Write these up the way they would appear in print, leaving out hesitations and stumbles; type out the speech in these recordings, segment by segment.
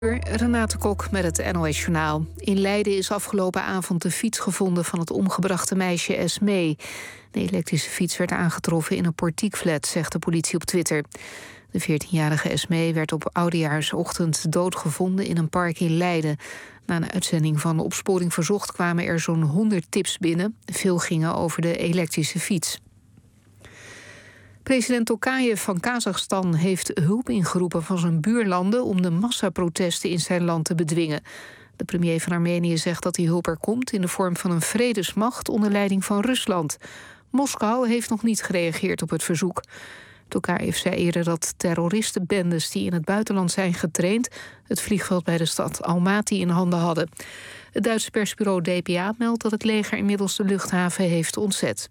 Renate Kok met het NOS Journaal. In Leiden is afgelopen avond de fiets gevonden van het omgebrachte meisje Esmee. De elektrische fiets werd aangetroffen in een portiekflat, zegt de politie op Twitter. De 14-jarige Esmee werd op oudejaarsochtend doodgevonden in een park in Leiden. Na een uitzending van Opsporing Verzocht kwamen er zo'n 100 tips binnen. Veel gingen over de elektrische fiets. President Tokayev van Kazachstan heeft hulp ingeroepen van zijn buurlanden om de massaprotesten in zijn land te bedwingen. De premier van Armenië zegt dat die hulp er komt in de vorm van een vredesmacht onder leiding van Rusland. Moskou heeft nog niet gereageerd op het verzoek. Tokayev zei eerder dat terroristenbendes die in het buitenland zijn getraind het vliegveld bij de stad Almaty in handen hadden. Het Duitse persbureau DPA meldt dat het leger inmiddels de luchthaven heeft ontzet.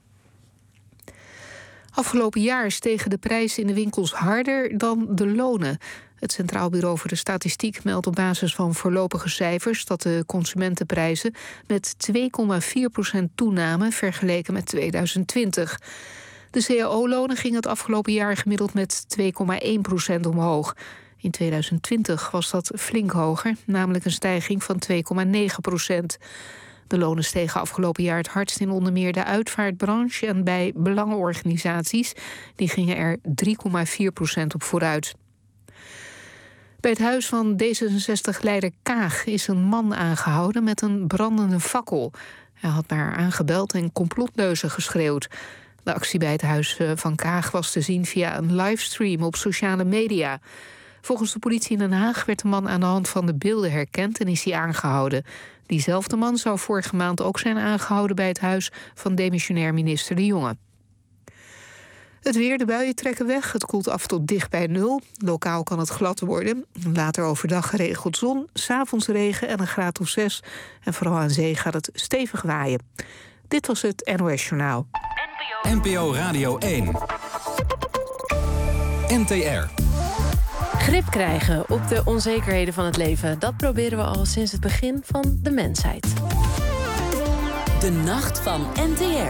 Afgelopen jaar stegen de prijzen in de winkels harder dan de lonen. Het Centraal Bureau voor de Statistiek meldt op basis van voorlopige cijfers dat de consumentenprijzen met 2,4% toenamen vergeleken met 2020. De cao-lonen gingen het afgelopen jaar gemiddeld met 2,1% omhoog. In 2020 was dat flink hoger, namelijk een stijging van 2,9%. De lonen stegen afgelopen jaar het hardst in onder meer de uitvaartbranche en bij belangenorganisaties. Die gingen er 3,4% op vooruit. Bij het huis van D66-leider Kaag is een man aangehouden met een brandende fakkel. Hij had naar haar aangebeld en complotleuzen geschreeuwd. De actie bij het huis van Kaag was te zien via een livestream op sociale media. Volgens de politie in Den Haag werd de man aan de hand van de beelden herkend en is hij aangehouden. Diezelfde man zou vorige maand ook zijn aangehouden bij het huis van demissionair minister De Jonge. Het weer, de buien trekken weg. Het koelt af tot dicht bij 0. Lokaal kan het glad worden. Later overdag geregeld zon, 's avonds regen en een graad of 6. En vooral aan zee gaat het stevig waaien. Dit was het NOS Journaal. NPO Radio 1. NTR. Grip krijgen op de onzekerheden van het leven. Dat proberen we al sinds het begin van de mensheid. De Nacht van NTR.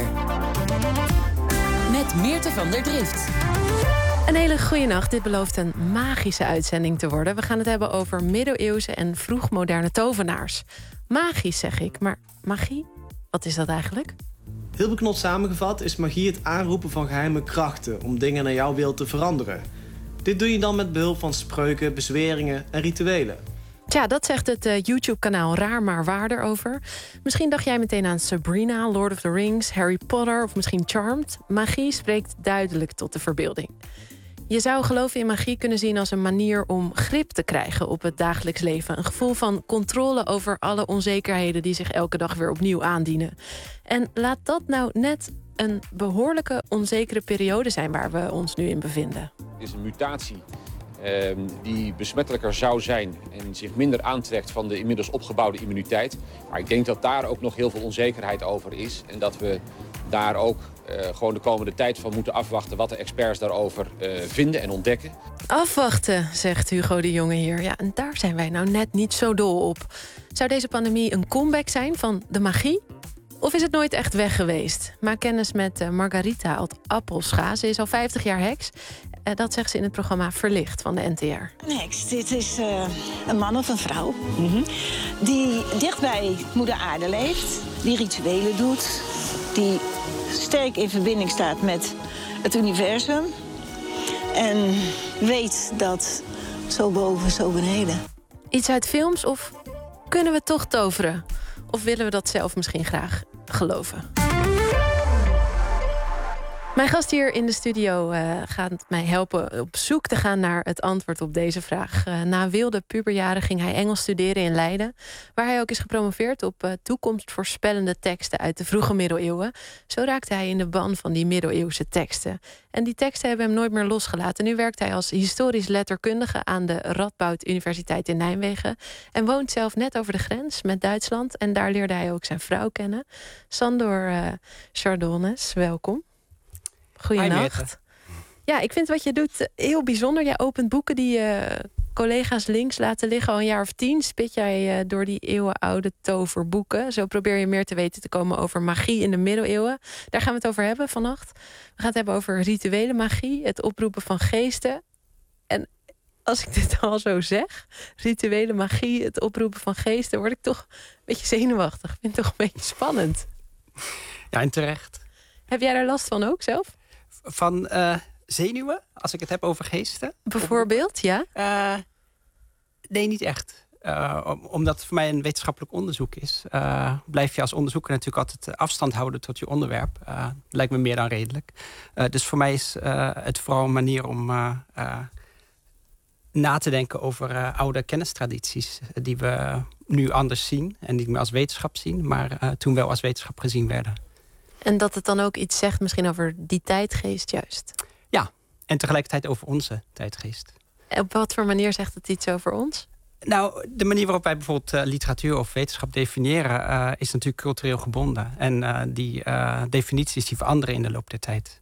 Met Meerte van der Drift. Een hele goede nacht. Dit belooft een magische uitzending te worden. We gaan het hebben over middeleeuwse en vroegmoderne tovenaars. Magisch, zeg ik. Maar magie? Wat is dat eigenlijk? Heel beknopt samengevat is magie het aanroepen van geheime krachten om dingen naar jouw wil te veranderen. Dit doe je dan met behulp van spreuken, bezweringen en rituelen. Tja, dat zegt het YouTube-kanaal Raar maar Waar erover. Misschien dacht jij meteen aan Sabrina, Lord of the Rings, Harry Potter of misschien Charmed. Magie spreekt duidelijk tot de verbeelding. Je zou geloven in magie kunnen zien als een manier om grip te krijgen op het dagelijks leven. Een gevoel van controle over alle onzekerheden die zich elke dag weer opnieuw aandienen. En laat dat nou net een behoorlijke onzekere periode zijn waar we ons nu in bevinden. Het is een mutatie die besmettelijker zou zijn en zich minder aantrekt van de inmiddels opgebouwde immuniteit. Maar ik denk dat daar ook nog heel veel onzekerheid over is. En dat we daar ook gewoon de komende tijd van moeten afwachten wat de experts daarover vinden en ontdekken. Afwachten, zegt Hugo de Jonge hier. Ja, en daar zijn wij nou net niet zo dol op. Zou deze pandemie een comeback zijn van de magie? Of is het nooit echt weg geweest? Maak kennis met Margarita uit Appelscha. Ze is al 50 jaar heks. Dat zegt ze in het programma Verlicht van de NTR. Heks, dit is een man of een vrouw. Die dicht bij moeder aarde leeft. Die rituelen doet. Die sterk in verbinding staat met het universum. En weet dat zo boven, zo beneden. Iets uit films of kunnen we toch toveren? Of willen we dat zelf misschien graag geloven? Mijn gast hier in de studio gaat mij helpen op zoek te gaan naar het antwoord op deze vraag. Na wilde puberjaren ging hij Engels studeren in Leiden, waar hij ook is gepromoveerd op toekomstvoorspellende teksten uit de vroege middeleeuwen. Zo raakte hij in de ban van die middeleeuwse teksten. En die teksten hebben hem nooit meer losgelaten. Nu werkt hij als historisch letterkundige aan de Radboud Universiteit in Nijmegen en woont zelf net over de grens met Duitsland. En daar leerde hij ook zijn vrouw kennen. Sandor Chardonnes, welkom. Goeienacht. Ja, ik vind wat je doet heel bijzonder. Jij opent boeken die collega's links laten liggen. Al een jaar of 10 spit jij door die eeuwenoude toverboeken. Zo probeer je meer te weten te komen over magie in de middeleeuwen. Daar gaan we het over hebben vannacht. We gaan het hebben over rituele magie, het oproepen van geesten. En als ik dit al zo zeg, rituele magie, het oproepen van geesten, word ik toch een beetje zenuwachtig. Ik vind het toch een beetje spannend. Ja, en terecht. Heb jij daar last van ook zelf? Van zenuwen, als ik het heb over geesten? Bijvoorbeeld, ja? Nee, niet echt. Omdat het voor mij een wetenschappelijk onderzoek is, blijf je als onderzoeker natuurlijk altijd afstand houden tot je onderwerp. Lijkt me meer dan redelijk. Dus voor mij is het vooral een manier om na te denken over oude kennistradities die we nu anders zien en niet meer als wetenschap zien, maar toen wel als wetenschap gezien werden. En dat het dan ook iets zegt misschien over die tijdgeest juist. Ja, en tegelijkertijd over onze tijdgeest. En op wat voor manier zegt het iets over ons? Nou, de manier waarop wij bijvoorbeeld literatuur of wetenschap definiëren is natuurlijk cultureel gebonden. En die definities die veranderen in de loop der tijd.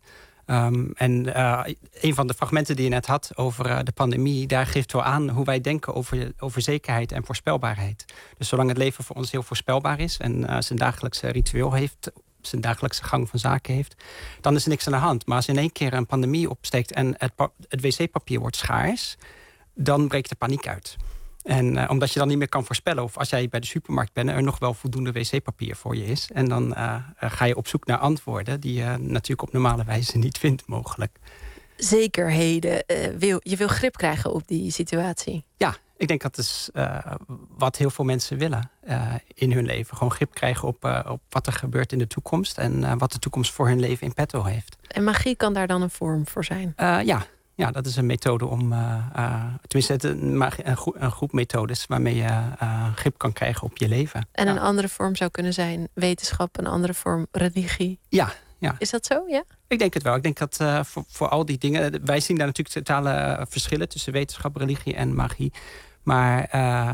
Een van de fragmenten die je net had over de pandemie, daar geeft wel aan hoe wij denken over zekerheid en voorspelbaarheid. Dus zolang het leven voor ons heel voorspelbaar is en zijn dagelijkse ritueel heeft, zijn dagelijkse gang van zaken heeft, dan is er niks aan de hand. Maar als in één keer een pandemie opsteekt en het wc-papier wordt schaars, dan breekt de paniek uit. En omdat je dan niet meer kan voorspellen of als jij bij de supermarkt bent er nog wel voldoende wc-papier voor je is. En dan ga je op zoek naar antwoorden die je natuurlijk op normale wijze niet vindt mogelijk. Zekerheden. Je wil grip krijgen op die situatie. Ja, ik denk dat is wat heel veel mensen willen in hun leven. Gewoon grip krijgen op wat er gebeurt in de toekomst en wat de toekomst voor hun leven in petto heeft. En magie kan daar dan een vorm voor zijn? Ja, dat is een methode om, tenminste een groep methodes waarmee je grip kan krijgen op je leven. En een andere vorm zou kunnen zijn wetenschap, een andere vorm religie. Ja. Is dat zo, ja? Ik denk het wel. Ik denk dat voor al die dingen, wij zien daar natuurlijk totale verschillen tussen wetenschap, religie en magie. Maar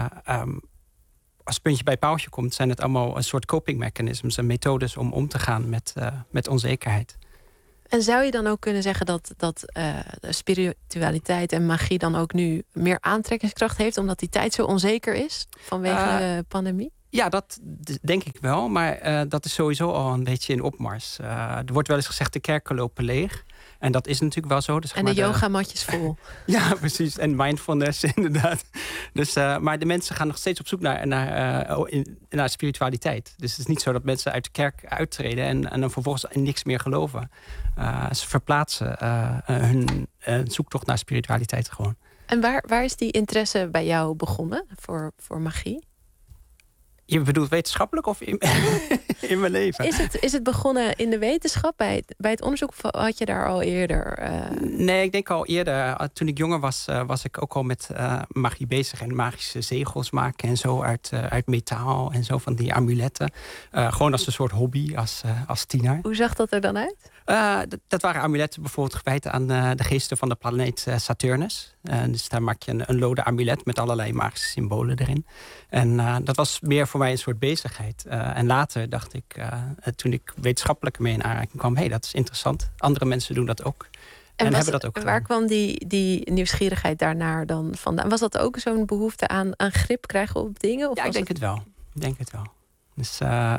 als puntje bij paaltje komt, zijn het allemaal een soort coping mechanisms en methodes om te gaan met onzekerheid. En zou je dan ook kunnen zeggen dat spiritualiteit en magie dan ook nu meer aantrekkingskracht heeft, omdat die tijd zo onzeker is vanwege de pandemie? Ja, dat denk ik wel, maar dat is sowieso al een beetje in opmars. Er wordt wel eens gezegd, de kerken lopen leeg. En dat is natuurlijk wel zo. Dus en de yogamatjes vol. Ja, precies. En mindfulness, inderdaad. Dus, maar de mensen gaan nog steeds op zoek naar spiritualiteit. Dus het is niet zo dat mensen uit de kerk uittreden en dan vervolgens in niks meer geloven. Ze verplaatsen hun zoektocht naar spiritualiteit gewoon. En waar is die interesse bij jou begonnen voor magie? Je bedoelt wetenschappelijk of in mijn leven? Is het begonnen in de wetenschap bij het onderzoek? Of had je daar al eerder? Nee, ik denk al eerder. Toen ik jonger was ik ook al met magie bezig. En magische zegels maken en zo uit metaal. En zo van die amuletten. Gewoon als een soort hobby als tiener. Hoe zag dat er dan uit? Dat waren amuletten bijvoorbeeld gewijd aan de geesten van de planeet Saturnus. Dus daar maak je een lode amulet met allerlei magische symbolen erin. En dat was meer voor mij een soort bezigheid. En later dacht ik, toen ik wetenschappelijk mee in aanraking kwam, dat is interessant. Andere mensen doen dat ook. En hebben dat ook gedaan. Waar kwam die nieuwsgierigheid daarnaar dan vandaan? Was dat ook zo'n behoefte aan grip krijgen op dingen? Of ik denk het wel. Dus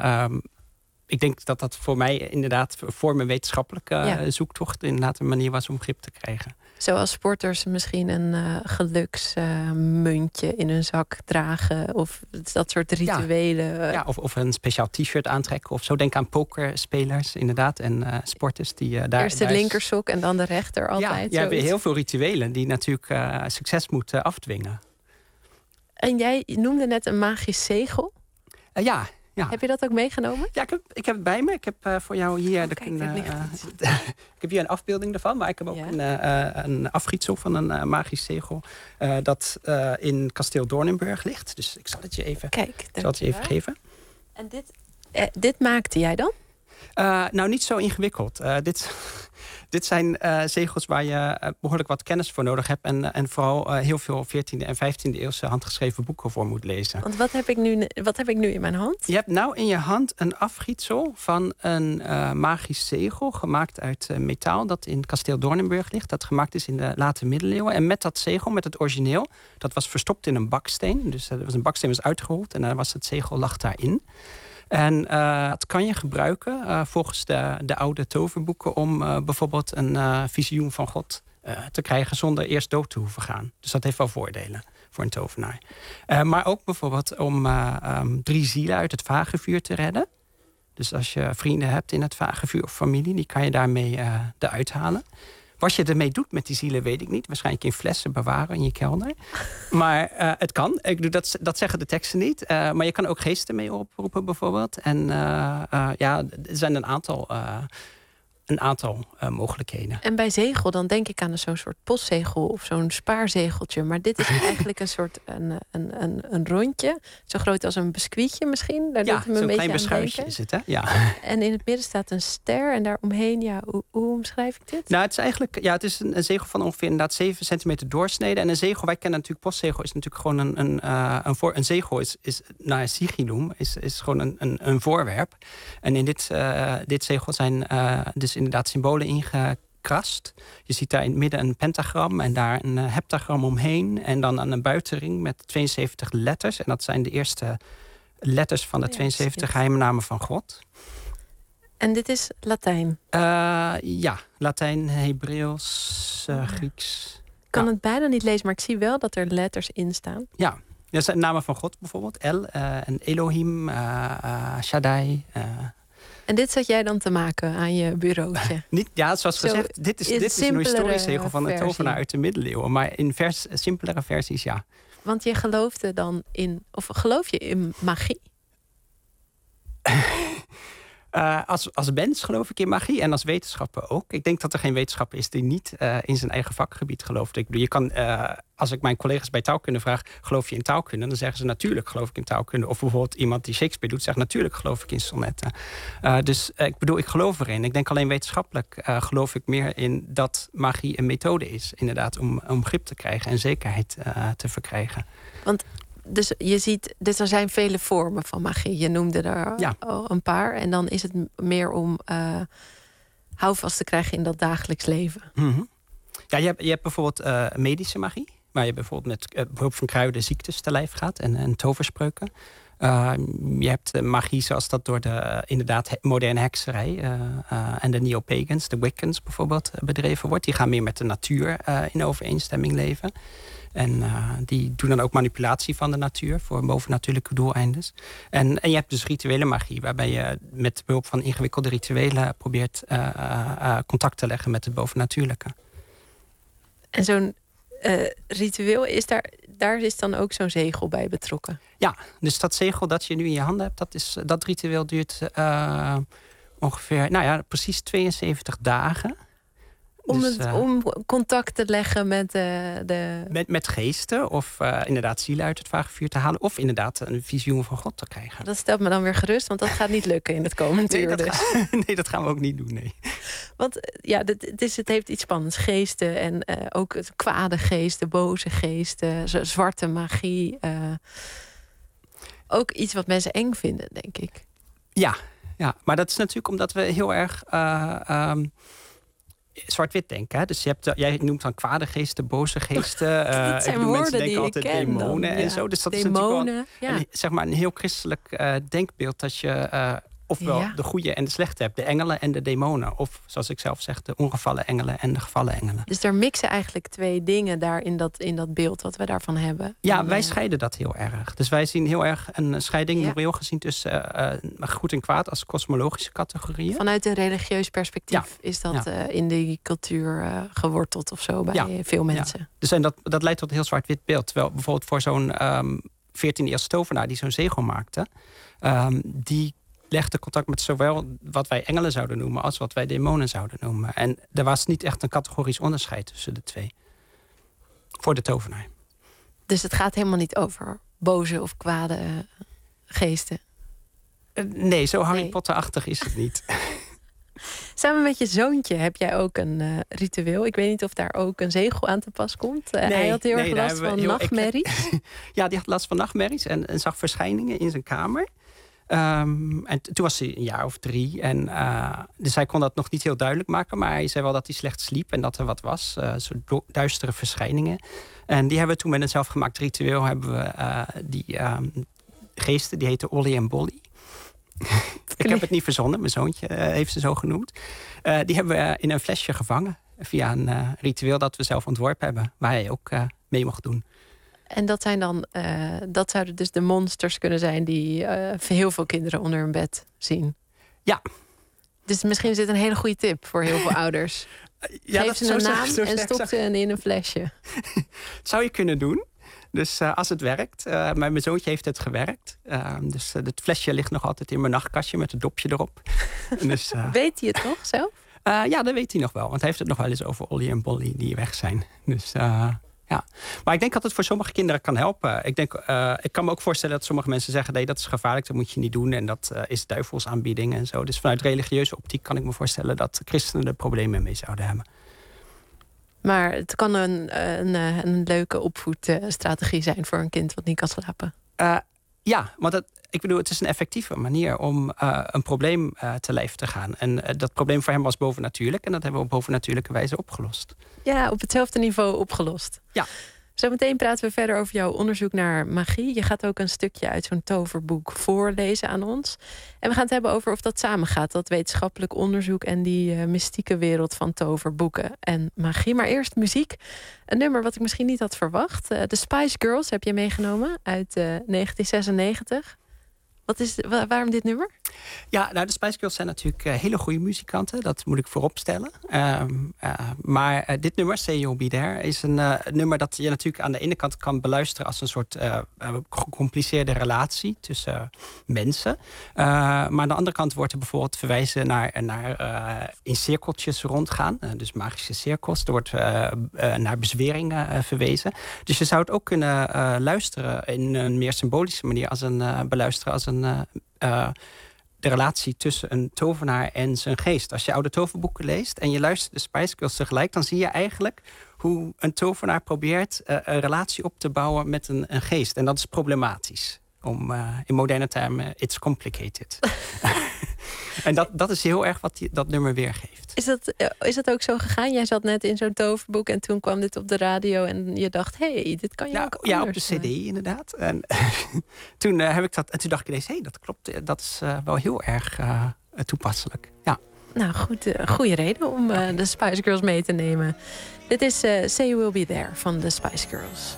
ik denk dat voor mij inderdaad voor mijn wetenschappelijke zoektocht inderdaad een manier was om grip te krijgen. Zoals sporters misschien een geluksmuntje in hun zak dragen. Of dat soort rituelen. Ja, of een speciaal t-shirt aantrekken. Of zo. Denk aan pokerspelers inderdaad. En sporters die daar... Eerst de linkersok en dan de rechter altijd. Ja, je hebt heel veel rituelen die natuurlijk succes moeten afdwingen. En jij noemde net een magisch zegel. Ja. Heb je dat ook meegenomen? Ja, ik heb het bij me. Ik heb voor jou hier... ik heb hier een afbeelding ervan. Maar ik heb ook een afgietsel van een magisch zegel. Dat in kasteel Doornenburg ligt. Dus ik zal het je even, geven. En dit maakte jij dan? Nou, niet zo ingewikkeld. Dit zijn zegels waar je behoorlijk wat kennis voor nodig hebt. En vooral heel veel 14e en 15e eeuwse handgeschreven boeken voor moet lezen. Want wat heb ik nu in mijn hand? Je hebt nou in je hand een afgietsel van een magisch zegel. Gemaakt uit metaal dat in kasteel Doornenburg ligt. Dat gemaakt is in de late middeleeuwen. En met dat zegel, met het origineel, dat was verstopt in een baksteen. Dus een baksteen was uitgehold en dan was het zegel lag daarin. En dat kan je gebruiken volgens de oude toverboeken om bijvoorbeeld een visioen van God te krijgen zonder eerst dood te hoeven gaan. Dus dat heeft wel voordelen voor een tovenaar. Maar ook bijvoorbeeld om 3 zielen uit het vagevuur te redden. Dus als je vrienden hebt in het vagevuur of familie, die kan je daarmee eruit halen. Wat je ermee doet met die zielen, weet ik niet. Waarschijnlijk in flessen bewaren in je kelder. Maar het kan. Dat zeggen de teksten niet. Maar je kan ook geesten mee oproepen bijvoorbeeld. En er zijn een aantal mogelijkheden. En bij zegel, dan denk ik aan zo'n soort postzegel of zo'n spaarzegeltje. Maar dit is eigenlijk een soort een rondje. Zo groot als een biscuitje misschien. Daar doet het me een beetje klein beschuitje is het, hè? Ja. En in het midden staat een ster en daaromheen, hoe omschrijf ik dit? Nou, het is eigenlijk, het is een zegel van ongeveer inderdaad 7 centimeter doorsnede. En een zegel, wij kennen natuurlijk postzegel, is natuurlijk gewoon een zegel is sigillum, is gewoon een voorwerp. En in dit zegel zijn dus inderdaad symbolen ingekrast. Je ziet daar in het midden een pentagram en daar een heptagram omheen. En dan aan een buitenring met 72 letters. En dat zijn de eerste letters van de 72 geheime namen van God. En dit is Latijn? Latijn, Hebreeuws, Grieks. Ik kan het bijna niet lezen, maar ik zie wel dat er letters in staan. Ja, dat zijn namen van God bijvoorbeeld. El en Elohim, Shaddai. En dit zat jij dan te maken aan je bureautje? Zoals gezegd, dit is een historisch zegel van de tovenaar uit de middeleeuwen. Maar in simpelere versies, ja. Want je geloofde dan geloof je in magie? Als mens geloof ik in magie en als wetenschapper ook. Ik denk dat er geen wetenschapper is die niet in zijn eigen vakgebied gelooft. Ik bedoel, je kan, als ik mijn collega's bij taalkunde vraag, geloof je in taalkunde? Dan zeggen ze natuurlijk geloof ik in taalkunde. Of bijvoorbeeld iemand die Shakespeare doet, zegt natuurlijk geloof ik in sonnetten. Dus ik bedoel, ik geloof erin. Ik denk alleen wetenschappelijk geloof ik meer in dat magie een methode is. Inderdaad, om grip te krijgen en zekerheid te verkrijgen. Want dus je ziet, er zijn vele vormen van magie. Je noemde er al een paar. En dan is het meer om houvast te krijgen in dat dagelijks leven. Mm-hmm. Ja, je hebt bijvoorbeeld medische magie. Waar je bijvoorbeeld met behulp van kruiden ziektes te lijf gaat. En toverspreuken. Je hebt magie zoals dat door de inderdaad moderne hekserij en de neopagans, de Wiccans bijvoorbeeld, bedreven wordt. Die gaan meer met de natuur in overeenstemming leven. En die doen dan ook manipulatie van de natuur voor bovennatuurlijke doeleindes. En je hebt dus rituele magie, waarbij je met behulp van ingewikkelde rituelen probeert contact te leggen met het bovennatuurlijke. En zo'n ritueel, daar is dan ook zo'n zegel bij betrokken? Ja, dus dat zegel dat je nu in je handen hebt, dat ritueel duurt ongeveer, precies 72 dagen. Om contact te leggen met Met geesten of inderdaad zielen uit het vagevuur te halen. Of inderdaad een visioen van God te krijgen. Dat stelt me dan weer gerust, want dat gaat niet lukken in het komende uur. Nee, dat gaan we ook niet doen, nee. Want het heeft iets spannends. Geesten en ook kwade geesten, boze geesten, zwarte magie. Ook iets wat mensen eng vinden, denk ik. Ja, maar dat is natuurlijk omdat we heel erg zwart-wit denken. Hè? Dus jij noemt dan kwade geesten, boze geesten. Dat zijn woorden mensen denken die altijd ken demonen dan. en zo. Dus dat demonen, is natuurlijk wel een heel christelijk denkbeeld dat je ofwel de goede en de slechte hebt. De engelen en de demonen. Of zoals ik zelf zeg, de ongevallen engelen en de gevallen engelen. Dus er mixen eigenlijk twee dingen daar in dat beeld wat we daarvan hebben. Ja, wij scheiden dat heel erg. Dus wij zien heel erg een scheiding, moreel gezien, tussen goed en kwaad als kosmologische categorieën. Vanuit een religieus perspectief is dat in die cultuur geworteld of zo bij veel mensen. Ja. Dus en dat leidt tot een heel zwart-wit beeld. Terwijl bijvoorbeeld voor zo'n 14e-eeuwse tovenaar die zo'n zegel maakte, die legde contact met zowel wat wij engelen zouden noemen als wat wij demonen zouden noemen. En er was niet echt een categorisch onderscheid tussen de twee. Voor de tovenaar. Dus het gaat helemaal niet over boze of kwade geesten? Nee, zo Harry Potter-achtig is het niet. Samen met je zoontje heb jij ook een ritueel. Ik weet niet of daar ook een zegel aan te pas komt. Hij had heel erg last van nachtmerries. Ja, die had last van nachtmerries en zag verschijningen in zijn kamer. En toen was hij een jaar of 3. En, dus hij kon dat nog niet heel duidelijk maken. Maar hij zei wel dat hij slecht sliep en dat er wat was. Zo duistere verschijningen. En die hebben we toen met een zelfgemaakt ritueel. Hebben we die geesten, die heten Olly en Bolly. Ik heb het niet verzonnen, mijn zoontje heeft ze zo genoemd. Die hebben we in een flesje gevangen. Via een ritueel dat we zelf ontworpen hebben. Waar hij ook mee mocht doen. En dat zijn dan, dat zouden dus de monsters kunnen zijn die heel veel kinderen onder hun bed zien. Ja. Dus misschien is dit een hele goede tip voor heel veel ouders. Geef ze een naam en stop ze in een flesje. Zou je kunnen doen. Dus als het werkt. Mijn zoontje heeft het gewerkt. Dus het flesje ligt nog altijd in mijn nachtkastje met het dopje erop. Dus, weet hij het nog zelf? Ja, dat weet hij nog wel. Want hij heeft het nog wel eens over Olly en Bolly die weg zijn. Dus ja. Maar ik denk dat het voor sommige kinderen kan helpen. Ik kan me ook voorstellen dat sommige mensen zeggen... nee, dat is gevaarlijk, dat moet je niet doen. En dat is duivelsaanbieding en zo. Dus vanuit religieuze optiek kan ik me voorstellen... dat christenen er problemen mee zouden hebben. Maar het kan een leuke opvoedstrategie zijn... voor een kind wat niet kan slapen. Ja, want het is een effectieve manier om een probleem te lijf te gaan. En dat probleem voor hem was bovennatuurlijk. En dat hebben we op bovennatuurlijke wijze opgelost. Ja, op hetzelfde niveau opgelost. Ja. Zometeen praten we verder over jouw onderzoek naar magie. Je gaat ook een stukje uit zo'n toverboek voorlezen aan ons. En we gaan het hebben over of dat samengaat. Dat wetenschappelijk onderzoek en die mystieke wereld van toverboeken en magie. Maar eerst muziek. Een nummer wat ik misschien niet had verwacht. The Spice Girls heb je meegenomen uit 1996. Waarom dit nummer? Ja, nou, de Spice Girls zijn natuurlijk hele goede muzikanten. Dat moet ik voorop stellen. Maar dit nummer, Say You'll Be There... is een nummer dat je natuurlijk aan de ene kant kan beluisteren... als een soort gecompliceerde relatie tussen mensen. Maar aan de andere kant wordt er bijvoorbeeld verwijzen naar in cirkeltjes rondgaan. Dus magische cirkels. Er wordt naar bezweringen verwezen. Dus je zou het ook kunnen luisteren in een meer symbolische manier... beluisteren als de relatie tussen een tovenaar en zijn geest. Als je oude toverboeken leest en je luistert de Spice Girls tegelijk... dan zie je eigenlijk hoe een tovenaar probeert een relatie op te bouwen met een geest. En dat is problematisch. In moderne termen, it's complicated. En dat is heel erg wat dat nummer weergeeft. Is dat ook zo gegaan? Jij zat net in zo'n toverboek en toen kwam dit op de radio... en je dacht, dit kan je ook anders. Ja, op de cd inderdaad. En toen heb ik dat... En toen dacht ik ineens, dat klopt. Dat is wel heel erg toepasselijk. Ja. Nou, goede reden om de Spice Girls mee te nemen. Dit is Say You Will Be There van de Spice Girls.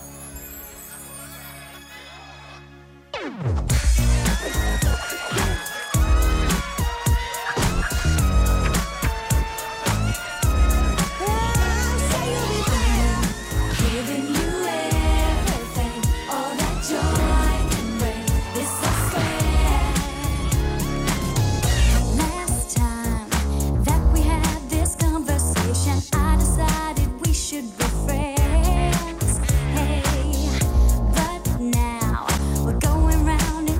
Should be friends, hey, but now we're going round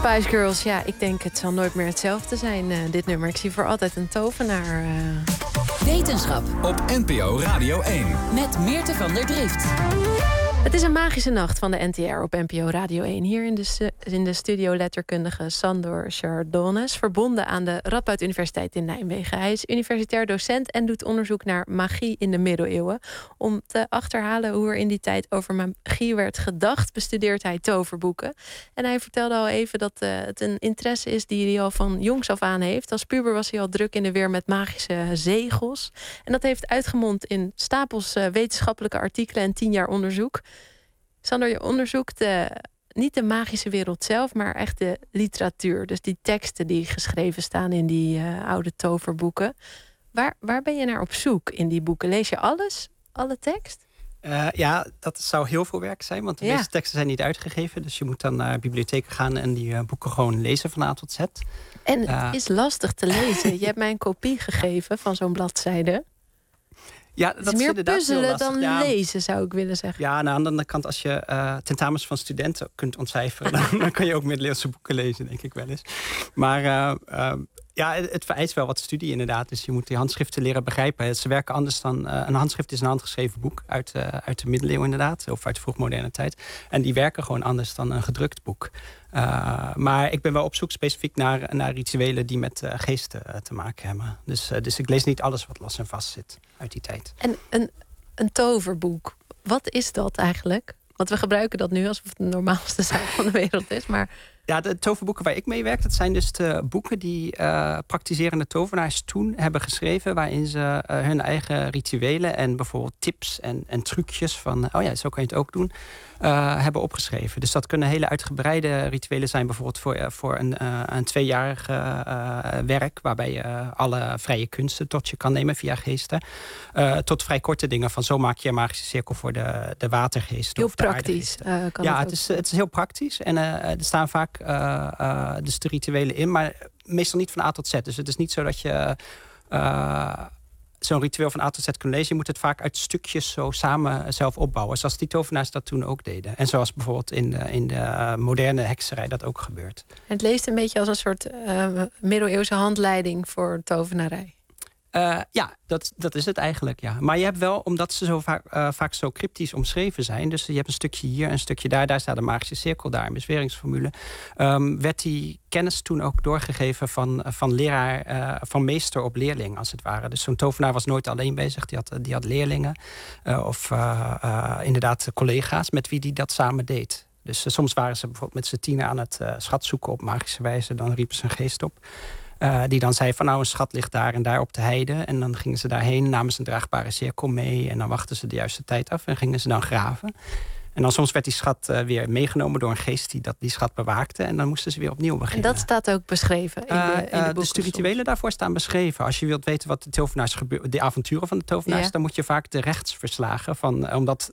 Spice Girls, ja, ik denk het zal nooit meer hetzelfde zijn, dit nummer. Ik zie voor altijd een tovenaar. Wetenschap Op NPO Radio 1. met Meerte van der Drift. Het is een magische nacht van de NTR op NPO Radio 1. Hier in de studio letterkundige Sandor Chardonnes, verbonden aan de Radboud Universiteit in Nijmegen. Hij is universitair docent en doet onderzoek naar magie in de middeleeuwen. Om te achterhalen hoe er in die tijd over magie werd gedacht, bestudeert hij toverboeken. En hij vertelde al even dat het een interesse is die hij al van jongs af aan heeft. Als puber was hij al druk in de weer met magische zegels. En dat heeft uitgemond in stapels wetenschappelijke artikelen en 10 jaar onderzoek. Sander, je onderzoekt niet de magische wereld zelf, maar echt de literatuur. Dus die teksten die geschreven staan in die oude toverboeken. Waar ben je naar op zoek in die boeken? Lees je alles? Alle tekst? Ja, dat zou heel veel werk zijn, want de meeste teksten zijn niet uitgegeven. Dus je moet dan naar bibliotheken gaan en die boeken gewoon lezen van A tot Z. En het is lastig te lezen. Je hebt mij een kopie gegeven van zo'n bladzijde. Ja, dat is meer puzzelen dan lezen, zou ik willen zeggen. Ja, aan de andere kant, als je tentamens van studenten kunt ontcijferen, dan kan je ook middeleeuwse boeken lezen, denk ik wel eens. Maar het vereist wel wat studie inderdaad. Dus je moet die handschriften leren begrijpen. Ze werken anders dan... een handschrift is een handgeschreven boek uit de middeleeuwen inderdaad. Of uit de vroegmoderne tijd. En die werken gewoon anders dan een gedrukt boek. Maar ik ben wel op zoek specifiek naar rituelen die met geesten te maken hebben. Dus ik lees niet alles wat los en vast zit uit die tijd. En een toverboek, wat is dat eigenlijk? Want we gebruiken dat nu alsof het de normaalste zaak van de wereld is. Maar... Ja, de toverboeken waar ik mee werk, dat zijn dus de boeken die praktiserende tovenaars toen hebben geschreven, waarin ze hun eigen rituelen en bijvoorbeeld tips en trucjes van, zo kan je het ook doen, hebben opgeschreven. Dus dat kunnen hele uitgebreide rituelen zijn, bijvoorbeeld voor een 2-jarig werk, waarbij je alle vrije kunsten tot je kan nemen via geesten, tot vrij korte dingen van zo maak je een magische cirkel voor de watergeesten. Heel praktisch. Het is heel praktisch en er staan vaak dus de rituelen in, maar meestal niet van A tot Z. Dus het is niet zo dat je zo'n ritueel van A tot Z kunt lezen. Je moet het vaak uit stukjes zo samen zelf opbouwen. Zoals die tovenaars dat toen ook deden. En zoals bijvoorbeeld in de moderne hekserij dat ook gebeurt. Het leest een beetje als een soort middeleeuwse handleiding voor tovenarij. Dat is het eigenlijk, ja. Maar je hebt wel, omdat ze zo vaak zo cryptisch omschreven zijn, dus je hebt een stukje hier, een stukje daar staat een magische cirkel, daar een bezweringsformule, werd die kennis toen ook doorgegeven van leraar, van meester op leerling, als het ware. Dus zo'n tovenaar was nooit alleen bezig, die had leerlingen of inderdaad collega's met wie die dat samen deed. Dus soms waren ze bijvoorbeeld met z'n 10 aan het schat zoeken op magische wijze, dan riepen ze een geest op. Die dan zei van een schat ligt daar en daar op de heide. En dan gingen ze daarheen, namen ze een draagbare cirkel mee. En dan wachten ze de juiste tijd af en gingen ze dan graven. En dan soms werd die schat weer meegenomen door een geest die schat bewaakte. En dan moesten ze weer opnieuw beginnen. En dat staat ook beschreven in de boeken? De rituelen daarvoor staan beschreven. Als je wilt weten wat de tovenaars de avonturen van de tovenaars, dan moet je vaak de rechtsverslagen van, omdat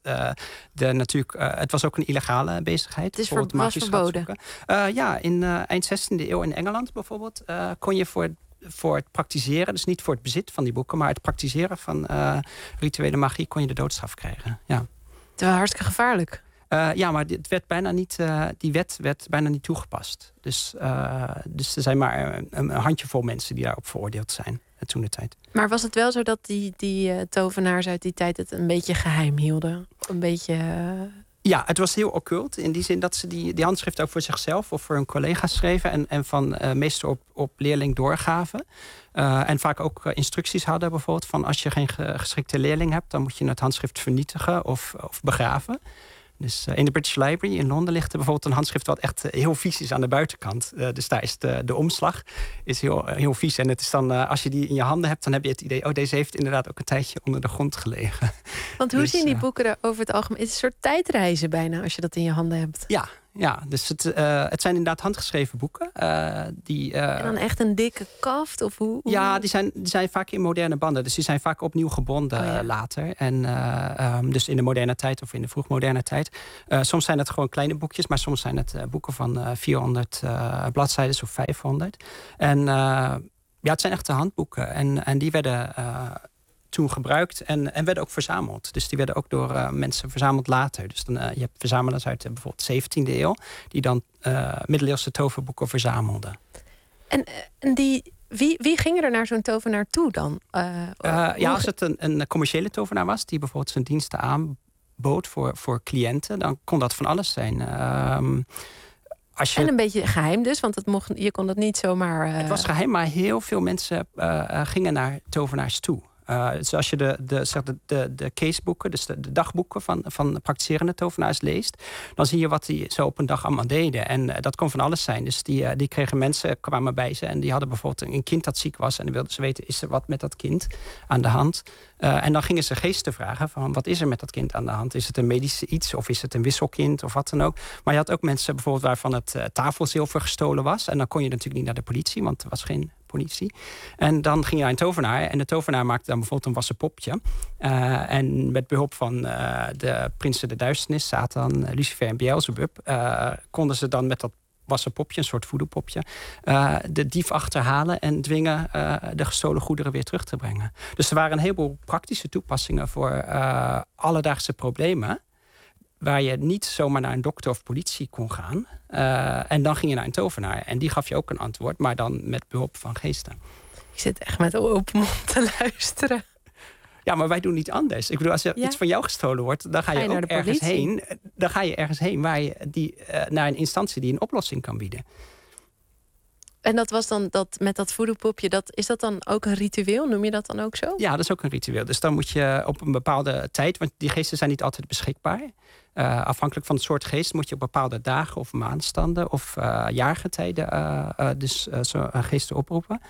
het was ook een illegale bezigheid. Het was verboden. In eind 16e eeuw in Engeland bijvoorbeeld kon je voor het praktiseren, dus niet voor het bezit van die boeken, maar het praktiseren van rituele magie kon je de doodstraf krijgen. Ja. Het was hartstikke gevaarlijk. Maar die wet werd bijna niet toegepast. Dus er zijn maar een handjevol mensen die daarop veroordeeld zijn toen de tijd. Maar was het wel zo dat die tovenaars uit die tijd het een beetje geheim hielden? Een beetje... Ja, het was heel occult. In die zin dat ze die handschrift ook voor zichzelf of voor hun collega's schreven. En van meester op leerling doorgaven. En vaak ook instructies hadden bijvoorbeeld van als je geen geschikte leerling hebt, dan moet je het handschrift vernietigen of begraven. Dus in de British Library in Londen ligt er bijvoorbeeld een handschrift wat echt heel vies is aan de buitenkant. Dus daar is de omslag is heel vies. En het is dan, als je die in je handen hebt, dan heb je het idee, deze heeft inderdaad ook een tijdje onder de grond gelegen. Want hoe zien die boeken er over het algemeen? Het is een soort tijdreizen bijna, als je dat in je handen hebt. Ja, dus het zijn inderdaad handgeschreven boeken. En dan echt een dikke kaft? Of hoe? Ja, die zijn vaak in moderne banden. Dus die zijn vaak opnieuw gebonden later. En dus in de moderne tijd of in de vroegmoderne tijd. Soms zijn het gewoon kleine boekjes, maar soms zijn het boeken van 400 bladzijden of 500. En het zijn echte handboeken. En die werden toen gebruikt en werden ook verzameld. Dus die werden ook door mensen verzameld later. Dus dan, je hebt verzamelaars uit bijvoorbeeld de 17e eeuw... die dan middeleeuwse toverboeken verzamelden. En wie ging er naar zo'n tovenaar toe dan? Als het een commerciële tovenaar was... die bijvoorbeeld zijn diensten aanbood voor cliënten... dan kon dat van alles zijn. En een beetje geheim dus, want je kon het niet zomaar... Het was geheim, maar heel veel mensen gingen naar tovenaars toe. Dus als je de caseboeken, dus de dagboeken van praktiserende tovenaars leest... dan zie je wat die zo op een dag allemaal deden. En dat kon van alles zijn. Dus die kregen mensen, kwamen bij ze... en die hadden bijvoorbeeld een kind dat ziek was... en dan wilden ze weten, is er wat met dat kind aan de hand? En dan gingen ze geesten vragen van, wat is er met dat kind aan de hand? Is het een medische iets of is het een wisselkind of wat dan ook? Maar je had ook mensen bijvoorbeeld waarvan het tafelzilver gestolen was... en dan kon je natuurlijk niet naar de politie, want er was geen... politie. En dan ging je naar een tovenaar. En de tovenaar maakte dan bijvoorbeeld een wassen popje. En met behulp van de prinsen der duisternis... Satan, Lucifer en Beelzebub... konden ze dan met dat wassen popje, een soort voedelpopje... de dief achterhalen en dwingen de gestolen goederen weer terug te brengen. Dus er waren een heleboel praktische toepassingen... voor alledaagse problemen... waar je niet zomaar naar een dokter of politie kon gaan. En dan ging je naar een tovenaar. En die gaf je ook een antwoord, maar dan met behulp van geesten. Ik zit echt met open mond te luisteren. Ja, maar wij doen niet anders. Ik bedoel, als er iets van jou gestolen wordt... dan ga je ook ergens heen. Dan ga je ergens heen waar je naar een instantie die een oplossing kan bieden. En dat was dan met dat voedelpopje, is dat dan ook een ritueel? Noem je dat dan ook zo? Ja, dat is ook een ritueel. Dus dan moet je op een bepaalde tijd... want die geesten zijn niet altijd beschikbaar. Afhankelijk van het soort geest moet je op bepaalde dagen of maandstanden... of jaargetijden zo'n geesten oproepen.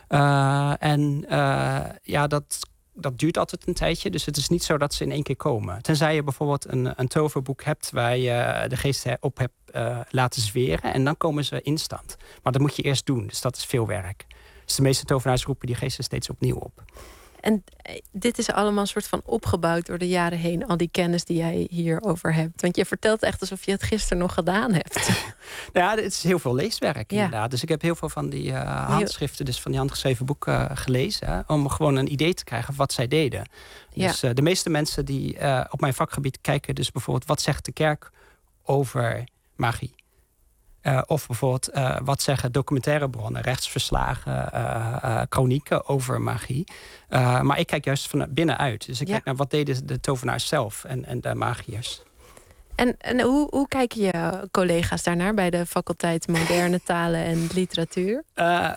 Dat duurt altijd een tijdje. Dus het is niet zo dat ze in één keer komen. Tenzij je bijvoorbeeld een toverboek hebt... waar je de geesten op hebt laten zweren. En dan komen ze in stand. Maar dat moet je eerst doen. Dus dat is veel werk. Dus de meeste tovenaars roepen die geesten steeds opnieuw op. En dit is allemaal een soort van opgebouwd door de jaren heen... al die kennis die jij hierover hebt. Want je vertelt echt alsof je het gisteren nog gedaan hebt. Nou ja, het is heel veel leeswerk inderdaad. Dus ik heb heel veel van die handschriften... dus van die handgeschreven boeken gelezen... Hè, om gewoon een idee te krijgen wat zij deden. Ja. Dus de meeste mensen die op mijn vakgebied kijken... dus bijvoorbeeld wat zegt de kerk over magie... of bijvoorbeeld, wat zeggen documentaire bronnen, rechtsverslagen, kronieken over magie. Maar ik kijk juist van binnenuit. Dus ik kijk naar wat deden de tovenaars zelf en de magiërs. En hoe kijken je collega's daarnaar bij de faculteit Moderne Talen en Literatuur?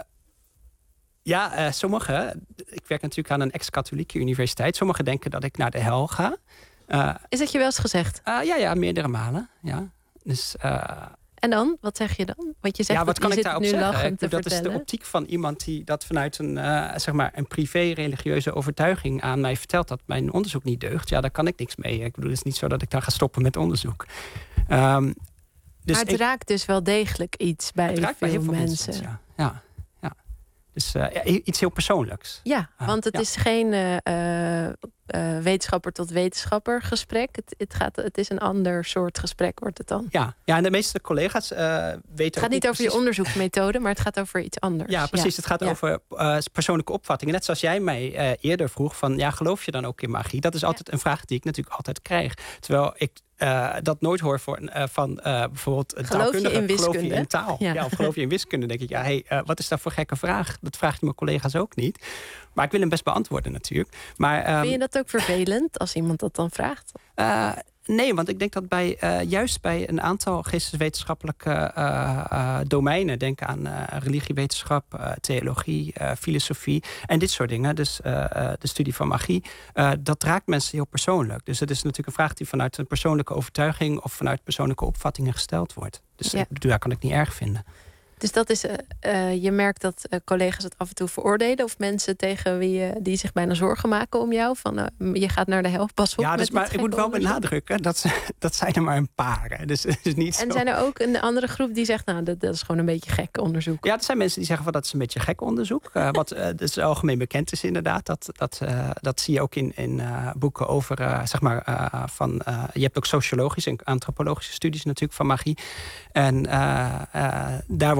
Sommigen. Ik werk natuurlijk aan een ex-katholieke universiteit. Sommigen denken dat ik naar de hel ga. Is dat je wel eens gezegd? Ja, meerdere malen. Ja. Dus... En dan? Wat zeg je dan? Want je zegt wat kan ik daarop zeggen? Dat vertellen. is de optiek van iemand die dat vanuit een privé-religieuze overtuiging aan mij vertelt dat mijn onderzoek niet deugt. Ja, daar kan ik niks mee. Ik bedoel, het is niet zo dat ik dan ga stoppen met onderzoek. Maar het raakt dus wel degelijk iets bij veel mensen. Ja. Dus iets heel persoonlijks. Ja, want het is geen wetenschapper tot wetenschapper gesprek. Het is een ander soort gesprek, wordt het dan. Ja, en de meeste collega's weten... Het gaat niet over je onderzoeksmethode, maar het gaat over iets anders. Ja, precies. Het gaat over persoonlijke opvattingen. Net zoals jij mij eerder vroeg van... geloof je dan ook in magie? Dat is altijd een vraag die ik natuurlijk altijd krijg. Terwijl ik dat nooit hoor van bijvoorbeeld een taalkundige. Geloof je in taal? Ja, of geloof je in wiskunde? Denk ik, wat is dat voor gekke vraag? Dat vraagt mijn collega's ook niet. Maar ik wil hem best beantwoorden natuurlijk. Maar, vind je dat ook vervelend als iemand dat dan vraagt? Nee, want ik denk dat juist bij een aantal geesteswetenschappelijke domeinen... denk aan religiewetenschap, theologie, filosofie en dit soort dingen. Dus de studie van magie, dat raakt mensen heel persoonlijk. Dus het is natuurlijk een vraag die vanuit een persoonlijke overtuiging... of vanuit persoonlijke opvattingen gesteld wordt. Dus daar kan ik niet erg vinden. Dus dat is, je merkt dat collega's het af en toe veroordelen... of mensen tegen wie die zich bijna zorgen maken om jou... van je gaat naar de hel, pas op. Ja, dus, maar ik moet wel benadrukken, dat zijn er maar een paar. Dus het is niet en zo. zijn er ook een andere groep die zegt... nou, dat is gewoon een beetje gek onderzoek? Ja, er zijn mensen die zeggen van dat is een beetje gek onderzoek. Wat dus algemeen bekend is inderdaad. Dat zie je ook in boeken over, je hebt ook sociologische en antropologische studies natuurlijk van magie. En daar wordt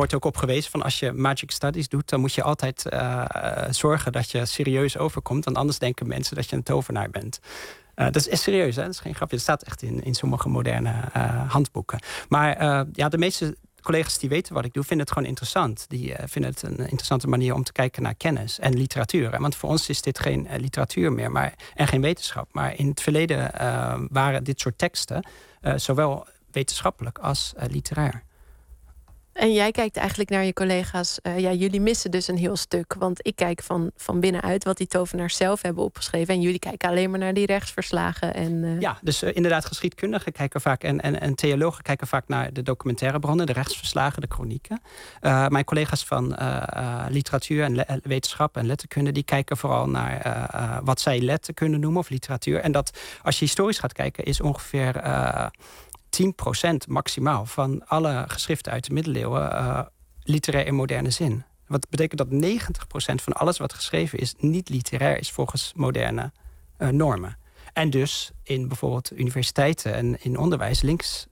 wordt ook op gewezen van als je magic studies doet, dan moet je altijd zorgen dat je serieus overkomt. Want anders denken mensen dat je een tovenaar bent. Dat is serieus, hè? Dat is geen grapje. Dat staat echt in sommige moderne handboeken. Maar de meeste collega's die weten wat ik doe, vinden het gewoon interessant. Die vinden het een interessante manier om te kijken naar kennis en literatuur. Want voor ons is dit geen literatuur meer en geen wetenschap. Maar in het verleden waren dit soort teksten zowel wetenschappelijk als literair. En jij kijkt eigenlijk naar je collega's. Jullie missen dus een heel stuk. Want ik kijk van binnenuit wat die tovenaars zelf hebben opgeschreven. En jullie kijken alleen maar naar die rechtsverslagen. Ja, dus inderdaad geschiedkundigen kijken vaak en theologen kijken vaak naar de documentaire bronnen, de rechtsverslagen, de kronieken. Mijn collega's van literatuur en wetenschap en letterkunde, die kijken vooral naar wat zij letterkunde noemen of literatuur. En dat, als je historisch gaat kijken, is ongeveer 10% maximaal van alle geschriften uit de middeleeuwen literair in moderne zin. Wat betekent dat 90% van alles wat geschreven is niet literair is volgens moderne normen. En dus in bijvoorbeeld universiteiten en in onderwijs links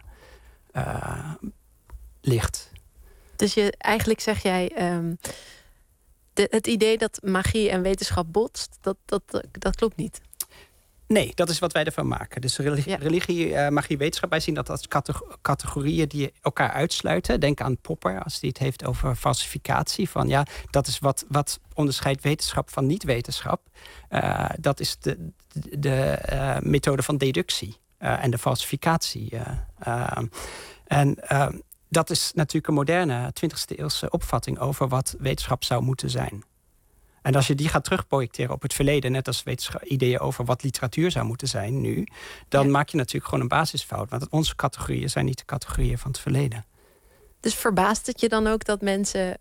ligt. Dus eigenlijk zeg jij, het idee dat magie en wetenschap botst, dat klopt niet. Nee, dat is wat wij ervan maken. Dus religie, magie, wetenschap, wij zien dat als categorieën die elkaar uitsluiten. Denk aan Popper, als hij het heeft over falsificatie. Van dat is wat onderscheidt wetenschap van niet-wetenschap. Dat is de methode van deductie en de falsificatie. Dat is natuurlijk een moderne 20e eeuwse opvatting over wat wetenschap zou moeten zijn. En als je die gaat terugprojecteren op het verleden, net als ideeën over wat literatuur zou moeten zijn nu, dan maak je natuurlijk gewoon een basisfout. Want onze categorieën zijn niet de categorieën van het verleden. Dus verbaast het je dan ook dat mensen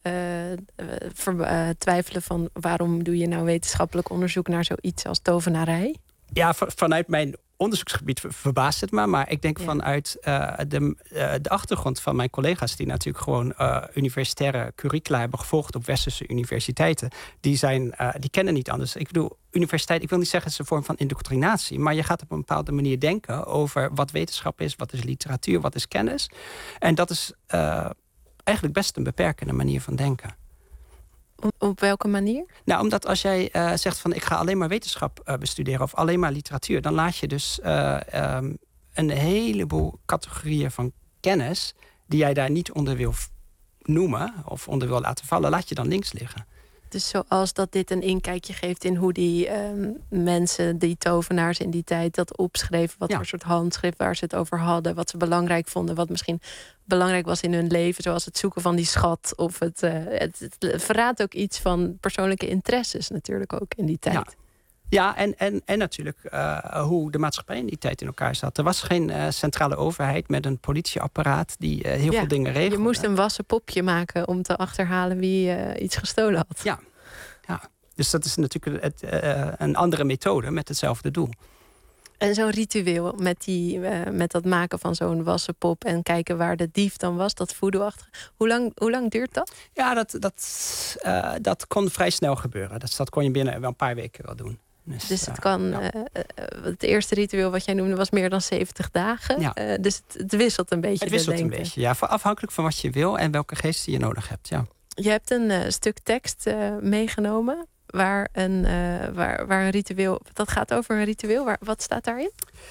twijfelen van waarom doe je nou wetenschappelijk onderzoek naar zoiets als tovenarij? Ja, vanuit mijn onderzoeksgebied verbaast het me. Maar ik denk vanuit de achtergrond van mijn collega's, die natuurlijk gewoon universitaire curricula hebben gevolgd op westerse universiteiten, die kennen niet anders. Ik bedoel, universiteit, ik wil niet zeggen het is een vorm van indoctrinatie, maar je gaat op een bepaalde manier denken over wat wetenschap is, wat is literatuur, wat is kennis. En dat is eigenlijk best een beperkende manier van denken. Op welke manier? Nou, omdat als jij zegt van ik ga alleen maar wetenschap bestuderen of alleen maar literatuur, dan laat je dus een heleboel categorieën van kennis die jij daar niet onder wil noemen of onder wil laten vallen, laat je dan links liggen. Dus zoals dat dit een inkijkje geeft in hoe die mensen, die tovenaars in die tijd, dat opschreven. Wat voor soort handschrift, waar ze het over hadden. Wat ze belangrijk vonden. Wat misschien belangrijk was in hun leven. Zoals het zoeken van die schat. Of het verraadt ook iets van persoonlijke interesses natuurlijk ook in die tijd. Ja, en natuurlijk hoe de maatschappij in die tijd in elkaar zat. Er was geen centrale overheid met een politieapparaat die heel veel dingen regelde. Je moest een wassen popje maken om te achterhalen wie iets gestolen had. Ja. Dus dat is natuurlijk een andere methode met hetzelfde doel. En zo'n ritueel met dat maken van zo'n wassen pop en kijken waar de dief dan was, dat voodoo-achtige. Hoe lang duurt dat? Ja, dat kon vrij snel gebeuren. Dat kon je binnen wel een paar weken wel doen. Dus het kan. Het eerste ritueel wat jij noemde was meer dan 70 dagen. Ja. Dus het wisselt een beetje. Het wisselt een beetje, ja. Afhankelijk van wat je wil en welke geest je nodig hebt. Ja. Je hebt een stuk tekst meegenomen waar een ritueel. Dat gaat over een ritueel. Wat staat daarin?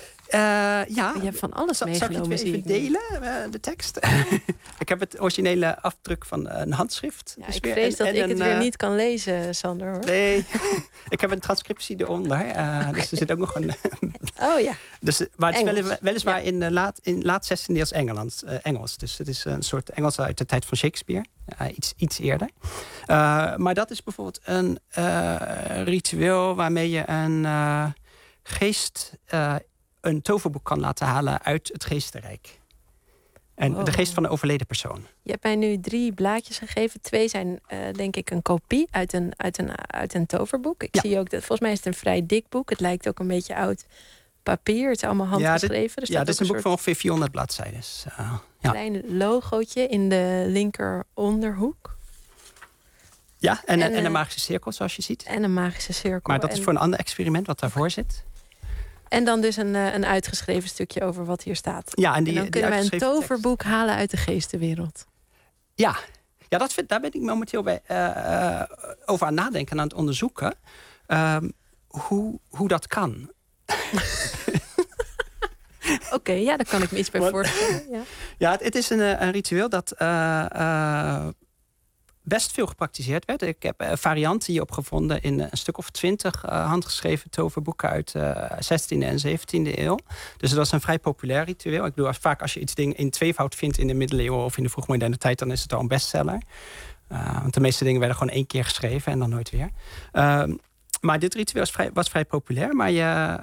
Je hebt van alles meegenomen. Zal ik het even delen, de tekst? Ik heb het originele afdruk van een handschrift. Ja, dus ik vrees dat ik het weer niet kan lezen, Sander. Hoor. Nee, ik heb een transcriptie eronder. Dus er zit ook nog een... Oh ja. Dus, maar het is weliswaar in laat 16e eeuws Engels. Dus het is een soort Engels uit de tijd van Shakespeare. Iets eerder. Maar dat is bijvoorbeeld een ritueel waarmee je een geest... een toverboek kan laten halen uit het geestenrijk. En de geest van een overleden persoon. Je hebt mij nu 3 blaadjes gegeven. 2 zijn denk ik een kopie uit een toverboek. Ik zie ook dat volgens mij is het een vrij dik boek. Het lijkt ook een beetje oud papier. Het is allemaal handgeschreven. Dit is een boek van ongeveer 400 bladzijden. Klein logootje in de linker onderhoek. Ja, en een magische cirkel zoals je ziet. En een magische cirkel. Maar dat is voor een ander experiment wat daarvoor zit. En dan dus een uitgeschreven stukje over wat hier staat. Ja, en dan kunnen we een toverboek halen uit de geestenwereld. Ja, daar ben ik momenteel over aan nadenken en aan het onderzoeken. Hoe dat kan. Oké, ja, daar kan ik me iets bij voorstellen. Ja, het is een ritueel dat best veel gepraktiseerd werd. Ik heb varianten hierop gevonden in een stuk of 20 handgeschreven toverboeken uit 16e en 17e eeuw. Dus dat is een vrij populair ritueel. Ik bedoel, vaak als je iets in tweevoud vindt in de middeleeuwen of in de vroegmoderne tijd, dan is het al een bestseller. Want de meeste dingen werden gewoon 1 keer geschreven en dan nooit weer. Maar dit ritueel was vrij populair. Maar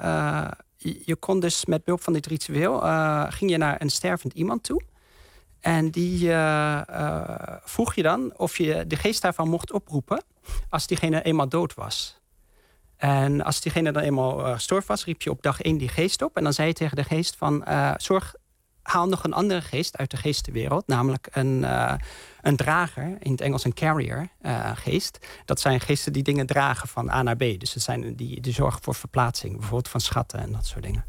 je kon dus met behulp van dit ritueel ging je naar een stervend iemand toe. En die vroeg je dan of je de geest daarvan mocht oproepen als diegene eenmaal dood was. En als diegene dan eenmaal gestorven was, riep je op dag 1 die geest op. En dan zei je tegen de geest van haal nog een andere geest uit de geestenwereld. Namelijk een drager, in het Engels een carrier geest. Dat zijn geesten die dingen dragen van A naar B. Dus het zijn die zorgen voor verplaatsing. Bijvoorbeeld van schatten en dat soort dingen.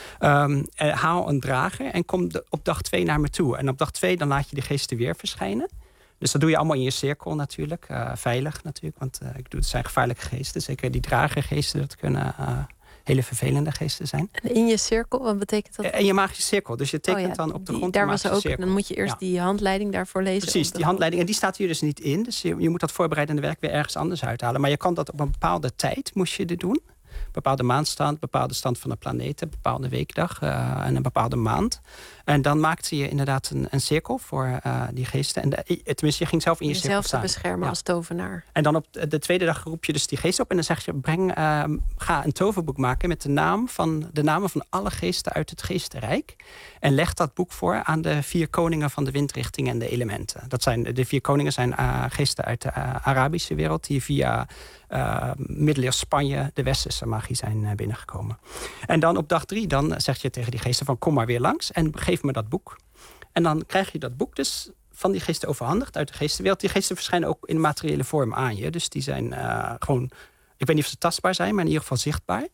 Haal een drager en kom op dag 2 naar me toe. En op dag 2 dan laat je de geesten weer verschijnen. Dus dat doe je allemaal in je cirkel natuurlijk. Veilig natuurlijk, want het zijn gevaarlijke geesten. Zeker die dragergeesten, dat kunnen hele vervelende geesten zijn. En in je cirkel, wat betekent dat? In je magische cirkel. Dus je tekent dan op de grond daar was ook. Cirkel. Dan moet je eerst die handleiding daarvoor lezen. Precies, die handleiding. En die staat hier dus niet in. Dus je moet dat voorbereidende werk weer ergens anders uithalen. Maar je kan dat op een bepaalde tijd moest je dit doen. Bepaalde maandstand, bepaalde stand van de planeten, bepaalde weekdag en een bepaalde maand. En dan maakte je inderdaad een cirkel voor die geesten. En tenminste, je ging zelf in je cirkel staan. Jezelf te beschermen als tovenaar. En dan op de tweede dag roep je dus die geest op. En dan zeg je, ga een toverboek maken met de namen van alle geesten uit het geestenrijk. En leg dat boek voor aan de 4 koningen van de windrichting en de elementen. De 4 koningen zijn geesten uit de Arabische wereld die via middeleeuws Spanje de westerse magie zijn binnengekomen. En dan op dag 3 dan zeg je tegen die geesten van kom maar weer langs en geef me dat boek. En dan krijg je dat boek dus van die geesten overhandigd uit de geestenwereld. Die geesten verschijnen ook in materiële vorm aan je. Dus die zijn gewoon, ik weet niet of ze tastbaar zijn, maar in ieder geval zichtbaar.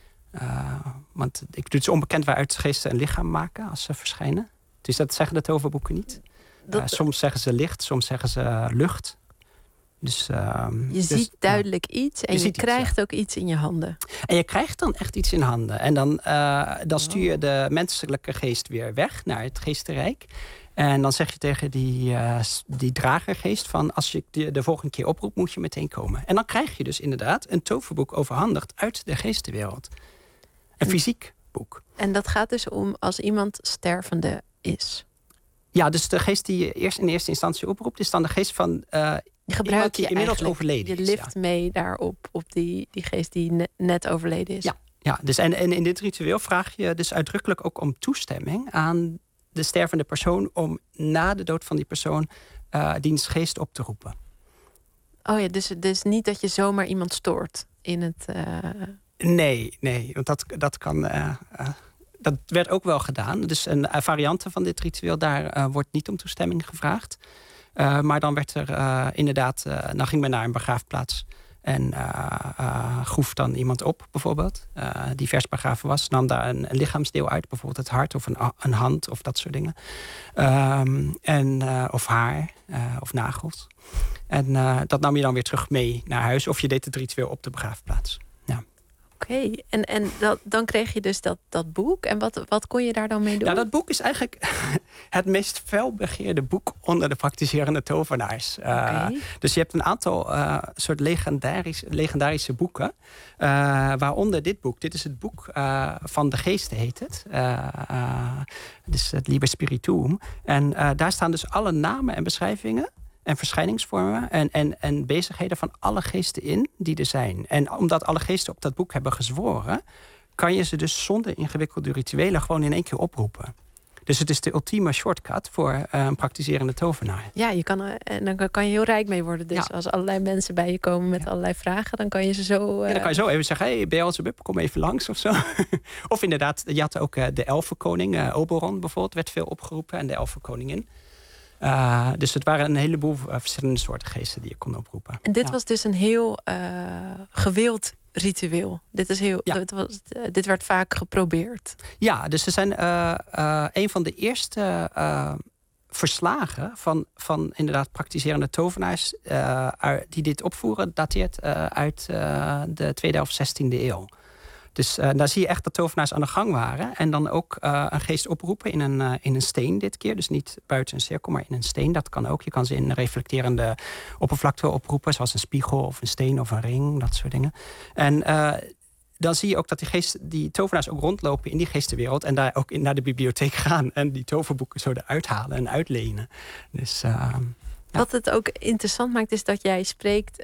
Want het is onbekend waaruit geesten een lichaam maken als ze verschijnen. Dus dat zeggen de toverboeken niet. Soms zeggen ze licht, soms zeggen ze lucht. Dus, je ziet duidelijk iets en je krijgt ook iets in je handen. En je krijgt dan echt iets in handen. En dan stuur je de menselijke geest weer weg naar het geestenrijk. En dan zeg je tegen die dragergeest van als je de volgende keer oproept, moet je meteen komen. En dan krijg je dus inderdaad een toverboek overhandigd uit de geestenwereld. Een fysiek boek. En dat gaat dus om als iemand stervende is. Ja, dus de geest die je in eerste instantie oproept, is dan de geest van iemand die inmiddels overleden is. Je lift mee daarop op die geest die net overleden is. Ja, dus en in dit ritueel vraag je dus uitdrukkelijk ook om toestemming aan de stervende persoon om na de dood van die persoon diens geest op te roepen. Oh ja, dus niet dat je zomaar iemand stoort in het... Nee, want dat kan... dat werd ook wel gedaan. Dus een variante van dit ritueel, daar wordt niet om toestemming gevraagd. Maar dan werd er inderdaad... dan ging men naar een begraafplaats en groef dan iemand op, bijvoorbeeld. Die vers begraven was. Nam daar een lichaamsdeel uit, bijvoorbeeld het hart of een hand of dat soort dingen. Of haar of nagels. En dat nam je dan weer terug mee naar huis. Of je deed het ritueel op de begraafplaats. Oké, en dan kreeg je dus dat boek. En wat kon je daar dan mee doen? Nou, dat boek is eigenlijk het meest felbegeerde boek onder de praktiserende tovenaars. Dus je hebt een aantal soort legendarische boeken. Waaronder dit boek. Dit is het boek van de geesten, heet het. Dus het Liber Spirituum. En daar staan dus alle namen en beschrijvingen en verschijningsvormen en bezigheden van alle geesten in die er zijn. En omdat alle geesten op dat boek hebben gezworen, kan je ze dus zonder ingewikkelde rituelen gewoon in 1 keer oproepen. Dus het is de ultieme shortcut voor een praktiserende tovenaar. Ja, dan kan je heel rijk mee worden. Dus als allerlei mensen bij je komen met allerlei vragen, dan kan je ze zo... dan kan je zo even zeggen, hey, Beelzebub, kom even langs of zo. Of inderdaad, je had ook de elfenkoning, Oberon bijvoorbeeld, werd veel opgeroepen. En de elfenkoningin. Dus het waren een heleboel verschillende soorten geesten die je kon oproepen. En dit was dus een heel gewild ritueel. Dit werd vaak geprobeerd. Ja, dus ze zijn een van de eerste verslagen van inderdaad praktiserende tovenaars die dit opvoeren, dateert uit de tweede helft 16e eeuw. Dus daar zie je echt dat tovenaars aan de gang waren. En dan ook een geest oproepen in een steen dit keer. Dus niet buiten een cirkel, maar in een steen. Dat kan ook. Je kan ze in reflecterende oppervlakte oproepen. Zoals een spiegel of een steen of een ring. Dat soort dingen. En dan zie je ook dat die tovenaars ook rondlopen in die geestenwereld. En daar ook naar de bibliotheek gaan. En die toverboeken zo eruit halen en uitlenen. Dus... Wat het ook interessant maakt is dat jij spreekt...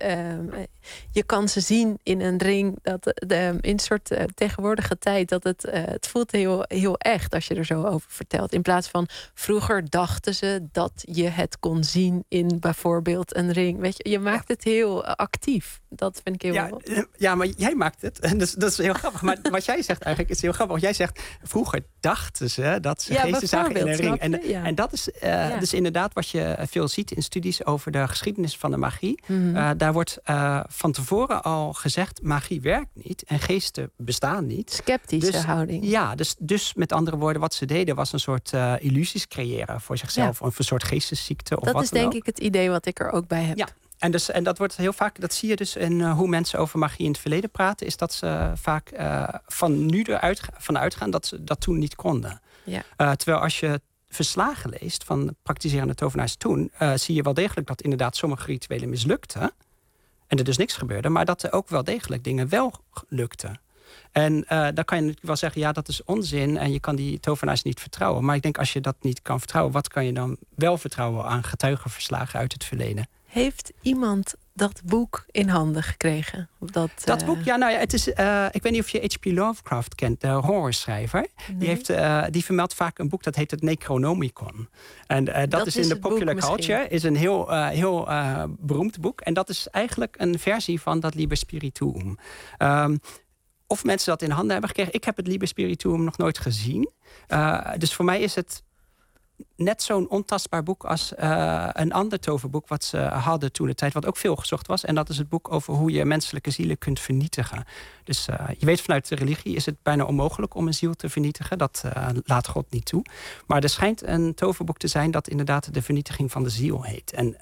je kan ze zien in een ring. In een soort tegenwoordige tijd. Dat het voelt heel, heel echt als je er zo over vertelt. In plaats van vroeger dachten ze dat je het kon zien in bijvoorbeeld een ring. Weet je maakt het heel actief. Dat vind ik heel... Ja, maar jij maakt het. En dat is heel grappig. Maar wat jij zegt eigenlijk is heel grappig. Jij zegt, vroeger dachten ze dat ze geesten zagen in een ring. En dat is dus inderdaad wat je veel ziet in studies over de geschiedenis van de magie. Mm-hmm. Daar wordt van tevoren al gezegd, magie werkt niet en geesten bestaan niet. Sceptische houding. Ja, dus met andere woorden, wat ze deden was een soort illusies creëren voor zichzelf. Of een soort geestesziekte. Of dat wat is denk ik het idee wat ik er ook bij heb. Ja. En dat wordt heel vaak, dat zie je dus in hoe mensen over magie in het verleden praten, is dat ze vaak van nu van uitgaan dat ze dat toen niet konden. Ja. Terwijl als je verslagen leest van praktiserende tovenaars toen, zie je wel degelijk dat inderdaad sommige rituelen mislukten. En er dus niks gebeurde, maar dat er ook wel degelijk dingen wel lukten. En dan kan je natuurlijk wel zeggen, ja, dat is onzin en je kan die tovenaars niet vertrouwen. Maar ik denk, als je dat niet kan vertrouwen, wat kan je dan wel vertrouwen aan getuigenverslagen uit het verleden? Heeft iemand dat boek in handen gekregen? Dat boek? Ja, nou ja, het is... ik weet niet of je H.P. Lovecraft kent, de horrorschrijver. Nee. Die vermeldt vaak een boek dat heet het Necronomicon. En dat is in de popular culture is een heel beroemd boek. En dat is eigenlijk een versie van dat Liber Spirituum. Of mensen dat in handen hebben gekregen. Ik heb het Liber Spirituum nog nooit gezien. Dus voor mij is het net zo'n ontastbaar boek als een ander toverboek wat ze hadden toen de tijd, wat ook veel gezocht was. En dat is het boek over hoe je menselijke zielen kunt vernietigen. Dus je weet, vanuit de religie is het bijna onmogelijk om een ziel te vernietigen. Dat laat God niet toe. Maar er schijnt een toverboek te zijn dat inderdaad de vernietiging van de ziel heet. En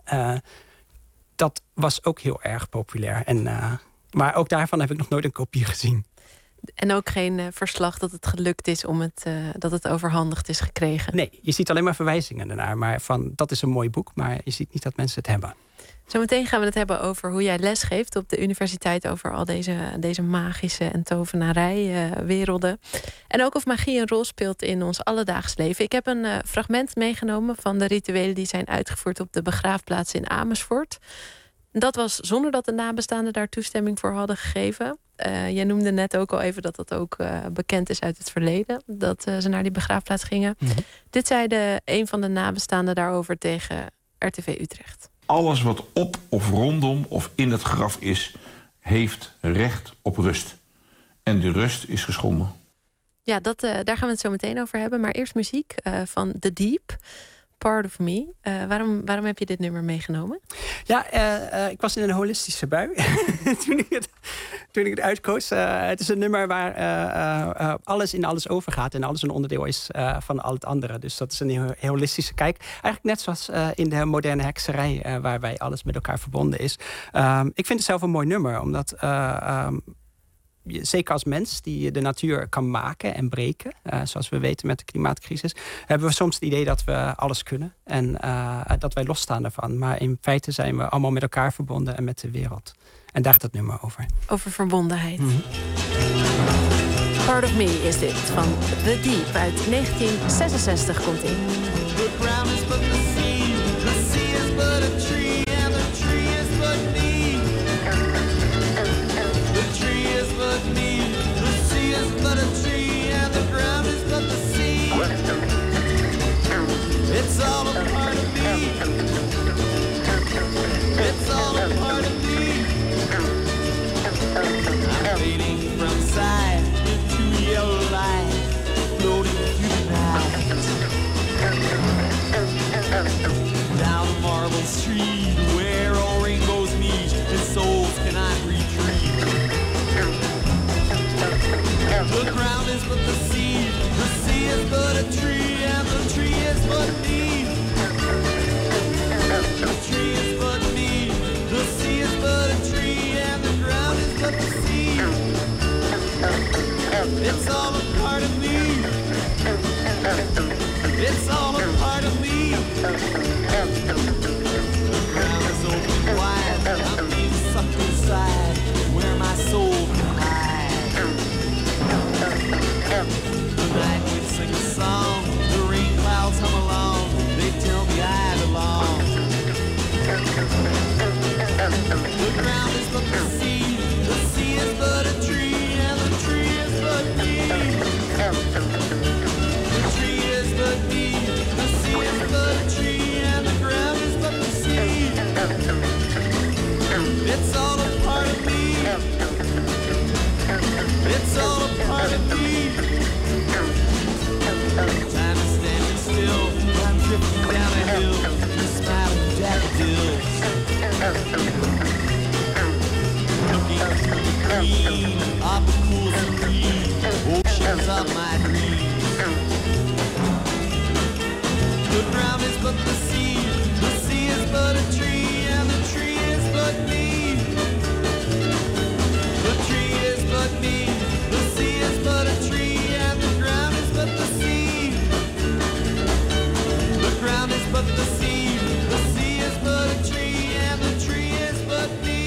dat was ook heel erg populair. Maar ook daarvan heb ik nog nooit een kopie gezien. En ook geen verslag dat het gelukt is dat het overhandigd is gekregen? Nee, je ziet alleen maar verwijzingen ernaar. Maar dat is een mooi boek, maar je ziet niet dat mensen het hebben. Zometeen gaan we het hebben over hoe jij lesgeeft op de universiteit, over al deze magische en tovenarijwerelden. En ook of magie een rol speelt in ons alledaags leven. Ik heb een fragment meegenomen van de rituelen die zijn uitgevoerd op de begraafplaats in Amersfoort. Dat was zonder dat de nabestaanden daar toestemming voor hadden gegeven. Jij noemde net ook al even dat dat ook bekend is uit het verleden. Dat ze naar die begraafplaats gingen. Mm-hmm. Dit zei een van de nabestaanden daarover tegen RTV Utrecht. Alles wat op of rondom of in het graf is, heeft recht op rust. En die rust is geschonden. Ja, daar gaan we het zo meteen over hebben. Maar eerst muziek van The Deep. Part of Me. Waarom heb je dit nummer meegenomen? Ja, ik was in een holistische bui toen ik het uitkoos. Het is een nummer waar alles in alles overgaat en alles een onderdeel is van al het andere. Dus dat is een holistische kijk. Eigenlijk net zoals in de moderne hekserij, waarbij alles met elkaar verbonden is. Ik vind het zelf een mooi nummer, omdat zeker als mens die de natuur kan maken en breken, zoals we weten met de klimaatcrisis, hebben we soms het idee dat we alles kunnen en dat wij losstaan ervan. Maar in feite zijn we allemaal met elkaar verbonden en met de wereld. En daar gaat het nummer over. Over verbondenheid. Mm-hmm. Part of Me is dit, van The Deep uit 1966 komt in. The ground is but the sea is but a tree, and the tree is but me. The tree is but me, the sea is but a tree, and the ground is but the sea. It's all a part of me. It's all a part of me. I'm fading from sight into yellow light, floating through the night. Down a marble street where all rainbows meet and souls cannot retreat. The ground is but the sea is but a tree, and the tree is but me. It's all a part of me. It's all a part of me. The ground is open wide. I'm being sucked inside where my soul can hide. The night we sing a song. The rain clouds hum along. They tell me I belong. The ground is but the sea. The sea is but a tree. And the tree is but me. The tree is but me. The sea is but a tree. And the ground is but the sea. It's all a part of me. It's all a part of me. Time is standing still. I'm drifting down a hill. The smiling daffodils. Looking through the green of the cool serene oceans of my dreams. The ground is but the sea. The sea is but a tree. And the tree is but me. The tree is but me. The sea is but a tree. And the ground is but the sea. The ground is but the sea. The sea is but a tree. And the tree is but me.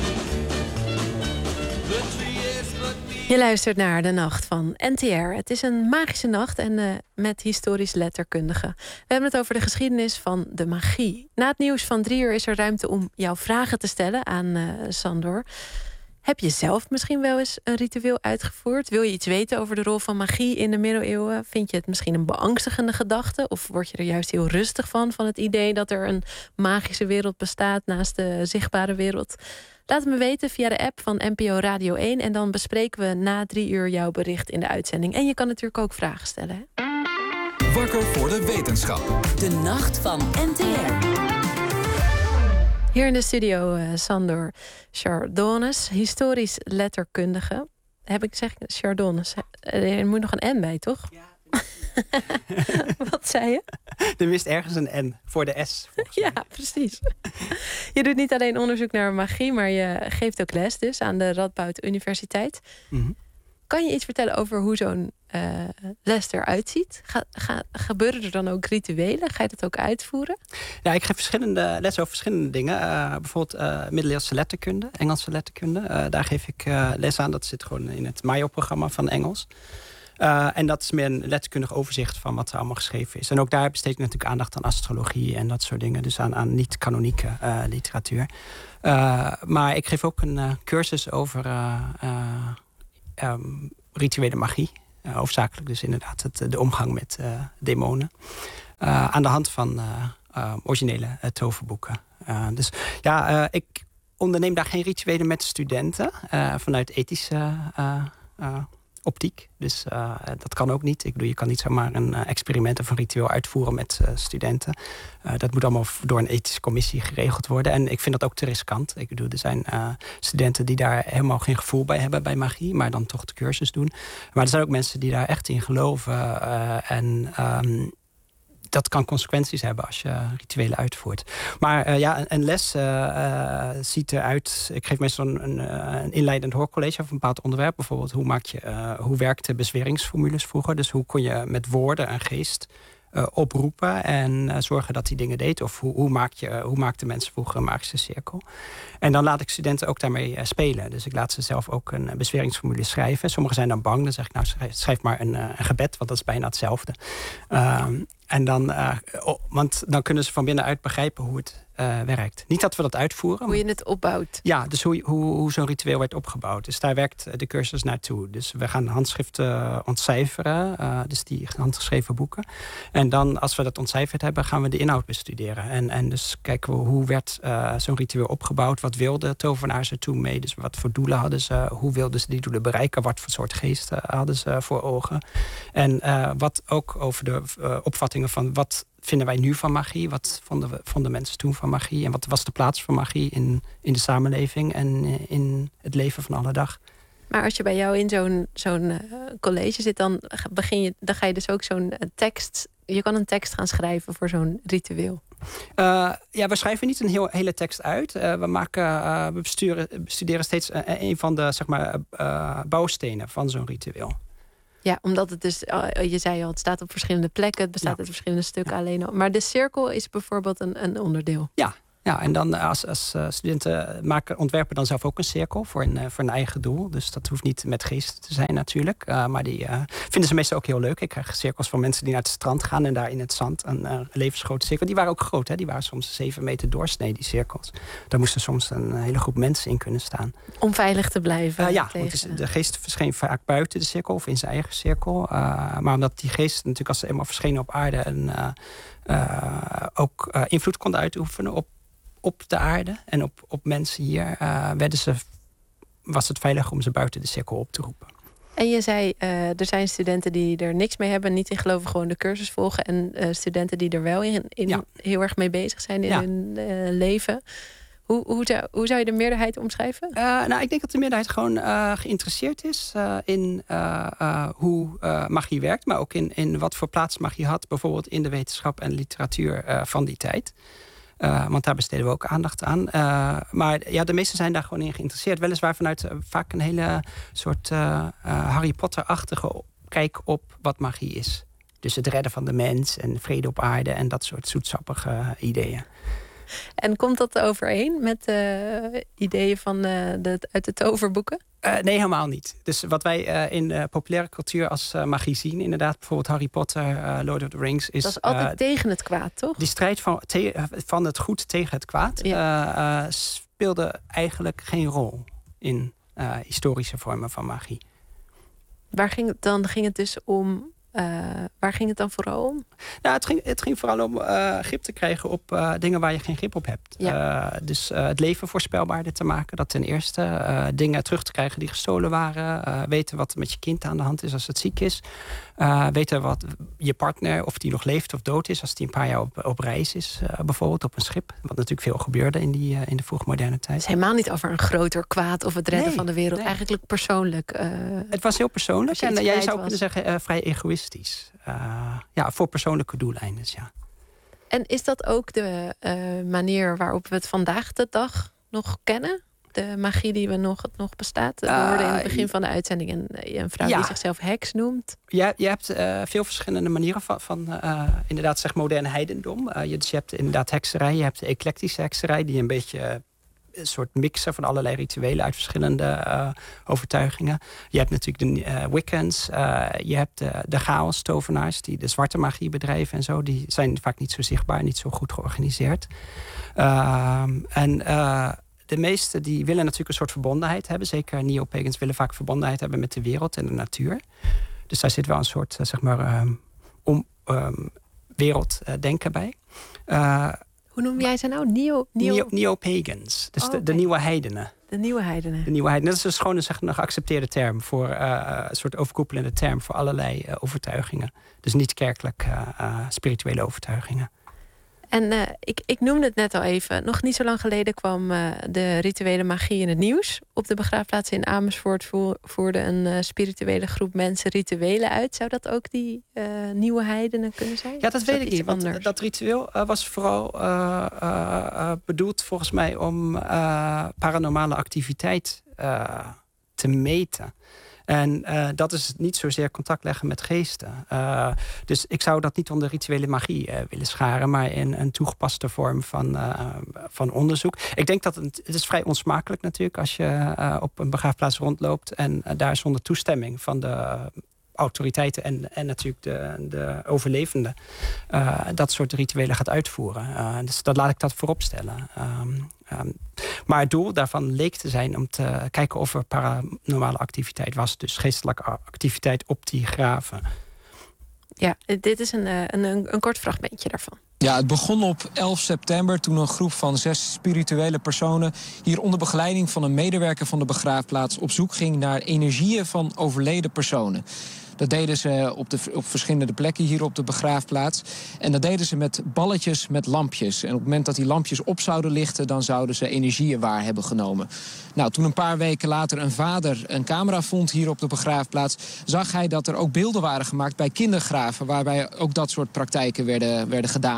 The tree is but me. Je luistert naar De Nacht van NTR. Het is een magische nacht en met historisch letterkundigen. We hebben het over de geschiedenis van de magie. Na het nieuws van 3 uur is er ruimte om jouw vragen te stellen aan Sandor. Heb je zelf misschien wel eens een ritueel uitgevoerd? Wil je iets weten over de rol van magie in de middeleeuwen? Vind je het misschien een beangstigende gedachte? Of word je er juist heel rustig van het idee dat er een magische wereld bestaat naast de zichtbare wereld? Laat het me weten via de app van NPO Radio 1. En dan bespreken we na 3 uur jouw bericht in de uitzending. En je kan natuurlijk ook vragen stellen. Hè? Wakker voor de wetenschap. De Nacht van NTR. Hier in de studio Sandor Chardonnes, historisch letterkundige. Zeg ik Chardonnes? Er moet nog een N bij, toch? Ja. Wat zei je? Er mist ergens een N voor de S. Ja, precies. Je doet niet alleen onderzoek naar magie, maar je geeft ook les dus aan de Radboud Universiteit. Mm-hmm. Kan je iets vertellen over hoe zo'n les eruit ziet? Gebeuren er dan ook rituelen? Ga je dat ook uitvoeren? Ja, ik geef verschillende lessen over verschillende dingen. Bijvoorbeeld middeleeuwse letterkunde, Engelse letterkunde. Daar geef ik les aan. Dat zit gewoon in het MAIO-programma van Engels. En dat is meer een letterkundig overzicht van wat er allemaal geschreven is. En ook daar besteed ik natuurlijk aandacht aan astrologie en dat soort dingen. Dus aan niet-kanonieke literatuur. Maar ik geef ook een cursus over rituele magie. Hoofdzakelijk dus inderdaad de omgang met demonen. Aan de hand van originele toverboeken. Dus ja, ik onderneem daar geen rituelen met studenten. Vanuit ethische optiek. Dus dat kan ook niet. Ik bedoel, je kan niet zomaar een experiment of een ritueel uitvoeren met studenten. Dat moet allemaal door een ethische commissie geregeld worden. En ik vind dat ook te riskant. Ik bedoel, er zijn studenten die daar helemaal geen gevoel bij hebben bij magie, maar dan toch de cursus doen. Maar er zijn ook mensen die daar echt in geloven. En dat kan consequenties hebben als je rituelen uitvoert. Maar ja, een les ziet eruit. Ik geef meestal een inleidend hoorcollege over een bepaald onderwerp. Bijvoorbeeld, hoe werkten bezweringsformules vroeger? Dus hoe kon je met woorden een geest oproepen en zorgen dat die dingen deed? Of hoe maakten mensen vroeger een magische cirkel? En dan laat ik studenten ook daarmee spelen. Dus ik laat ze zelf ook een bezweringsformule schrijven. Sommigen zijn dan bang. Dan zeg ik, nou, schrijf maar een gebed, want dat is bijna hetzelfde. En dan, want dan kunnen ze van binnenuit begrijpen hoe het werkt. Niet dat we dat uitvoeren. Hoe je het opbouwt. Ja, dus hoe zo'n ritueel werd opgebouwd. Dus daar werkt de cursus naartoe. Dus we gaan handschriften ontcijferen. Dus die handgeschreven boeken. En dan, als we dat ontcijferd hebben, gaan we de inhoud bestuderen. En dus kijken we hoe werd zo'n ritueel opgebouwd. Wat wilden tovenaars er toen mee? Dus wat voor doelen hadden ze? Hoe wilden ze die doelen bereiken? Wat voor soort geesten hadden ze voor ogen? En wat ook over de opvattingen van wat vinden wij nu van magie? Wat vonden mensen toen van magie? En wat was de plaats van magie in de samenleving en in het leven van alle dag? Maar als je bij jou in zo'n college zit, dan ga je dus ook zo'n tekst. Je kan een tekst gaan schrijven voor zo'n ritueel. Ja, we schrijven niet een hele tekst uit. We bestuderen steeds een van de bouwstenen van zo'n ritueel. Ja, omdat het dus, je zei al, het staat op verschillende plekken. Het bestaat uit verschillende stukken alleen al. Maar de cirkel is bijvoorbeeld een onderdeel. Ja, en dan als studenten ontwerpen dan zelf ook een cirkel voor een eigen doel. Dus dat hoeft niet met geesten te zijn natuurlijk. Maar die vinden ze meestal ook heel leuk. Ik krijg cirkels van mensen die naar het strand gaan en daar in het zand een levensgrote cirkel. Die waren ook groot, hè? Die waren soms 7 meter doorsnee, die cirkels. Daar moesten soms een hele groep mensen in kunnen staan. Om veilig te blijven. Want de geest verscheen vaak buiten de cirkel of in zijn eigen cirkel. Maar omdat die geesten natuurlijk als ze eenmaal verschenen op aarde ook invloed konden uitoefenen op de aarde en op mensen hier, was het veilig om ze buiten de cirkel op te roepen. En je zei, er zijn studenten die er niks mee hebben, niet in geloven, gewoon de cursus volgen. En studenten die er wel in heel erg mee bezig zijn in hun leven. Hoe zou je de meerderheid omschrijven? Ik denk dat de meerderheid gewoon geïnteresseerd is in hoe magie werkt. Maar ook in wat voor plaats magie had. Bijvoorbeeld in de wetenschap en literatuur van die tijd. Want daar besteden we ook aandacht aan. Maar de meesten zijn daar gewoon in geïnteresseerd. Weliswaar vanuit vaak een hele soort Harry Potter-achtige kijk op wat magie is. Dus het redden van de mens en vrede op aarde en dat soort zoetsappige ideeën. En komt dat overeen met ideeën van uit de toverboeken? Nee, helemaal niet. Dus wat wij in populaire cultuur als magie zien, inderdaad, bijvoorbeeld Harry Potter, Lord of the Rings, is... Dat is altijd tegen het kwaad, toch? Die strijd van het goed tegen het kwaad speelde eigenlijk geen rol in historische vormen van magie. Waar ging het dus om? Waar ging het dan vooral om? Nou, het ging vooral om grip te krijgen op dingen waar je geen grip op hebt. Dus het leven voorspelbaarder te maken. Dat ten eerste dingen terug te krijgen die gestolen waren. Weten wat er met je kind aan de hand is als het ziek is. Weten wat je partner, of die nog leeft of dood is. Als die een paar jaar op reis is, bijvoorbeeld op een schip. Wat natuurlijk veel gebeurde in de vroegmoderne tijd. Het is helemaal niet over een groter kwaad of het redden van de wereld. Eigenlijk persoonlijk. Het was heel persoonlijk. En jij zou kunnen zeggen vrij egoïstisch. Voor persoonlijke doeleinden, ja. En is dat ook de manier waarop we het vandaag de dag nog kennen? De magie die nog bestaat? We hoorden in het begin van de uitzending een vrouw die zichzelf heks noemt. Ja, je hebt veel verschillende manieren van inderdaad zeg moderne heidendom. Dus je hebt inderdaad hekserij, je hebt de eclectische hekserij die een beetje... een soort mixen van allerlei rituelen uit verschillende overtuigingen. Je hebt natuurlijk de Wiccans. Je hebt de chaos-tovenaars die de zwarte magie bedrijven en zo. Die zijn vaak niet zo zichtbaar, niet zo goed georganiseerd. De meesten die willen natuurlijk een soort verbondenheid hebben. Zeker neo-pagans willen vaak verbondenheid hebben met de wereld en de natuur. Dus daar zit wel een soort werelddenken bij. Hoe noem jij ze nou? Neo-pagans. Dus de nieuwe heidenen. De nieuwe heidenen. De nieuwe heidenen. Dat is dus gewoon een geaccepteerde term voor een soort overkoepelende term voor allerlei overtuigingen. Dus niet kerkelijk spirituele overtuigingen. En ik noemde het net al even. Nog niet zo lang geleden kwam de rituele magie in het nieuws. Op de begraafplaats in Amersfoort voerde een spirituele groep mensen rituelen uit. Zou dat ook die nieuwe heidenen kunnen zijn? Ja, dat weet ik niet. Want dat ritueel was vooral bedoeld volgens mij om paranormale activiteit te meten. En dat is niet zozeer contact leggen met geesten. Dus ik zou dat niet onder rituele magie willen scharen, maar in een toegepaste vorm van onderzoek. Ik denk dat het is vrij onsmakelijk natuurlijk als je op een begraafplaats rondloopt en daar zonder toestemming van de autoriteiten en natuurlijk de overlevenden dat soort rituelen gaat uitvoeren. Dus dat laat ik dat voorop stellen. Maar het doel daarvan leek te zijn om te kijken of er paranormale activiteit was. Dus geestelijke activiteit op die graven. Ja, dit is een kort fragmentje daarvan. Ja, het begon op 11 september toen een groep van 6 spirituele personen hier onder begeleiding van een medewerker van de begraafplaats op zoek ging naar energieën van overleden personen. Dat deden ze op verschillende plekken hier op de begraafplaats. En dat deden ze met balletjes met lampjes. En op het moment dat die lampjes op zouden lichten, dan zouden ze energieën waar hebben genomen. Nou, toen een paar weken later een vader een camera vond hier op de begraafplaats, zag hij dat er ook beelden waren gemaakt bij kindergraven, waarbij ook dat soort praktijken werden gedaan.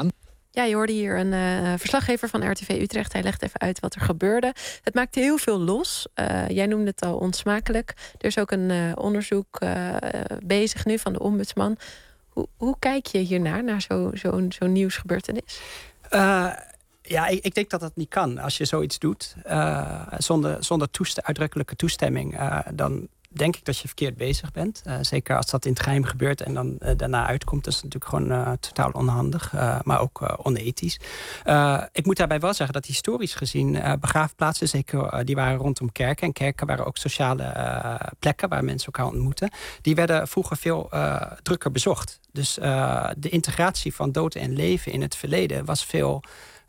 Ja, je hoorde hier een verslaggever van RTV Utrecht. Hij legt even uit wat er gebeurde. Het maakte heel veel los. Jij noemde het al onsmakelijk. Er is ook een onderzoek bezig nu van de ombudsman. Hoe kijk je hiernaar, naar zo'n nieuwsgebeurtenis? Ja, ik denk dat dat niet kan. Als je zoiets doet zonder uitdrukkelijke toestemming, dan denk ik dat je verkeerd bezig bent. Zeker als dat in het geheim gebeurt en dan daarna uitkomt. Dat is natuurlijk gewoon totaal onhandig, maar ook onethisch. Ik moet daarbij wel zeggen dat historisch gezien begraafplaatsen, zeker die waren rondom kerken. En kerken waren ook sociale plekken waar mensen elkaar ontmoeten. Die werden vroeger veel drukker bezocht. Dus de integratie van dood en leven in het verleden was veel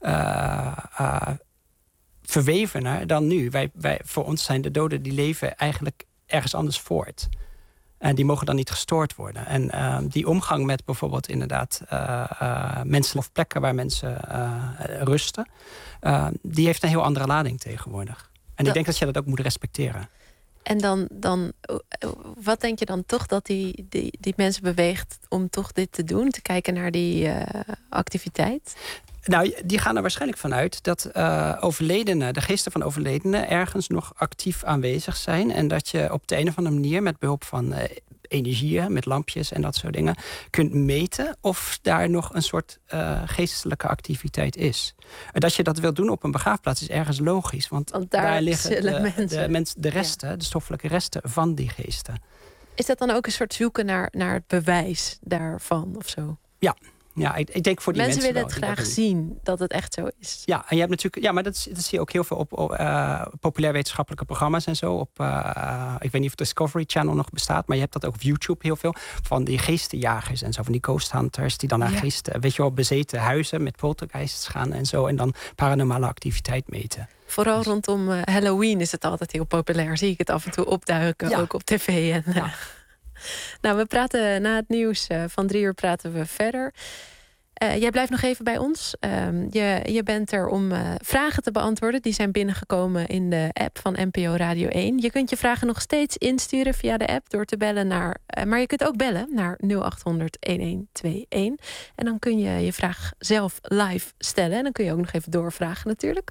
verwevener dan nu. Voor ons zijn de doden die leven eigenlijk ergens anders voort. En die mogen dan niet gestoord worden. En die omgang met bijvoorbeeld inderdaad mensen of plekken waar mensen rusten, die heeft een heel andere lading tegenwoordig. En ik denk dat je dat ook moet respecteren. En dan wat denk je dan toch dat die mensen beweegt om toch dit te doen? Te kijken naar die activiteit? Nou, die gaan er waarschijnlijk vanuit dat overledenen, de geesten van overledenen, ergens nog actief aanwezig zijn. En dat je op de een of andere manier met behulp van energieën, met lampjes en dat soort dingen, kunt meten of daar nog een soort geestelijke activiteit is. Dat je dat wilt doen op een begraafplaats is ergens logisch. Want daar liggen de resten, de stoffelijke resten van die geesten. Is dat dan ook een soort zoeken naar het bewijs daarvan of zo? Ja. Ja, ik denk voor die mensen willen het graag zien dat het echt zo is. Ja, en je hebt natuurlijk, ja, maar dat zie je ook heel veel op populair wetenschappelijke programma's en zo. Ik weet niet of Discovery Channel nog bestaat, maar je hebt dat ook op YouTube heel veel van die geestenjagers en zo, van die ghost hunters die dan naar geesten, weet je wel, bezeten huizen met poltergeists gaan en zo en dan paranormale activiteit meten. Vooral rondom Halloween is het altijd heel populair. Zie ik het af en toe opduiken, ook op tv en. Nou, we praten na het nieuws van 3 uur praten we verder. Jij blijft nog even bij ons. Je bent er om vragen te beantwoorden. Die zijn binnengekomen in de app van NPO Radio 1. Je kunt je vragen nog steeds insturen via de app door te bellen naar. Maar je kunt ook bellen naar 0800-1121. En dan kun je je vraag zelf live stellen. En dan kun je ook nog even doorvragen natuurlijk.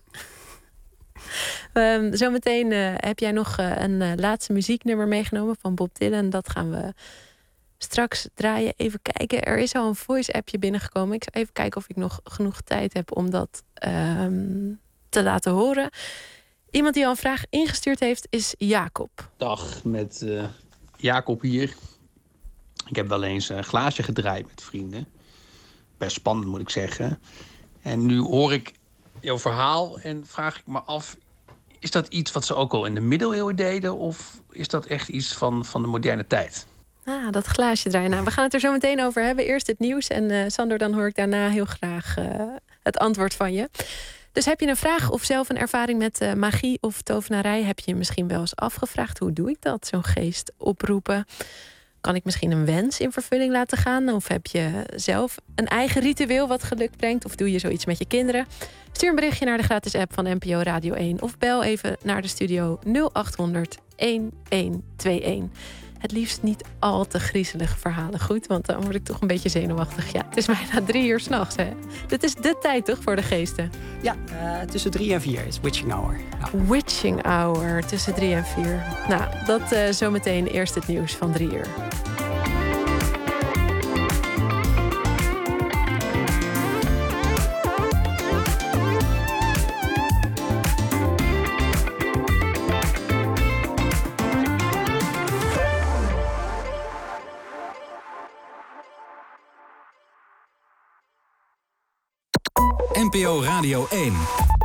Zometeen heb jij nog een laatste muzieknummer meegenomen van Bob Dylan. Dat gaan we straks draaien. Even kijken. Er is al een voice-appje binnengekomen. Ik zal even kijken of ik nog genoeg tijd heb om dat te laten horen. Iemand die al een vraag ingestuurd heeft is Jacob. Dag, met Jacob hier. Ik heb wel eens een glaasje gedraaid met vrienden. Best spannend moet ik zeggen. En nu hoor ik jouw verhaal en vraag ik me af, is dat iets wat ze ook al in de middeleeuwen deden of is dat echt iets van de moderne tijd? Dat glaasje draaien. Nou, we gaan het er zo meteen over hebben. Eerst het nieuws en Sander, dan hoor ik daarna heel graag het antwoord van je. Dus heb je een vraag of zelf een ervaring met magie of tovenarij? Heb je je misschien wel eens afgevraagd, hoe doe ik dat? Zo'n geest oproepen. Kan ik misschien een wens in vervulling laten gaan? Of heb je zelf een eigen ritueel wat geluk brengt? Of doe je zoiets met je kinderen? Stuur een berichtje naar de gratis app van NPO Radio 1. Of bel even naar de studio 0800 1121. Het liefst niet al te griezelige verhalen, goed? Want dan word ik toch een beetje zenuwachtig. Ja, het is bijna 3 uur 's nachts, hè? Dit is de tijd, toch, voor de geesten? Ja, tussen 3 en 4 is witching hour. Ja. Witching hour, tussen 3 en 4. Nou, dat zometeen eerst het nieuws van 3 uur. NPO Radio 1.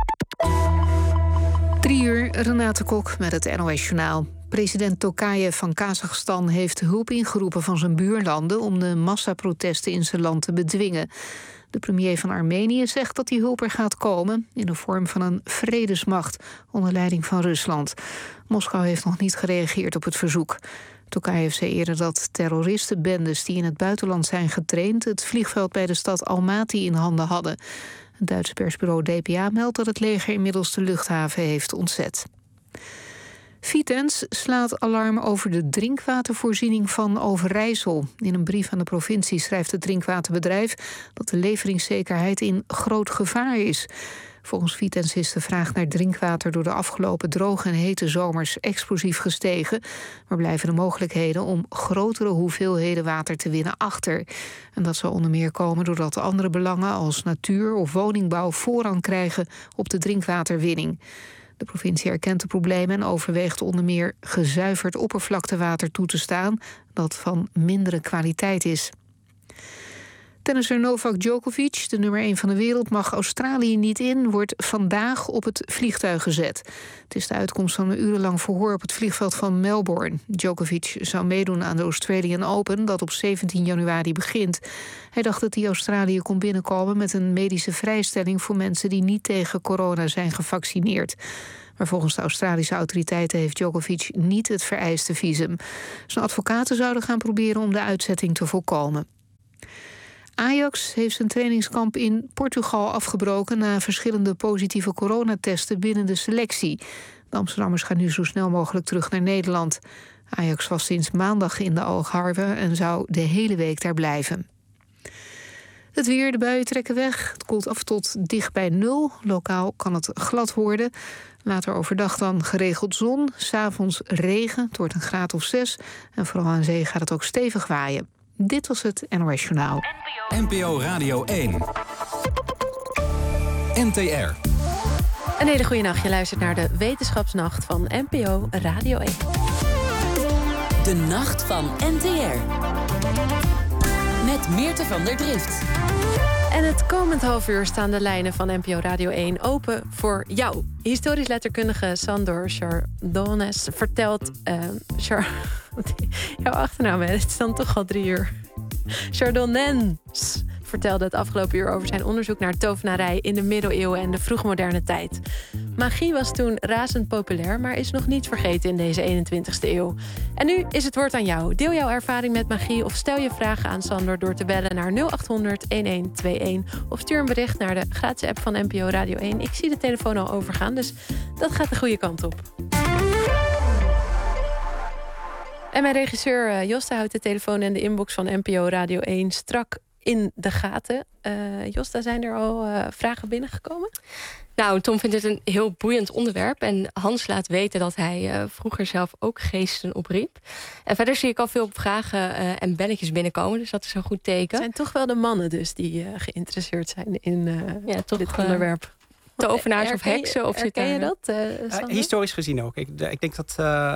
3 uur, Renate Kok met het NOS Journaal. President Tokayev van Kazachstan heeft hulp ingeroepen van zijn buurlanden om de massaprotesten in zijn land te bedwingen. De premier van Armenië zegt dat die hulp er gaat komen in de vorm van een vredesmacht onder leiding van Rusland. Moskou heeft nog niet gereageerd op het verzoek. Tokayev zei eerder dat terroristenbendes die in het buitenland zijn getraind het vliegveld bij de stad Almaty in handen hadden. Het Duitse persbureau DPA meldt dat het leger inmiddels de luchthaven heeft ontzet. Vitens slaat alarm over de drinkwatervoorziening van Overijssel. In een brief aan de provincie schrijft het drinkwaterbedrijf dat de leveringszekerheid in groot gevaar is. Volgens Vitens is de vraag naar drinkwater door de afgelopen droge en hete zomers explosief gestegen. Maar blijven de mogelijkheden om grotere hoeveelheden water te winnen achter. En dat zal onder meer komen doordat andere belangen als natuur of woningbouw voorrang krijgen op de drinkwaterwinning. De provincie erkent de problemen en overweegt onder meer gezuiverd oppervlaktewater toe te staan dat van mindere kwaliteit is. Tennisser Novak Djokovic, de nummer 1 van de wereld, mag Australië niet in, wordt vandaag op het vliegtuig gezet. Het is de uitkomst van een urenlang verhoor op het vliegveld van Melbourne. Djokovic zou meedoen aan de Australian Open, dat op 17 januari begint. Hij dacht dat hij Australië kon binnenkomen met een medische vrijstelling voor mensen die niet tegen corona zijn gevaccineerd. Maar volgens de Australische autoriteiten heeft Djokovic niet het vereiste visum. Zijn advocaten zouden gaan proberen om de uitzetting te voorkomen. Ajax heeft zijn trainingskamp in Portugal afgebroken na verschillende positieve coronatesten binnen de selectie. De Amsterdammers gaan nu zo snel mogelijk terug naar Nederland. Ajax was sinds maandag in de Algarve en zou de hele week daar blijven. Het weer, de buien trekken weg. Het koelt af tot dicht bij 0. Lokaal kan het glad worden. Later overdag dan geregeld zon. 's Avonds regen. Het wordt een graad of 6. En vooral aan zee gaat het ook stevig waaien. Dit was het NOS Journaal. NPO Radio 1. NTR. Een hele goede nacht. Je luistert naar de Wetenschapsnacht van NPO Radio 1. De Nacht van NTR. Met Meerte van der Drift. En het komend half uur staan de lijnen van NPO Radio 1 open voor jou. Historisch letterkundige Sandor Chardonnès vertelt... jouw achternaam, hè? Het is dan toch al 3 uur. Chardonnès vertelde het afgelopen uur over zijn onderzoek naar tovenarij in de middeleeuwen en de vroegmoderne tijd. Magie was toen razend populair, maar is nog niet vergeten in deze 21ste eeuw. En nu is het woord aan jou. Deel jouw ervaring met magie of stel je vragen aan Sandor door te bellen naar 0800-1121 of stuur een bericht naar de gratis app van NPO Radio 1. Ik zie de telefoon al overgaan, dus dat gaat de goede kant op. En mijn regisseur Josta houdt de telefoon en de inbox van NPO Radio 1 strak in de gaten. Josta, zijn er al vragen binnengekomen? Nou, Tom vindt het een heel boeiend onderwerp. En Hans laat weten dat hij vroeger zelf ook geesten opriep. En verder zie ik al veel vragen en belletjes binnenkomen. Dus dat is een goed teken. Het zijn toch wel de mannen dus die geïnteresseerd zijn in dit onderwerp. Tovenaars of heksen. Of herken je dat? Historisch gezien ook. Ik denk dat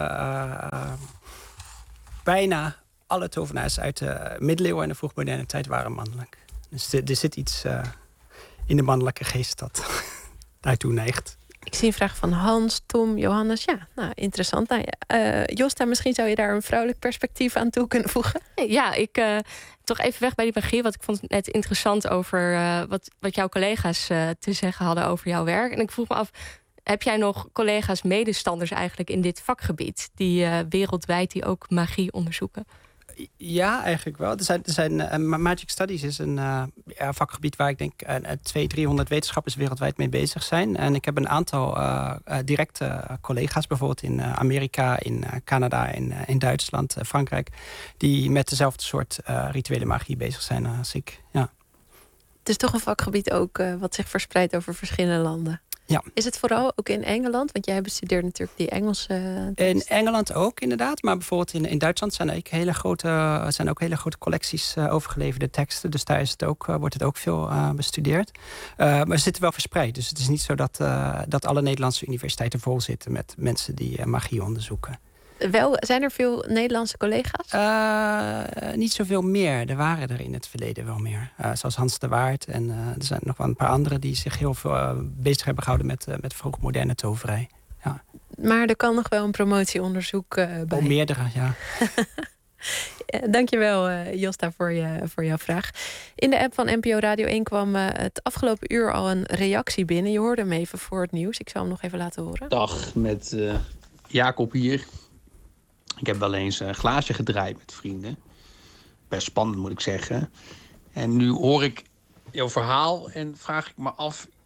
bijna alle tovenaars uit de middeleeuwen en de vroegmoderne tijd waren mannelijk. Dus er zit iets in de mannelijke geest dat daartoe neigt. Ik zie een vraag van Hans, Tom, Johannes. Ja, nou, interessant. Nou, Josta, misschien zou je daar een vrouwelijk perspectief aan toe kunnen voegen? Ja, ik toch even weg bij die magie. Want ik vond het net interessant over wat jouw collega's te zeggen hadden over jouw werk. En ik vroeg me af, heb jij nog collega's, medestanders eigenlijk in dit vakgebied, die wereldwijd die ook magie onderzoeken? Ja, eigenlijk wel. Er zijn Magic Studies is een vakgebied waar ik denk 200-300 wetenschappers wereldwijd mee bezig zijn. En ik heb een aantal directe collega's, bijvoorbeeld in Amerika, in Canada, in Duitsland, Frankrijk, die met dezelfde soort rituele magie bezig zijn als ik. Ja. Het is toch een vakgebied ook wat zich verspreidt over verschillende landen. Ja. Is het vooral ook in Engeland? Want jij bestudeert natuurlijk die Engelse... In Engeland ook, inderdaad. Maar bijvoorbeeld in Duitsland zijn ook hele grote collecties overgeleverde teksten. Dus daar is wordt het ook veel bestudeerd. Maar ze zitten wel verspreid. Dus het is niet zo dat alle Nederlandse universiteiten vol zitten met mensen die magie onderzoeken. Zijn er veel Nederlandse collega's? Niet zoveel meer. Er waren er in het verleden wel meer. Zoals Hans de Waard. En er zijn nog wel een paar anderen die zich heel veel bezig hebben gehouden met vroegmoderne toverij. Ja. Maar er kan nog wel een promotieonderzoek bij. Meerdere, ja. Dankjewel, Josta, voor jouw vraag. In de app van NPO Radio 1 kwam het afgelopen uur al een reactie binnen. Je hoorde hem even voor het nieuws. Ik zal hem nog even laten horen. Dag, met Jacob hier. Ik heb wel eens een glaasje gedraaid met vrienden. Best spannend, moet ik zeggen. En nu hoor ik jouw verhaal en vraag ik me af,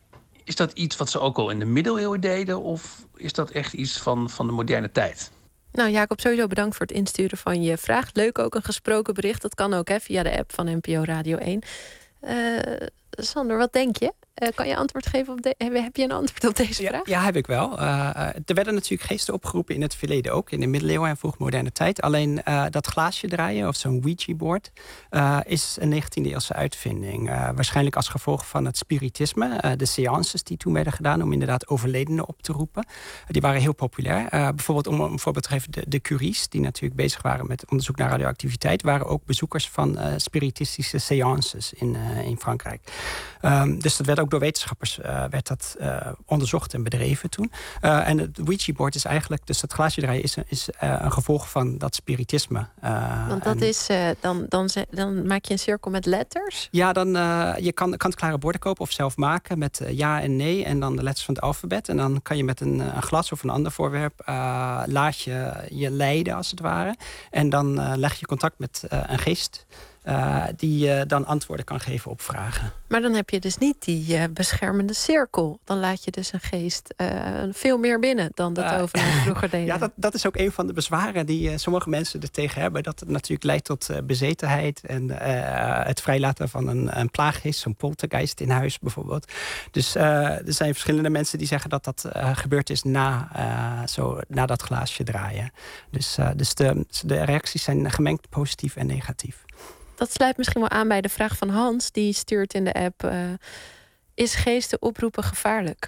Is dat iets wat ze ook al in de middeleeuwen deden? Of is dat echt iets van de moderne tijd? Nou, Jacob, sowieso bedankt voor het insturen van je vraag. Leuk ook een gesproken bericht. Dat kan ook via de app van NPO Radio 1. Sander, wat denk je? Kan je antwoord geven op heb je een antwoord op deze vraag? Ja, heb ik wel. Er werden natuurlijk geesten opgeroepen in het verleden ook. In de middeleeuwen en vroegmoderne tijd. Alleen dat glaasje draaien of zo'n Ouija-board is een 19e-eeuwse uitvinding. Waarschijnlijk als gevolg van het spiritisme. De séances die toen werden gedaan om inderdaad overledenen op te roepen. Die waren heel populair. Bijvoorbeeld om een voorbeeld te geven, de Curies, die natuurlijk bezig waren met onderzoek naar radioactiviteit, waren ook bezoekers van spiritistische séances in Frankrijk. Dus dat werd ook door wetenschappers onderzocht en bedreven toen. En het Ouija-board is eigenlijk, dus dat glaasje draaien is een gevolg van dat spiritisme. Want dat is, dan maak je een cirkel met letters? Ja, dan je kan klare borden kopen of zelf maken met ja en nee en dan de letters van het alfabet. En dan kan je met een glas of een ander voorwerp laat je leiden als het ware. En dan leg je contact met een geest die dan antwoorden kan geven op vragen. Maar dan heb je dus niet die beschermende cirkel. Dan laat je dus een geest veel meer binnen dan dat overheid vroeger deden. Ja, dat is ook een van de bezwaren die sommige mensen er tegen hebben. Dat het natuurlijk leidt tot bezetenheid en het vrijlaten van een plaaggeest, zo'n poltergeist in huis bijvoorbeeld. Dus er zijn verschillende mensen die zeggen dat gebeurd is na dat glaasje draaien. Dus de reacties zijn gemengd positief en negatief. Dat sluit misschien wel aan bij de vraag van Hans. Die stuurt in de app: is geesten oproepen gevaarlijk?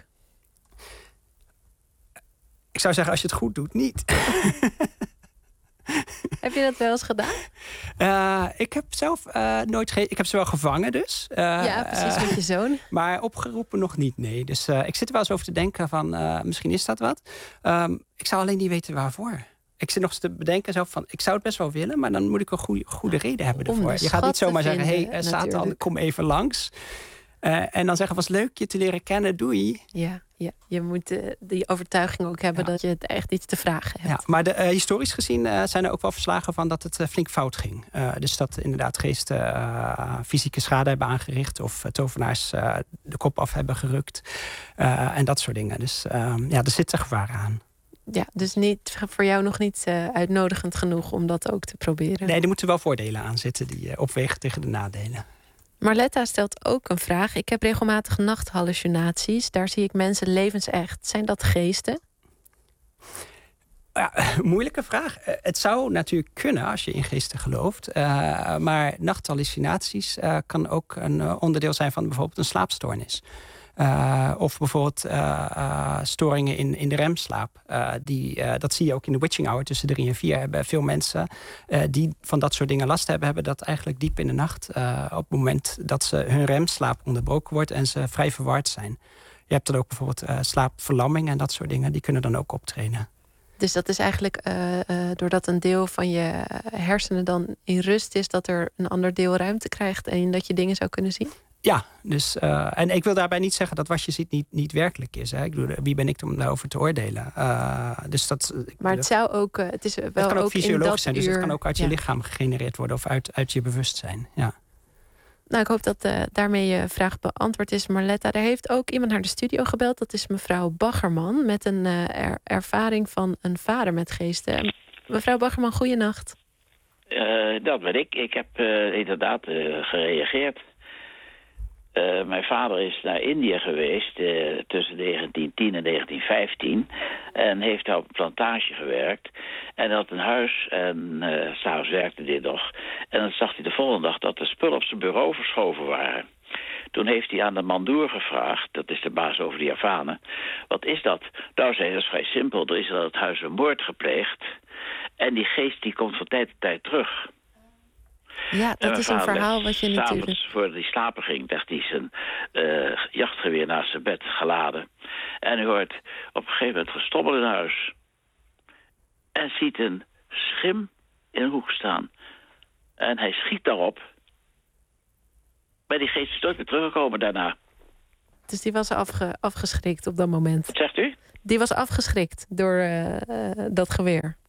Ik zou zeggen, als je het goed doet, niet. Heb je dat wel eens gedaan? Ik heb zelf nooit... Ik heb ze wel gevangen dus. Ja, precies, met je zoon. Maar opgeroepen nog niet, nee. Dus ik zit er wel eens over te denken van, misschien is dat wat. Ik zou alleen niet weten waarvoor. Ik zit nog eens te bedenken zelf van, ik zou het best wel willen, maar dan moet ik een goede reden hebben ervoor. Je gaat niet zomaar zeggen, hey, Satan, kom even langs. En dan zeggen, was leuk je te leren kennen, doei. Ja. Je moet die overtuiging ook hebben dat je het echt iets te vragen hebt. Ja, maar historisch gezien zijn er ook wel verslagen van dat het flink fout ging. Dus dat inderdaad geesten fysieke schade hebben aangericht of tovenaars de kop af hebben gerukt. En dat soort dingen. Dus er zit er gevaar aan. Ja, dus voor jou nog niet uitnodigend genoeg om dat ook te proberen. Nee, er moeten wel voordelen aan zitten die opwegen tegen de nadelen. Marletta stelt ook een vraag. Ik heb regelmatig nachthallucinaties. Daar zie ik mensen levensecht. Zijn dat geesten? Ja, moeilijke vraag. Het zou natuurlijk kunnen als je in geesten gelooft. Maar nachthallucinaties kan ook een onderdeel zijn van bijvoorbeeld een slaapstoornis. Of bijvoorbeeld storingen in de remslaap. Dat zie je ook in de witching hour tussen 3 en 4. Hebben veel mensen die van dat soort dingen last hebben dat eigenlijk diep in de nacht. Op het moment dat ze hun remslaap onderbroken wordt en ze vrij verward zijn. Je hebt dan ook bijvoorbeeld slaapverlamming en dat soort dingen. Die kunnen dan ook optreden. Dus dat is eigenlijk doordat een deel van je hersenen dan in rust is, dat er een ander deel ruimte krijgt en dat je dingen zou kunnen zien? Ja, dus, en ik wil daarbij niet zeggen dat wat je ziet niet werkelijk is. Hè. Ik bedoel, wie ben ik om daarover te oordelen? Dus maar het zou ook, het is wel het kan ook fysiologisch zijn, dus het kan ook uit je lichaam gegenereerd worden of uit je bewustzijn. Ja. Nou, ik hoop dat daarmee je vraag beantwoord is, Marletta. Er heeft ook iemand naar de studio gebeld. Dat is mevrouw Baggerman met een ervaring van een vader met geesten. Mevrouw Baggerman, goeienacht. Dat ben ik. Ik heb inderdaad gereageerd. Mijn vader is naar India geweest tussen 1910 en 1915 en heeft daar op een plantage gewerkt en had een huis en 's avonds werkte dit nog. En dan zag hij de volgende dag dat de spullen op zijn bureau verschoven waren. Toen heeft hij aan de mandoer gevraagd, dat is de baas over de Javanen, wat is dat? Nou, zei hij, dat is vrij simpel, er is in het huis een moord gepleegd en die geest die komt van tijd tot tijd terug. Ja, dat is een verhaal wat je natuurlijk... 'S'avonds voordat hij slapen ging, dacht hij zijn jachtgeweer naast zijn bed geladen. En hij hoort op een gegeven moment gestommel in huis. En ziet een schim in een hoek staan. En hij schiet daarop. Maar die geest is nooit meer teruggekomen daarna. Dus die was afgeschrikt op dat moment. Wat zegt u? Die was afgeschrikt door dat geweer.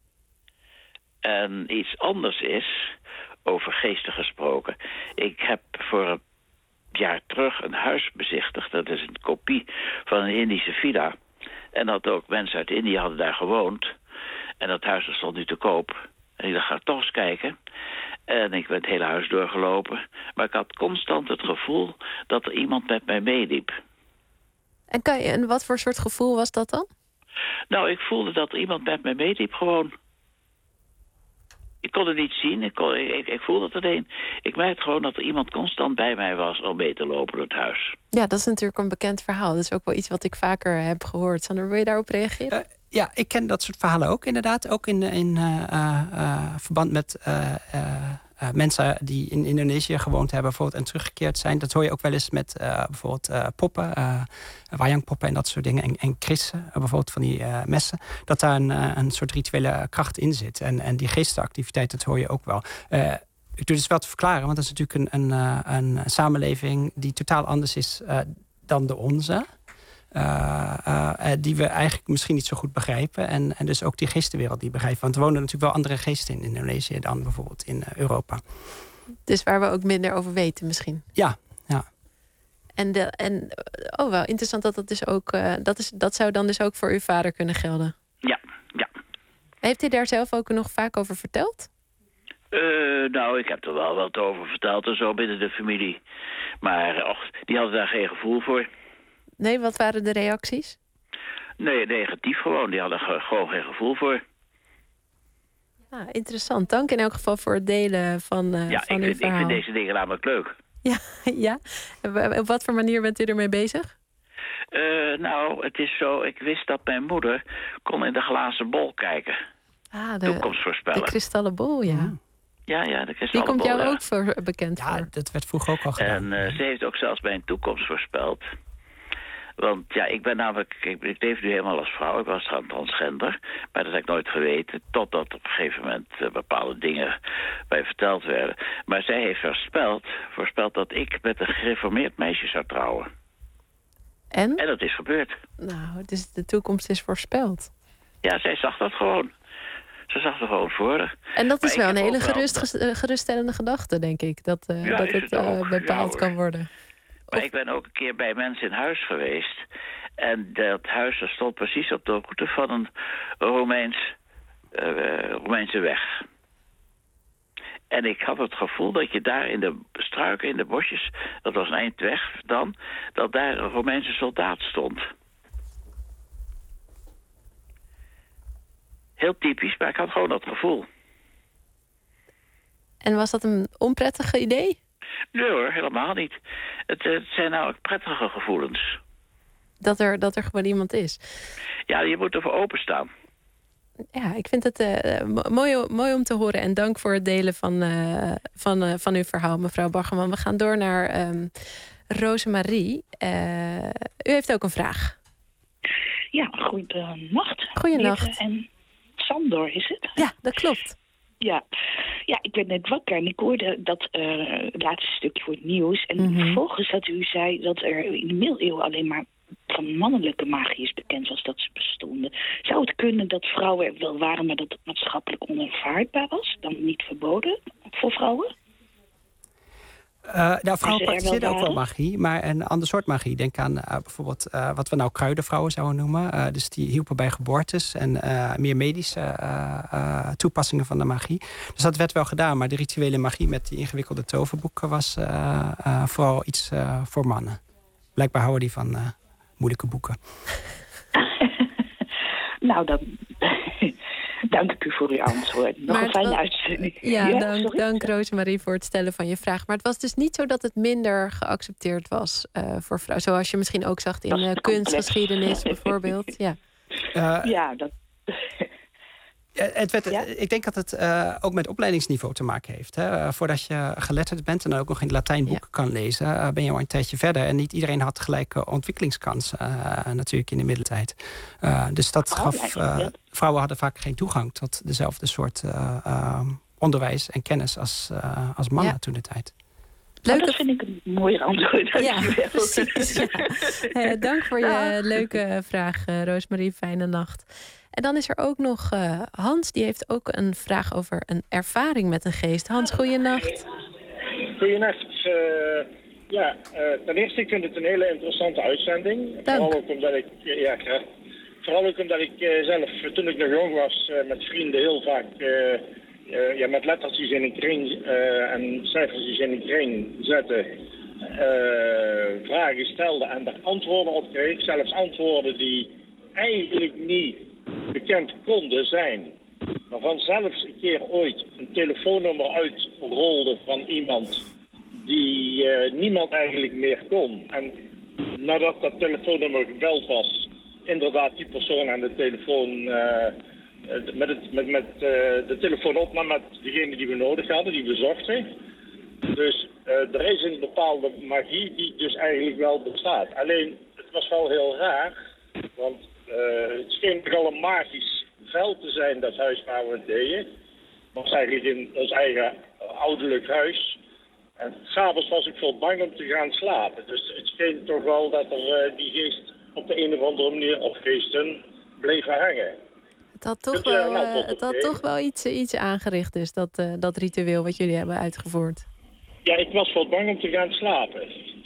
En iets anders is, over geesten gesproken. Ik heb voor jaar terug een huis bezichtigd. Dat is een kopie van een Indische villa. En dat ook mensen uit India hadden daar gewoond. En dat huis stond nu te koop. En ik dacht, ga toch eens kijken. En ik ben het hele huis doorgelopen. Maar ik had constant het gevoel dat er iemand met mij meeliep. En wat voor soort gevoel was dat dan? Nou, ik voelde dat er iemand met mij meeliep gewoon. Ik kon het niet zien, ik voelde het alleen. Ik merkte gewoon dat er iemand constant bij mij was om mee te lopen door het huis. Ja, dat is natuurlijk een bekend verhaal. Dat is ook wel iets wat ik vaker heb gehoord. Sander, wil je daarop reageren? Ja, ik ken dat soort verhalen ook inderdaad. Ook in verband met mensen die in Indonesië gewoond hebben bijvoorbeeld en teruggekeerd zijn. Dat hoor je ook wel eens met bijvoorbeeld poppen, wayangpoppen en dat soort dingen. En krissen, bijvoorbeeld van die messen. Dat daar een soort rituele kracht in zit. En die geestelijke dat hoor je ook wel. Ik doe dus wel te verklaren, want dat is natuurlijk een samenleving die totaal anders is dan de onze. Die we eigenlijk misschien niet zo goed begrijpen. En dus ook die geestenwereld die begrijpen. Want er wonen natuurlijk wel andere geesten in Indonesië dan bijvoorbeeld in Europa. Dus waar we ook minder over weten misschien. Ja. Wel interessant dat dat dus ook... dat zou dan dus ook voor uw vader kunnen gelden. Ja. Heeft hij daar zelf ook nog vaak over verteld? Nou, ik heb er wel wat over verteld en zo binnen de familie. Maar die hadden daar geen gevoel voor. Nee, wat waren de reacties? Nee, negatief gewoon. Die hadden gewoon geen gevoel voor. Interessant. Dank in elk geval voor het delen van uw verhaal. Ik vind deze dingen namelijk leuk. Ja. Op wat voor manier bent u ermee bezig? Nou, het is zo. Ik wist dat mijn moeder kon in de glazen bol kijken. Toekomst voorspellen. De kristallen bol, ja. Ja, de kristallen bol. Die komt jou ook bekend voor. Ja, dat werd vroeger ook al gedaan. En ze heeft ook zelfs mijn toekomst voorspeld. Want ja, ik ben namelijk... Ik leef nu helemaal als vrouw. Ik was transgender. Maar dat heb ik nooit geweten. Totdat op een gegeven moment bepaalde dingen mij verteld werden. Maar zij heeft voorspeld dat ik met een gereformeerd meisje zou trouwen. En? En dat is gebeurd. Nou, dus de toekomst is voorspeld. Ja, zij zag dat gewoon. Ze zag er gewoon voor. En dat is wel een hele geruststellende gedachte, denk ik. Dat het bepaald kan worden. Maar ik ben ook een keer bij mensen in huis geweest. En dat huis stond precies op de route van een Romeinse weg. En ik had het gevoel dat je daar in de struiken, in de bosjes... dat was een eind weg dan... dat daar een Romeinse soldaat stond. Heel typisch, maar ik had gewoon dat gevoel. En was dat een onprettig idee? Nee hoor, helemaal niet. Het zijn nou prettige gevoelens. Dat er gewoon iemand is. Ja, je moet ervoor openstaan. Ja, ik vind het mooi om te horen. En dank voor het delen van uw verhaal, mevrouw Baggerman. We gaan door naar Rosemarie. U heeft ook een vraag. Ja, goedenacht. Goedenacht. En Sandor is het? Ja, dat klopt. Ja, ik werd net wakker en ik hoorde dat laatste stukje voor het nieuws. En vervolgens dat u zei dat er in de middeleeuwen alleen maar van mannelijke magiërs bekend was dat ze bestonden. Zou het kunnen dat vrouwen er wel waren, maar dat het maatschappelijk onaanvaardbaar was? Dan niet verboden voor vrouwen? Vrouwen praktiseren ook wel magie, maar een ander soort magie. Denk aan bijvoorbeeld wat we nou kruidenvrouwen zouden noemen. Dus die hielpen bij geboortes en meer medische toepassingen van de magie. Dus dat werd wel gedaan, maar de rituele magie met die ingewikkelde toverboeken was vooral iets voor mannen. Blijkbaar houden die van moeilijke boeken. Nou, dan dank ik u voor uw antwoord. Nog een fijne uitzending. Dank Rosemarie voor het stellen van je vraag. Maar het was dus niet zo dat het minder geaccepteerd was voor vrouwen. Zoals je misschien ook zag in kunstgeschiedenis bijvoorbeeld. Ja, dat... Ik denk dat het ook met opleidingsniveau te maken heeft. Hè? Voordat je geletterd bent en dan ook nog in Latijn boeken kan lezen... ben je al een tijdje verder. En niet iedereen had gelijke ontwikkelingskans natuurlijk in de middeltijd. Dus dat gaf... vrouwen hadden vaak geen toegang tot dezelfde soort onderwijs en kennis als mannen toen de tijd. Dat vind ik een mooier antwoord. Precies. Dank voor je leuke vraag, Rosemarie. Fijne nacht. En dan is er ook nog Hans, die heeft ook een vraag over een ervaring met een geest. Hans, goeienacht. Goeienacht. Ja, ten eerste, ik vind het een hele interessante uitzending. Vooral ook omdat ik zelf, toen ik nog jong was, met vrienden heel vaak met lettertjes in een kring en cijfertjes in een kring zetten, vragen stelde en daar antwoorden op kreeg. Zelfs antwoorden die eigenlijk niet bekend konden zijn. Waarvan zelfs een keer ooit een telefoonnummer uitrolde van iemand die niemand eigenlijk meer kon. En nadat dat telefoonnummer gebeld was, inderdaad die persoon aan de telefoon met de telefoon opnam met degene die we nodig hadden, die we zochten. Dus er is een bepaalde magie die dus eigenlijk wel bestaat. Alleen, het was wel heel raar, want het scheen toch al een magisch veld te zijn, dat huis waar we het deden. Het was eigenlijk in ons eigen ouderlijk huis. En s'avonds was ik veel bang om te gaan slapen. Dus het scheen toch wel dat er die geest op de een of andere manier, of geesten, bleven hangen. Het had toch wel iets aangericht, dus dat ritueel wat jullie hebben uitgevoerd. Ja, ik was wel bang om te gaan slapen.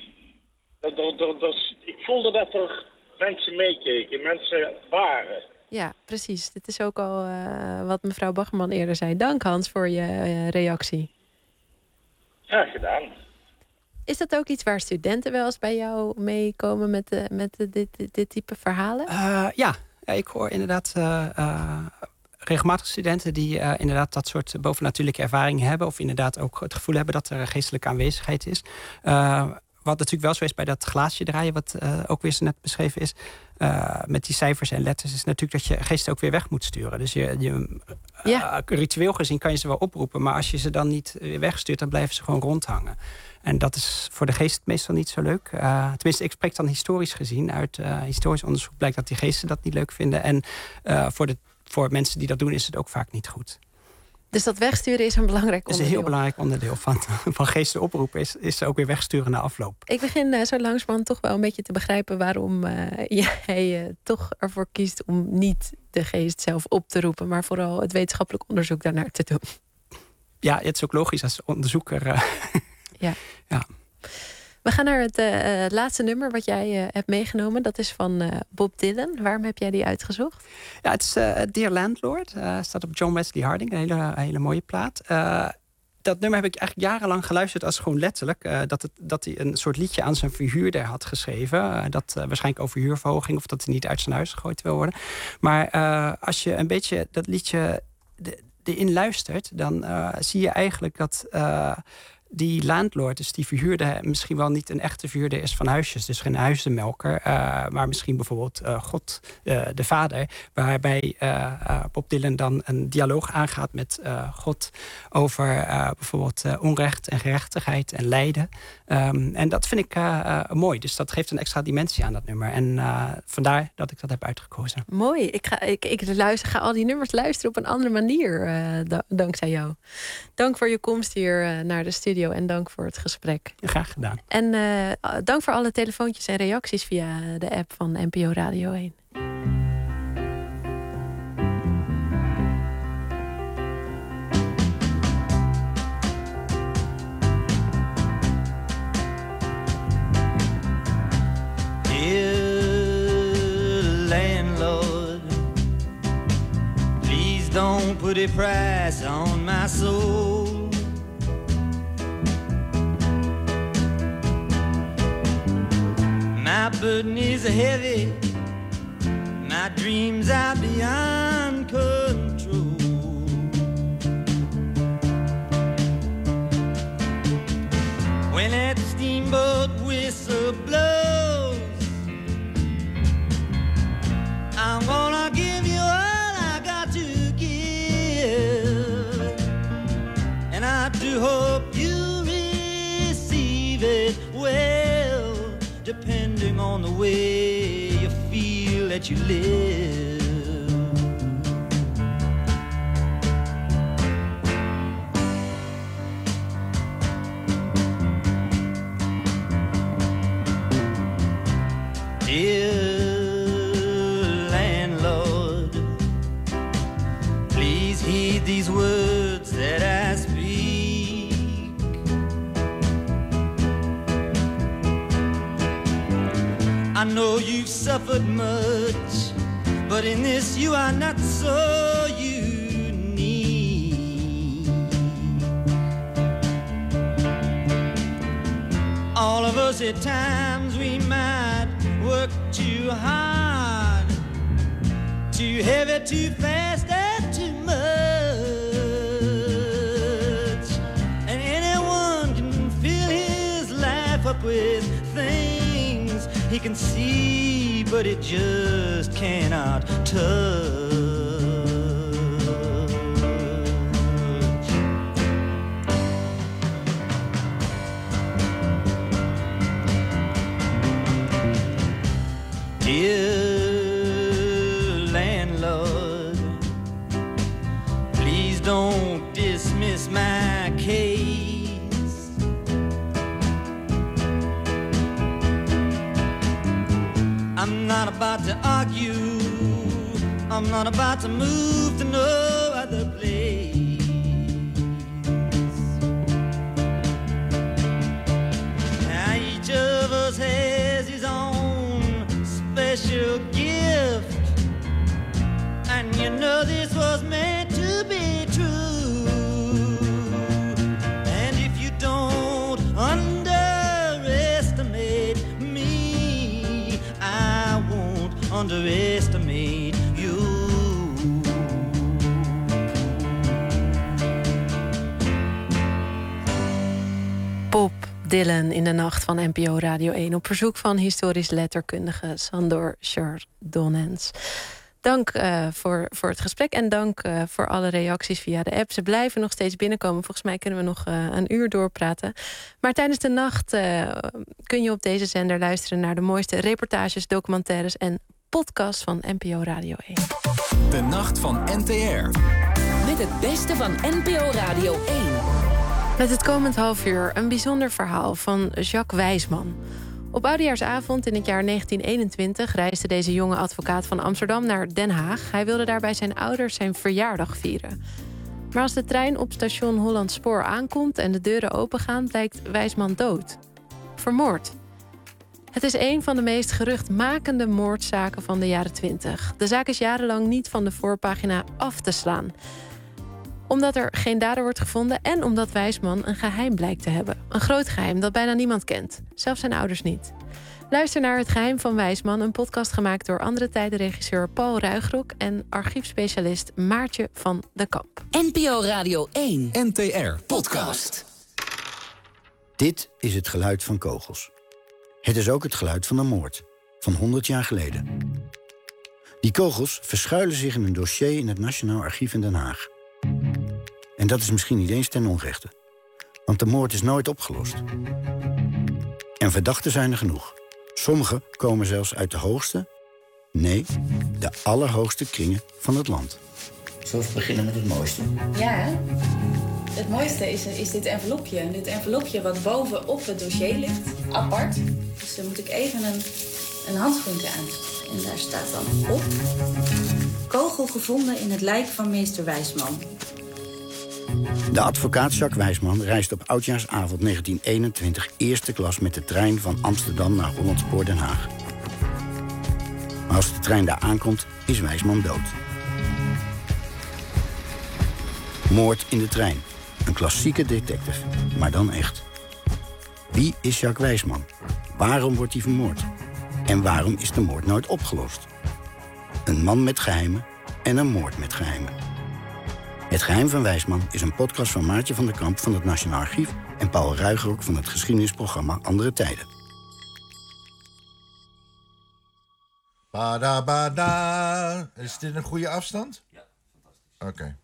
Ik voelde dat er mensen meekeken, mensen waren. Ja, precies. Dit is ook al wat mevrouw Baggerman eerder zei. Dank Hans voor je reactie. Graag gedaan. Is dat ook iets waar studenten wel eens bij jou meekomen met dit type verhalen? Ja, ik hoor inderdaad regelmatig studenten die inderdaad dat soort bovennatuurlijke ervaringen hebben. Of inderdaad ook het gevoel hebben dat er een geestelijke aanwezigheid is. Wat natuurlijk wel zo is bij dat glaasje draaien, wat ook weer zo net beschreven is. Met die cijfers en letters is natuurlijk dat je geesten ook weer weg moet sturen. Dus ritueel gezien kan je ze wel oproepen, maar als je ze dan niet weer wegstuurt, dan blijven ze gewoon rondhangen. En dat is voor de geest meestal niet zo leuk. Tenminste, ik spreek dan historisch gezien. Uit historisch onderzoek blijkt dat die geesten dat niet leuk vinden. En voor mensen die dat doen is het ook vaak niet goed. Dus dat wegsturen is een belangrijk onderdeel? Dat is een heel belangrijk onderdeel van geesten oproepen. Is ook weer wegsturen na afloop. Ik begin zo langzamerhand toch wel een beetje te begrijpen waarom jij toch ervoor kiest om niet de geest zelf op te roepen, maar vooral het wetenschappelijk onderzoek daarnaar te doen. Ja, het is ook logisch als onderzoeker. Ja. We gaan naar het laatste nummer wat jij hebt meegenomen. Dat is van Bob Dylan. Waarom heb jij die uitgezocht? Ja, het is Dear Landlord. Staat op John Wesley Harding. Een hele mooie plaat. Dat nummer heb ik eigenlijk jarenlang geluisterd als gewoon letterlijk. Dat hij een soort liedje aan zijn verhuurder had geschreven. Dat waarschijnlijk over huurverhoging of dat hij niet uit zijn huis gegooid wil worden. Maar als je een beetje dat liedje erin luistert, dan zie je eigenlijk dat die landlord, dus die verhuurder, misschien wel niet een echte verhuurder is van huisjes. Dus geen huizenmelker, maar misschien bijvoorbeeld God, de Vader. Waarbij Bob Dylan dan een dialoog aangaat met God over bijvoorbeeld onrecht en gerechtigheid en lijden. En dat vind ik mooi. Dus dat geeft een extra dimensie aan dat nummer. En vandaar dat ik dat heb uitgekozen. Mooi. Ik ga al die nummers luisteren op een andere manier, dankzij jou. Dank voor je komst hier naar de studio. En dank voor het gesprek. Graag gedaan. En dank voor alle telefoontjes en reacties via de app van NPO Radio 1. Dear landlord, please don't put a price on my soul. My burden is heavy, my dreams are beyond control. When that steamboat whistle blows, I'm gonna give you all I got to give, and I do hope you receive it well, depending on the way you feel that you live. Dear landlord, please heed these words that I speak. I know you've suffered much, but in this you are not so unique. All of us at times we might work too hard, too heavy, too fast, and too much. And anyone can fill his life up with things he can see, but it just cannot touch. Dear landlord, please don't dismiss my case. I'm not about to argue, I'm not about to move to no other place. Now each of us has his own special gift, and you know this was meant to be true. And if you don't underestimate me, I won't underestimate you. Bob Dylan in de nacht van NPO Radio 1 op verzoek van historisch letterkundige Sandor Chardonnens. Dank voor het gesprek en dank voor alle reacties via de app. Ze blijven nog steeds binnenkomen. Volgens mij kunnen we nog een uur doorpraten. Maar tijdens de nacht kun je op deze zender luisteren naar de mooiste reportages, documentaires en podcasts van NPO Radio 1. De nacht van NTR. Met het beste van NPO Radio 1. Met het komend half uur een bijzonder verhaal van Jacques Wijsman. Op oudejaarsavond in het jaar 1921 reisde deze jonge advocaat van Amsterdam naar Den Haag. Hij wilde daar bij zijn ouders zijn verjaardag vieren. Maar als de trein op station Hollandspoor aankomt en de deuren opengaan, blijkt Wijsman dood. Vermoord. Het is een van de meest geruchtmakende moordzaken van de jaren 20. De zaak is jarenlang niet van de voorpagina af te slaan. Omdat er geen dader wordt gevonden en omdat Wijsman een geheim blijkt te hebben. Een groot geheim dat bijna niemand kent. Zelfs zijn ouders niet. Luister naar Het Geheim van Wijsman, een podcast gemaakt door andere tijdenregisseur Paul Ruigrok en archiefspecialist Maartje van de Kamp. NPO Radio 1. NTR Podcast. Dit is het geluid van kogels. Het is ook het geluid van een moord. Van 100 jaar geleden. Die kogels verschuilen zich in een dossier in het Nationaal Archief in Den Haag. En dat is misschien niet eens ten onrechte. Want de moord is nooit opgelost. En verdachten zijn er genoeg. Sommigen komen zelfs uit de hoogste, nee, de allerhoogste kringen van het land. Zullen we beginnen met het mooiste? Ja, hè? Het mooiste is dit envelopje. Dit envelopje wat bovenop het dossier ligt, apart. Dus dan moet ik even een handschoentje aan. En daar staat dan op: kogel gevonden in het lijk van meester Wijsman. De advocaat Jacques Wijsman reist op oudjaarsavond 1921 eerste klas met de trein van Amsterdam naar Hollandspoor Den Haag. Maar als de trein daar aankomt, is Wijsman dood. Moord in de trein. Een klassieke detective, maar dan echt. Wie is Jacques Wijsman? Waarom wordt hij vermoord? En waarom is de moord nooit opgelost? Een man met geheimen en een moord met geheimen. Het Geheim van Wijsman is een podcast van Maartje van de Kamp van het Nationaal Archief en Paul Ruigrok van het geschiedenisprogramma Andere Tijden. Badabada. Is dit een goede afstand? Ja, fantastisch. Oké.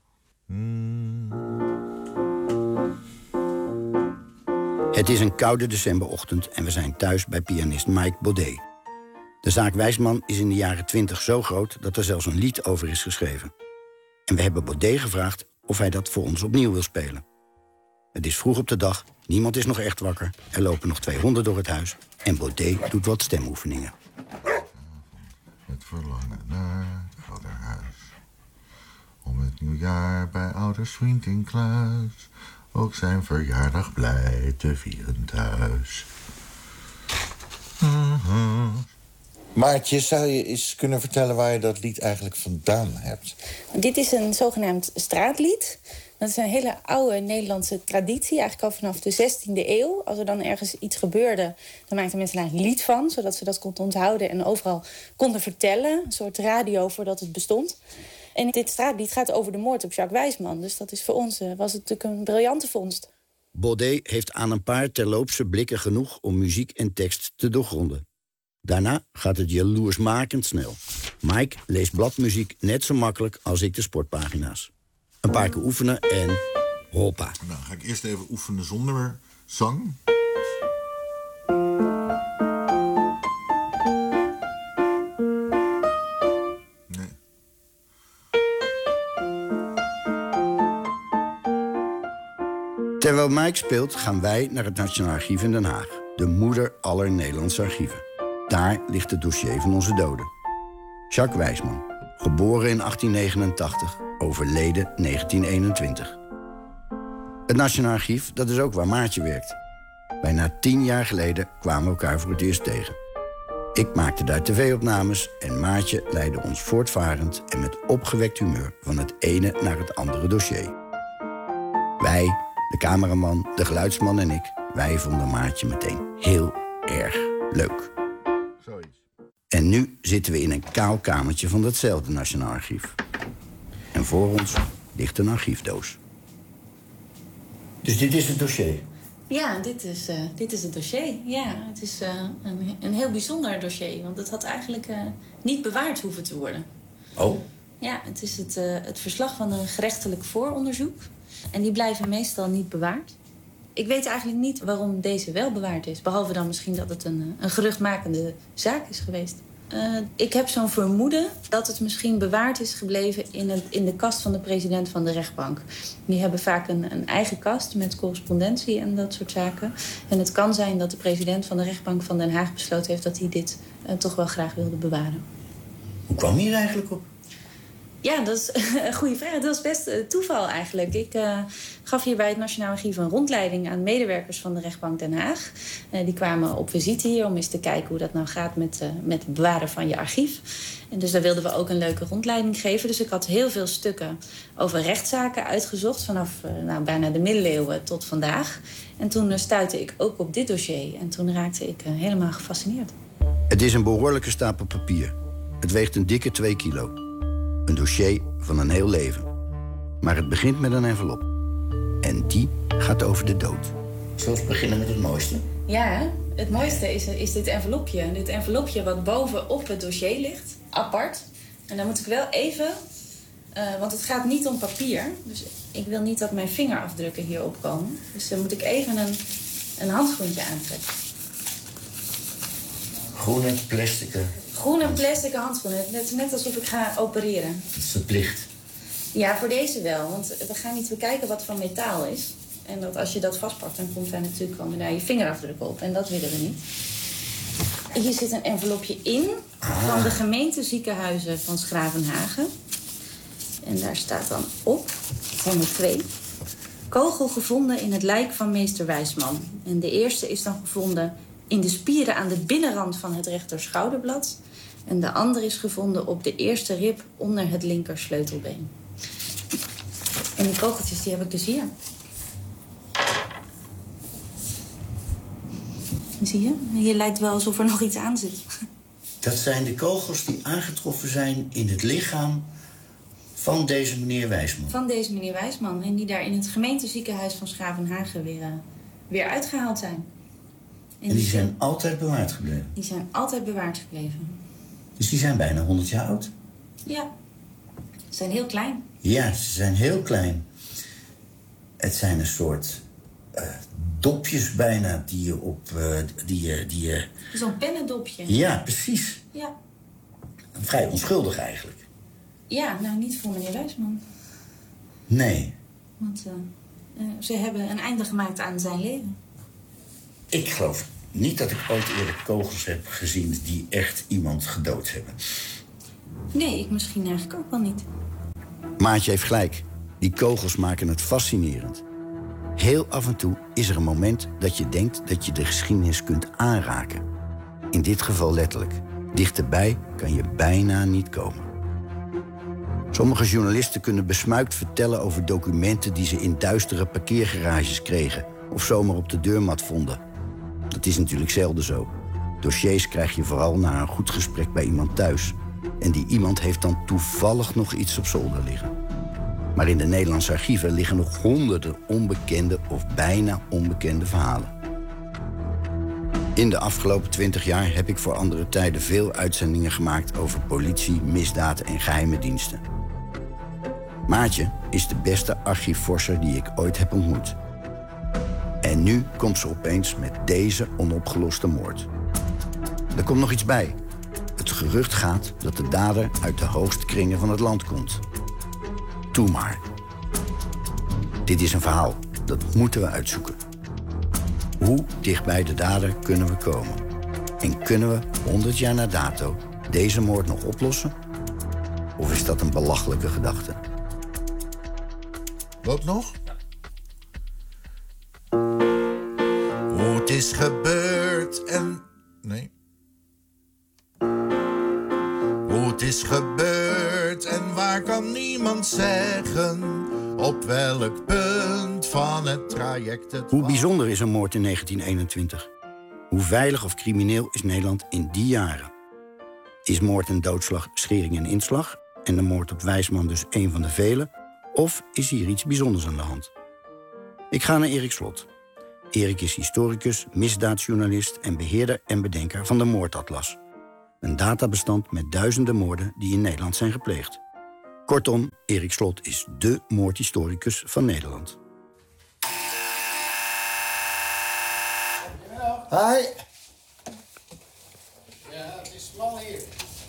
Het is een koude decemberochtend en we zijn thuis bij pianist Mike Baudet. De zaak Wijsman is in de jaren 20 zo groot dat er zelfs een lied over is geschreven. En we hebben Baudet gevraagd of hij dat voor ons opnieuw wil spelen. Het is vroeg op de dag, niemand is nog echt wakker. Er lopen nog 2 honden door het huis en Baudet doet wat stemoefeningen. Het verlangen naar het ouderhuis. Om het nieuwjaar bij ouders vriend in kluis. Ook zijn verjaardag blij te vieren thuis. Maartje, zou je eens kunnen vertellen waar je dat lied eigenlijk vandaan hebt? Dit is een zogenaamd straatlied. Dat is een hele oude Nederlandse traditie, eigenlijk al vanaf de 16e eeuw. Als er dan ergens iets gebeurde, dan maakten mensen daar een lied van, zodat ze dat konden onthouden en overal konden vertellen. Een soort radio voordat het bestond. En dit straatlied gaat over de moord op Jacques Wijsman. Dus dat is voor ons was het natuurlijk een briljante vondst. Baudet heeft aan een paar terloopse blikken genoeg om muziek en tekst te doorgronden. Daarna gaat het jaloersmakend snel. Mike leest bladmuziek net zo makkelijk als ik de sportpagina's. Een paar keer oefenen en hoppa. Nou, ga ik eerst even oefenen zonder zang. Nee. Terwijl Mike speelt, gaan wij naar het Nationaal Archief in Den Haag. De moeder aller Nederlandse archieven. Daar ligt het dossier van onze doden. Jacques Wijsman, geboren in 1889, overleden 1921. Het Nationaal Archief, dat is ook waar Maartje werkt. Bijna 10 jaar geleden kwamen we elkaar voor het eerst tegen. Ik maakte daar tv-opnames en Maartje leidde ons voortvarend en met opgewekt humeur van het ene naar het andere dossier. Wij, de cameraman, de geluidsman en ik, wij vonden Maartje meteen heel erg leuk. En nu zitten we in een kaal kamertje van datzelfde Nationaal Archief. En voor ons ligt een archiefdoos. Dus dit is het dossier? Ja, dit is het dossier. Ja, het is een heel bijzonder dossier. Want het had eigenlijk niet bewaard hoeven te worden. Oh? Ja, het is het verslag van een gerechtelijk vooronderzoek. En die blijven meestal niet bewaard. Ik weet eigenlijk niet waarom deze wel bewaard is. Behalve dan misschien dat het een geruchtmakende zaak is geweest. Ik heb zo'n vermoeden dat het misschien bewaard is gebleven in de kast van de president van de rechtbank. Die hebben vaak een eigen kast met correspondentie en dat soort zaken. En het kan zijn dat de president van de rechtbank van Den Haag besloten heeft dat hij dit toch wel graag wilde bewaren. Hoe kwam je hier eigenlijk op? Ja, dat is een goede vraag. Dat was best toeval eigenlijk. Ik gaf hier bij het Nationaal Archief een rondleiding aan medewerkers van de rechtbank Den Haag. Die kwamen op visite hier om eens te kijken hoe dat nou gaat met het bewaren van je archief. En dus daar wilden we ook een leuke rondleiding geven. Dus ik had heel veel stukken over rechtszaken uitgezocht vanaf bijna de middeleeuwen tot vandaag. En toen stuitte ik ook op dit dossier en toen raakte ik helemaal gefascineerd. Het is een behoorlijke stapel papier. Het weegt een dikke 2 kilo. Een dossier van een heel leven. Maar het begint met een envelop. En die gaat over de dood. Zullen we beginnen met het mooiste? Ja, het mooiste is dit envelopje. Dit envelopje wat bovenop het dossier ligt, apart. En daar moet ik wel even... want het gaat niet om papier. Dus ik wil niet dat mijn vingerafdrukken hierop komen. Dus dan moet ik even een handschoentje aantrekken. Groene plastic. Groene plastic handschoenen. Het is net alsof ik ga opereren. Dat is verplicht. Ja, voor deze wel. Want we gaan niet bekijken wat van metaal is. En dat als je dat vastpakt, dan komt daar natuurlijk komen daar je vingerafdruk op. En dat willen we niet. Hier zit een envelopje in van de gemeenteziekenhuizen van 's Gravenhage. En daar staat dan op, 102. Kogel gevonden in het lijk van meester Wijsman. En de eerste is dan gevonden in de spieren aan de binnenrand van het rechterschouderblad. En de andere is gevonden op de eerste rib onder het linker sleutelbeen. En die kogeltjes die heb ik dus hier. Zie je? Hier lijkt wel alsof er nog iets aan zit. Dat zijn de kogels die aangetroffen zijn in het lichaam van deze meneer Wijsman. Van deze meneer Wijsman. En die daar in het gemeenteziekenhuis van 's Gravenhage weer uitgehaald zijn. En die zijn altijd bewaard gebleven? Die zijn altijd bewaard gebleven. Dus die zijn bijna 100 jaar oud? Ja. Ze zijn heel klein. Ja, ze zijn heel klein. Het zijn een soort dopjes bijna die je op... Zo'n pennendopje. Ja, precies. Ja. Vrij onschuldig eigenlijk. Ja, nou niet voor meneer Wijsman. Nee. Want ze hebben een einde gemaakt aan zijn leven. Ik geloof niet dat ik ooit eerder kogels heb gezien die echt iemand gedood hebben. Nee, ik misschien eigenlijk ook wel niet. Maartje heeft gelijk. Die kogels maken het fascinerend. Heel af en toe is er een moment dat je denkt dat je de geschiedenis kunt aanraken. In dit geval letterlijk. Dichterbij kan je bijna niet komen. Sommige journalisten kunnen besmuikt vertellen over documenten die ze in duistere parkeergarages kregen of zomaar op de deurmat vonden. Dat is natuurlijk zelden zo. Dossiers krijg je vooral na een goed gesprek bij iemand thuis. En die iemand heeft dan toevallig nog iets op zolder liggen. Maar in de Nederlandse archieven liggen nog honderden onbekende of bijna onbekende verhalen. In de afgelopen 20 jaar heb ik voor Andere Tijden veel uitzendingen gemaakt over politie, misdaad en geheime diensten. Maartje is de beste archiefvorser die ik ooit heb ontmoet. En nu komt ze opeens met deze onopgeloste moord. Er komt nog iets bij. Het gerucht gaat dat de dader uit de hoogste kringen van het land komt. Toe maar. Dit is een verhaal. Dat moeten we uitzoeken. Hoe dicht bij de dader kunnen we komen? En kunnen we 100 jaar na dato deze moord nog oplossen? Of is dat een belachelijke gedachte? Wat nog? Hoe het is gebeurd en... Nee. Hoe het is gebeurd en waar kan niemand zeggen... op welk punt van het traject het Hoe bijzonder is een moord in 1921? Hoe veilig of crimineel is Nederland in die jaren? Is moord en doodslag schering en inslag... en de moord op Wijsman dus een van de vele... of is hier iets bijzonders aan de hand? Ik ga naar Erik Slot. Erik is historicus, misdaadjournalist... en beheerder en bedenker van de Moordatlas. Een databestand met duizenden moorden die in Nederland zijn gepleegd. Kortom, Erik Slot is dé moordhistoricus van Nederland. Hi. Ja, het is smal hier.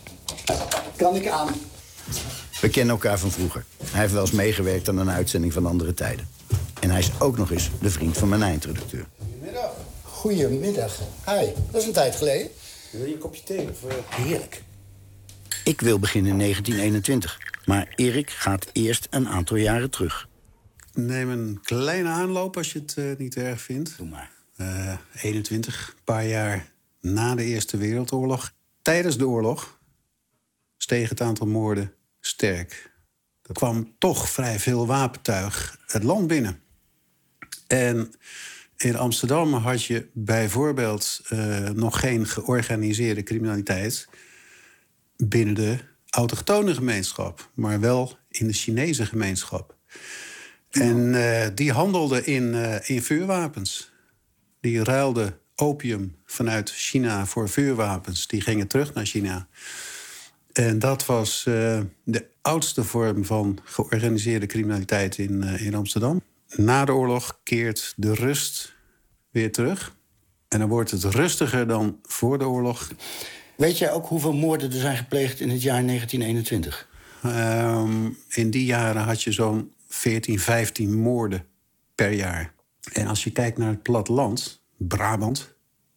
Kan ik aan? We kennen elkaar van vroeger. Hij heeft wel eens meegewerkt aan een uitzending van Andere Tijden. En hij is ook nog eens de vriend van mijn eindredacteur. Goedemiddag. Goedemiddag. Hi, dat is een tijd geleden. Wil je een kopje thee? Of, Heerlijk. Ik wil beginnen in 1921. Maar Erik gaat eerst een aantal jaren terug. Neem een kleine aanloop als je het niet erg vindt. Doe maar. 21, een paar jaar na de Eerste Wereldoorlog. Tijdens de oorlog steeg het aantal moorden sterk. Er kwam toch vrij veel wapentuig het land binnen. En in Amsterdam had je bijvoorbeeld nog geen georganiseerde criminaliteit... binnen de autochtone gemeenschap, maar wel in de Chinese gemeenschap. En die handelden in vuurwapens. Die ruilden opium vanuit China voor vuurwapens. Die gingen terug naar China. En dat was de oudste vorm van georganiseerde criminaliteit in Amsterdam. Na de oorlog keert de rust weer terug. En dan wordt het rustiger dan voor de oorlog. Weet jij ook hoeveel moorden er zijn gepleegd in het jaar 1921? In die jaren had je zo'n 14, 15 moorden per jaar. En als je kijkt naar het platteland, Brabant...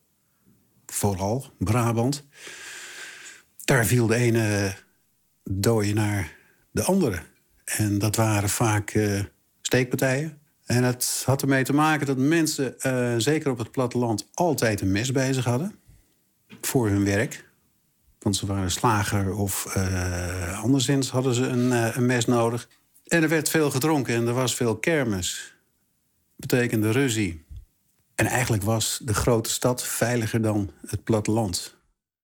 vooral Brabant... daar viel de ene dooie naar de andere. En dat waren vaak steekpartijen. En het had ermee te maken dat mensen, zeker op het platteland... altijd een mes bij zich hadden voor hun werk... Want ze waren slager of anderszins hadden ze een mes nodig. En er werd veel gedronken en er was veel kermis. Betekende ruzie. En eigenlijk was de grote stad veiliger dan het platteland.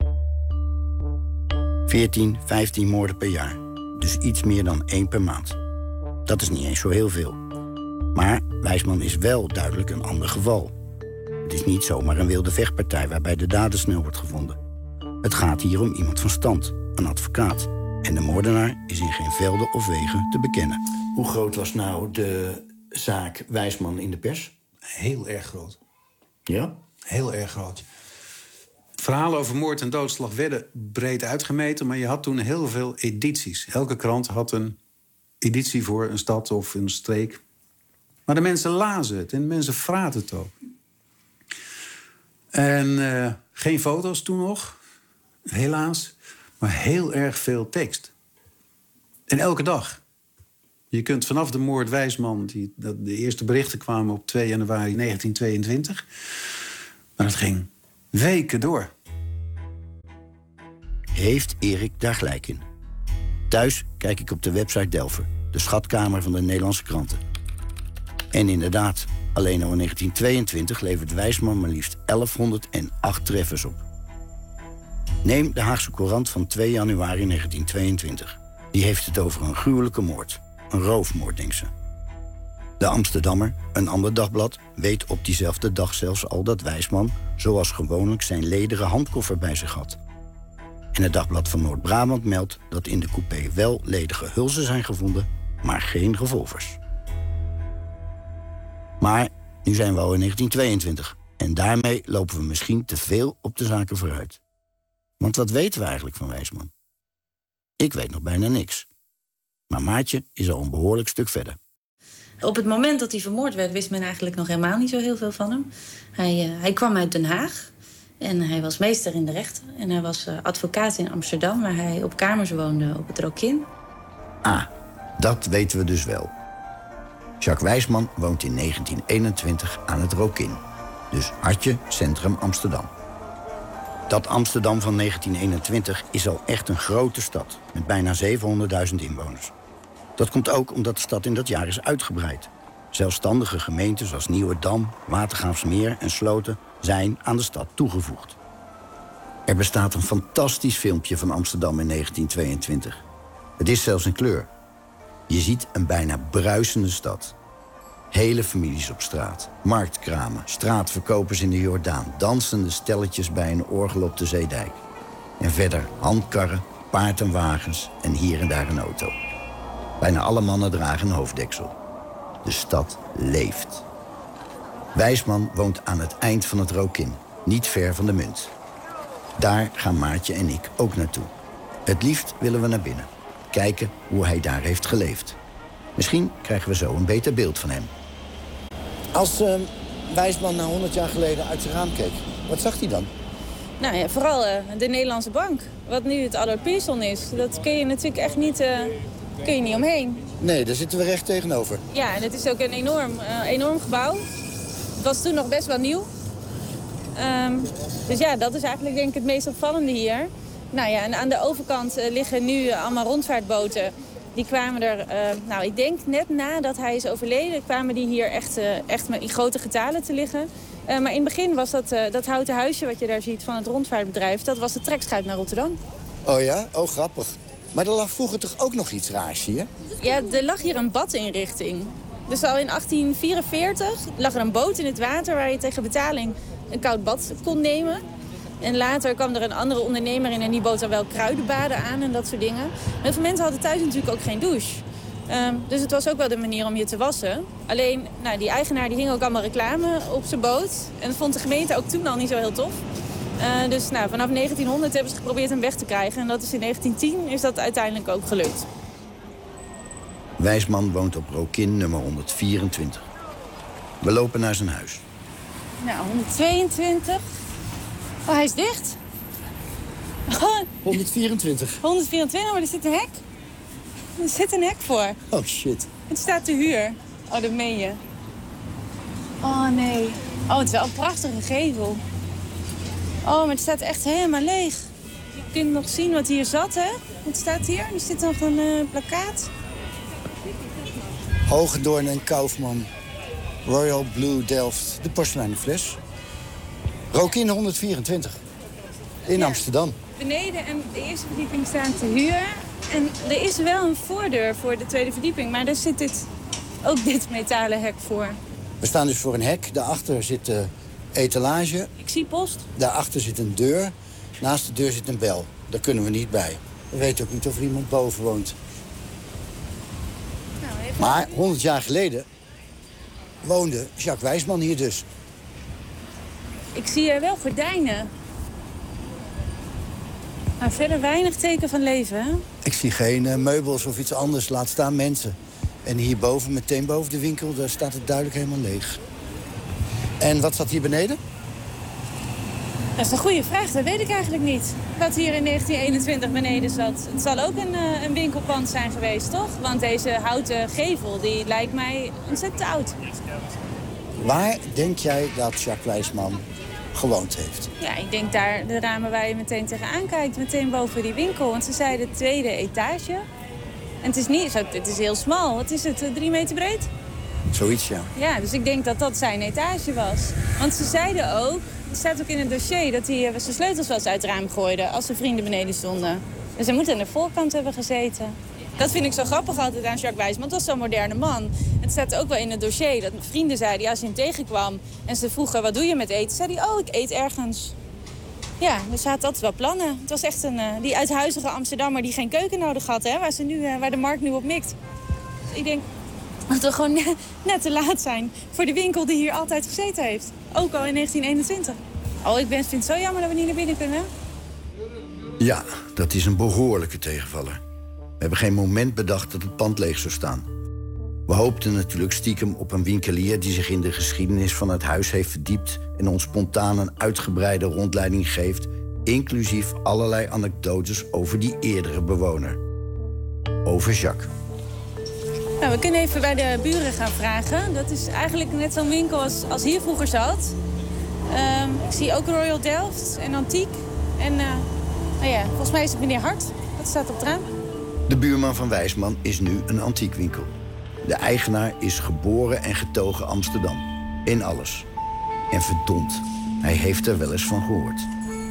14, 15 moorden per jaar. Dus iets meer dan 1 per maand. Dat is niet eens zo heel veel. Maar Wijsman is wel duidelijk een ander geval. Het is niet zomaar een wilde vechtpartij waarbij de dader snel wordt gevonden. Het gaat hier om iemand van stand, een advocaat. En de moordenaar is in geen velden of wegen te bekennen. Hoe groot was nou de zaak Wijsman in de pers? Heel erg groot. Ja? Heel erg groot. Verhalen over moord en doodslag werden breed uitgemeten... maar je had toen heel veel edities. Elke krant had een editie voor een stad of een streek. Maar de mensen lazen het en de mensen vraten het ook. En geen foto's toen nog... Helaas, maar heel erg veel tekst. En elke dag. Je kunt vanaf de moord Wijsman... de eerste berichten kwamen op 2 januari 1922... maar het ging weken door. heeft Erik daar gelijk in. Thuis kijk ik op de website Delver, de schatkamer van de Nederlandse kranten. En inderdaad, alleen al in 1922 levert Wijsman maar liefst 1108 treffers op. Neem de Haagse Courant van 2 januari 1922. Die heeft het over een gruwelijke moord. Een roofmoord, denkt ze. De Amsterdammer, een ander dagblad, weet op diezelfde dag zelfs al dat Wijsman, zoals gewoonlijk, zijn lederen handkoffer bij zich had. En het Dagblad van Noord-Brabant meldt dat in de coupé wel ledige hulzen zijn gevonden, maar geen revolvers. Maar nu zijn we al in 1922 en daarmee lopen we misschien te veel op de zaken vooruit. Want wat weten we eigenlijk van Wijsman? Ik weet nog bijna niks. Maar Maartje is al een behoorlijk stuk verder. Op het moment dat hij vermoord werd, wist men eigenlijk nog helemaal niet zo heel veel van hem. Hij kwam uit Den Haag en hij was meester in de rechten. En hij was advocaat in Amsterdam, waar hij op kamers woonde op het Rokin. Ah, dat weten we dus wel. Jacques Wijsman woont in 1921 aan het Rokin. Dus hartje, centrum Amsterdam. Dat Amsterdam van 1921 is al echt een grote stad, met bijna 700.000 inwoners. Dat komt ook omdat de stad in dat jaar is uitgebreid. Zelfstandige gemeenten zoals Nieuwerdam, Watergraafsmeer en Sloten zijn aan de stad toegevoegd. Er bestaat een fantastisch filmpje van Amsterdam in 1922. Het is zelfs in kleur. Je ziet een bijna bruisende stad. Hele families op straat, marktkramen, straatverkopers in de Jordaan, dansende stelletjes bij een orgel op de Zeedijk. En verder handkarren, paard en wagens en hier en daar een auto. Bijna alle mannen dragen een hoofddeksel. De stad leeft. Wijsman woont aan het eind van het Rokin, niet ver van de Munt. Daar gaan Maartje en ik ook naartoe. Het liefst willen we naar binnen. Kijken hoe hij daar heeft geleefd. Misschien krijgen we zo een beter beeld van hem. Als Wijsman na 100 jaar geleden uit zijn raam keek, wat zag hij dan? Nou ja, vooral de Nederlandse bank. Wat nu het Allard Pierson is. Dat kun je natuurlijk echt niet, kun je niet omheen. Nee, daar zitten we recht tegenover. Ja, en het is ook een enorm gebouw. Het was toen nog best wel nieuw. Dus ja, dat is eigenlijk denk ik het meest opvallende hier. Nou ja, en aan de overkant liggen nu allemaal rondvaartboten. Die kwamen er, ik denk net nadat hij is overleden, kwamen die hier echt in grote getalen te liggen. Maar in het begin was dat houten huisje wat je daar ziet van het rondvaartbedrijf, dat was de trekschuit naar Rotterdam. Oh ja? Oh, grappig. Maar er lag vroeger toch ook nog iets raars hier? Ja, er lag hier een badinrichting. Dus al in 1844 lag er een boot in het water waar je tegen betaling een koud bad kon nemen. En later kwam er een andere ondernemer in en die bood dan wel kruidenbaden aan en dat soort dingen. Heel veel mensen hadden thuis natuurlijk ook geen douche. Dus het was ook wel de manier om je te wassen. Alleen, die eigenaar die hing ook allemaal reclame op zijn boot. En dat vond de gemeente ook toen al niet zo heel tof. Dus vanaf 1900 hebben ze geprobeerd hem weg te krijgen. En dat is in 1910 is dat uiteindelijk ook gelukt. Wijsman woont op Rokin nummer 124. We lopen naar zijn huis. 122. Oh, hij is dicht. 124. 124, maar er zit een hek. Er zit een hek voor. Oh, shit. Het staat te huur. Oh, dat meen je. Oh, nee. Oh, het is wel een prachtige gevel. Oh, maar het staat echt helemaal leeg. Je kunt nog zien wat hier zat, hè? Wat staat hier? Er zit nog een plakkaat. Hogedoorn en Kaufman. Royal Blue Delft. De porseleinen fles. Rokin 124. In Amsterdam. Beneden en de eerste verdieping staan te huur. En er is wel een voordeur voor de tweede verdieping. Maar daar zit ook dit metalen hek voor. We staan dus voor een hek. Daarachter zit de etalage. Ik zie post. Daarachter zit een deur. Naast de deur zit een bel. Daar kunnen we niet bij. We weten ook niet of er iemand boven woont. Maar 100 jaar geleden woonde Jacques Wijsman hier dus. Ik zie er wel gordijnen. Maar verder weinig teken van leven, hè? Ik zie geen meubels of iets anders, laat staan mensen. En hierboven, meteen boven de winkel, daar staat het duidelijk helemaal leeg. En wat zat hier beneden? Dat is een goede vraag, dat weet ik eigenlijk niet. Wat hier in 1921 beneden zat. Het zal ook een winkelpand zijn geweest, toch? Want deze houten gevel, die lijkt mij ontzettend oud. Waar denk jij dat Jacques Wijsman gewoond heeft. Ja, ik denk daar de ramen waar je meteen tegenaan kijkt. Meteen boven die winkel. Want ze zeiden 2e etage. En het is heel smal. Wat is het? 3 meter breed? Zoiets, ja. Ja, dus ik denk dat dat zijn etage was. Want ze zeiden ook, er staat ook in het dossier, dat hij zijn sleutels wel eens uit het raam gooide als zijn vrienden beneden stonden. Dus hij moet aan de voorkant hebben gezeten. Dat vind ik zo grappig altijd aan Jacques Wijsman. Dat was zo'n moderne man. Het staat ook wel in het dossier dat vrienden zeiden, als hij hem tegenkwam en ze vroegen, wat doe je met eten? Zei hij, ik eet ergens. Ja, dus hij had altijd wel plannen. Het was echt die uithuizige Amsterdammer die geen keuken nodig had, hè, waar de markt nu op mikt. Dus ik denk dat we gewoon net te laat zijn voor de winkel die hier altijd gezeten heeft. Ook al in 1921. Ik vind het zo jammer dat we niet naar binnen kunnen. Ja, dat is een behoorlijke tegenvaller. We hebben geen moment bedacht dat het pand leeg zou staan. We hoopten natuurlijk stiekem op een winkelier die zich in de geschiedenis van het huis heeft verdiept en ons spontaan een uitgebreide rondleiding geeft, inclusief allerlei anekdotes over die eerdere bewoner. Over Jacques. Nou, we kunnen even bij de buren gaan vragen. Dat is eigenlijk net zo'n winkel als hier vroeger zat. Ik zie ook Royal Delft en Antiek. En volgens mij is het meneer Hart. Dat staat op het raam. De buurman van Wijsman is nu een antiekwinkel. De eigenaar is geboren en getogen Amsterdam. In alles. En verdomd, hij heeft er wel eens van gehoord.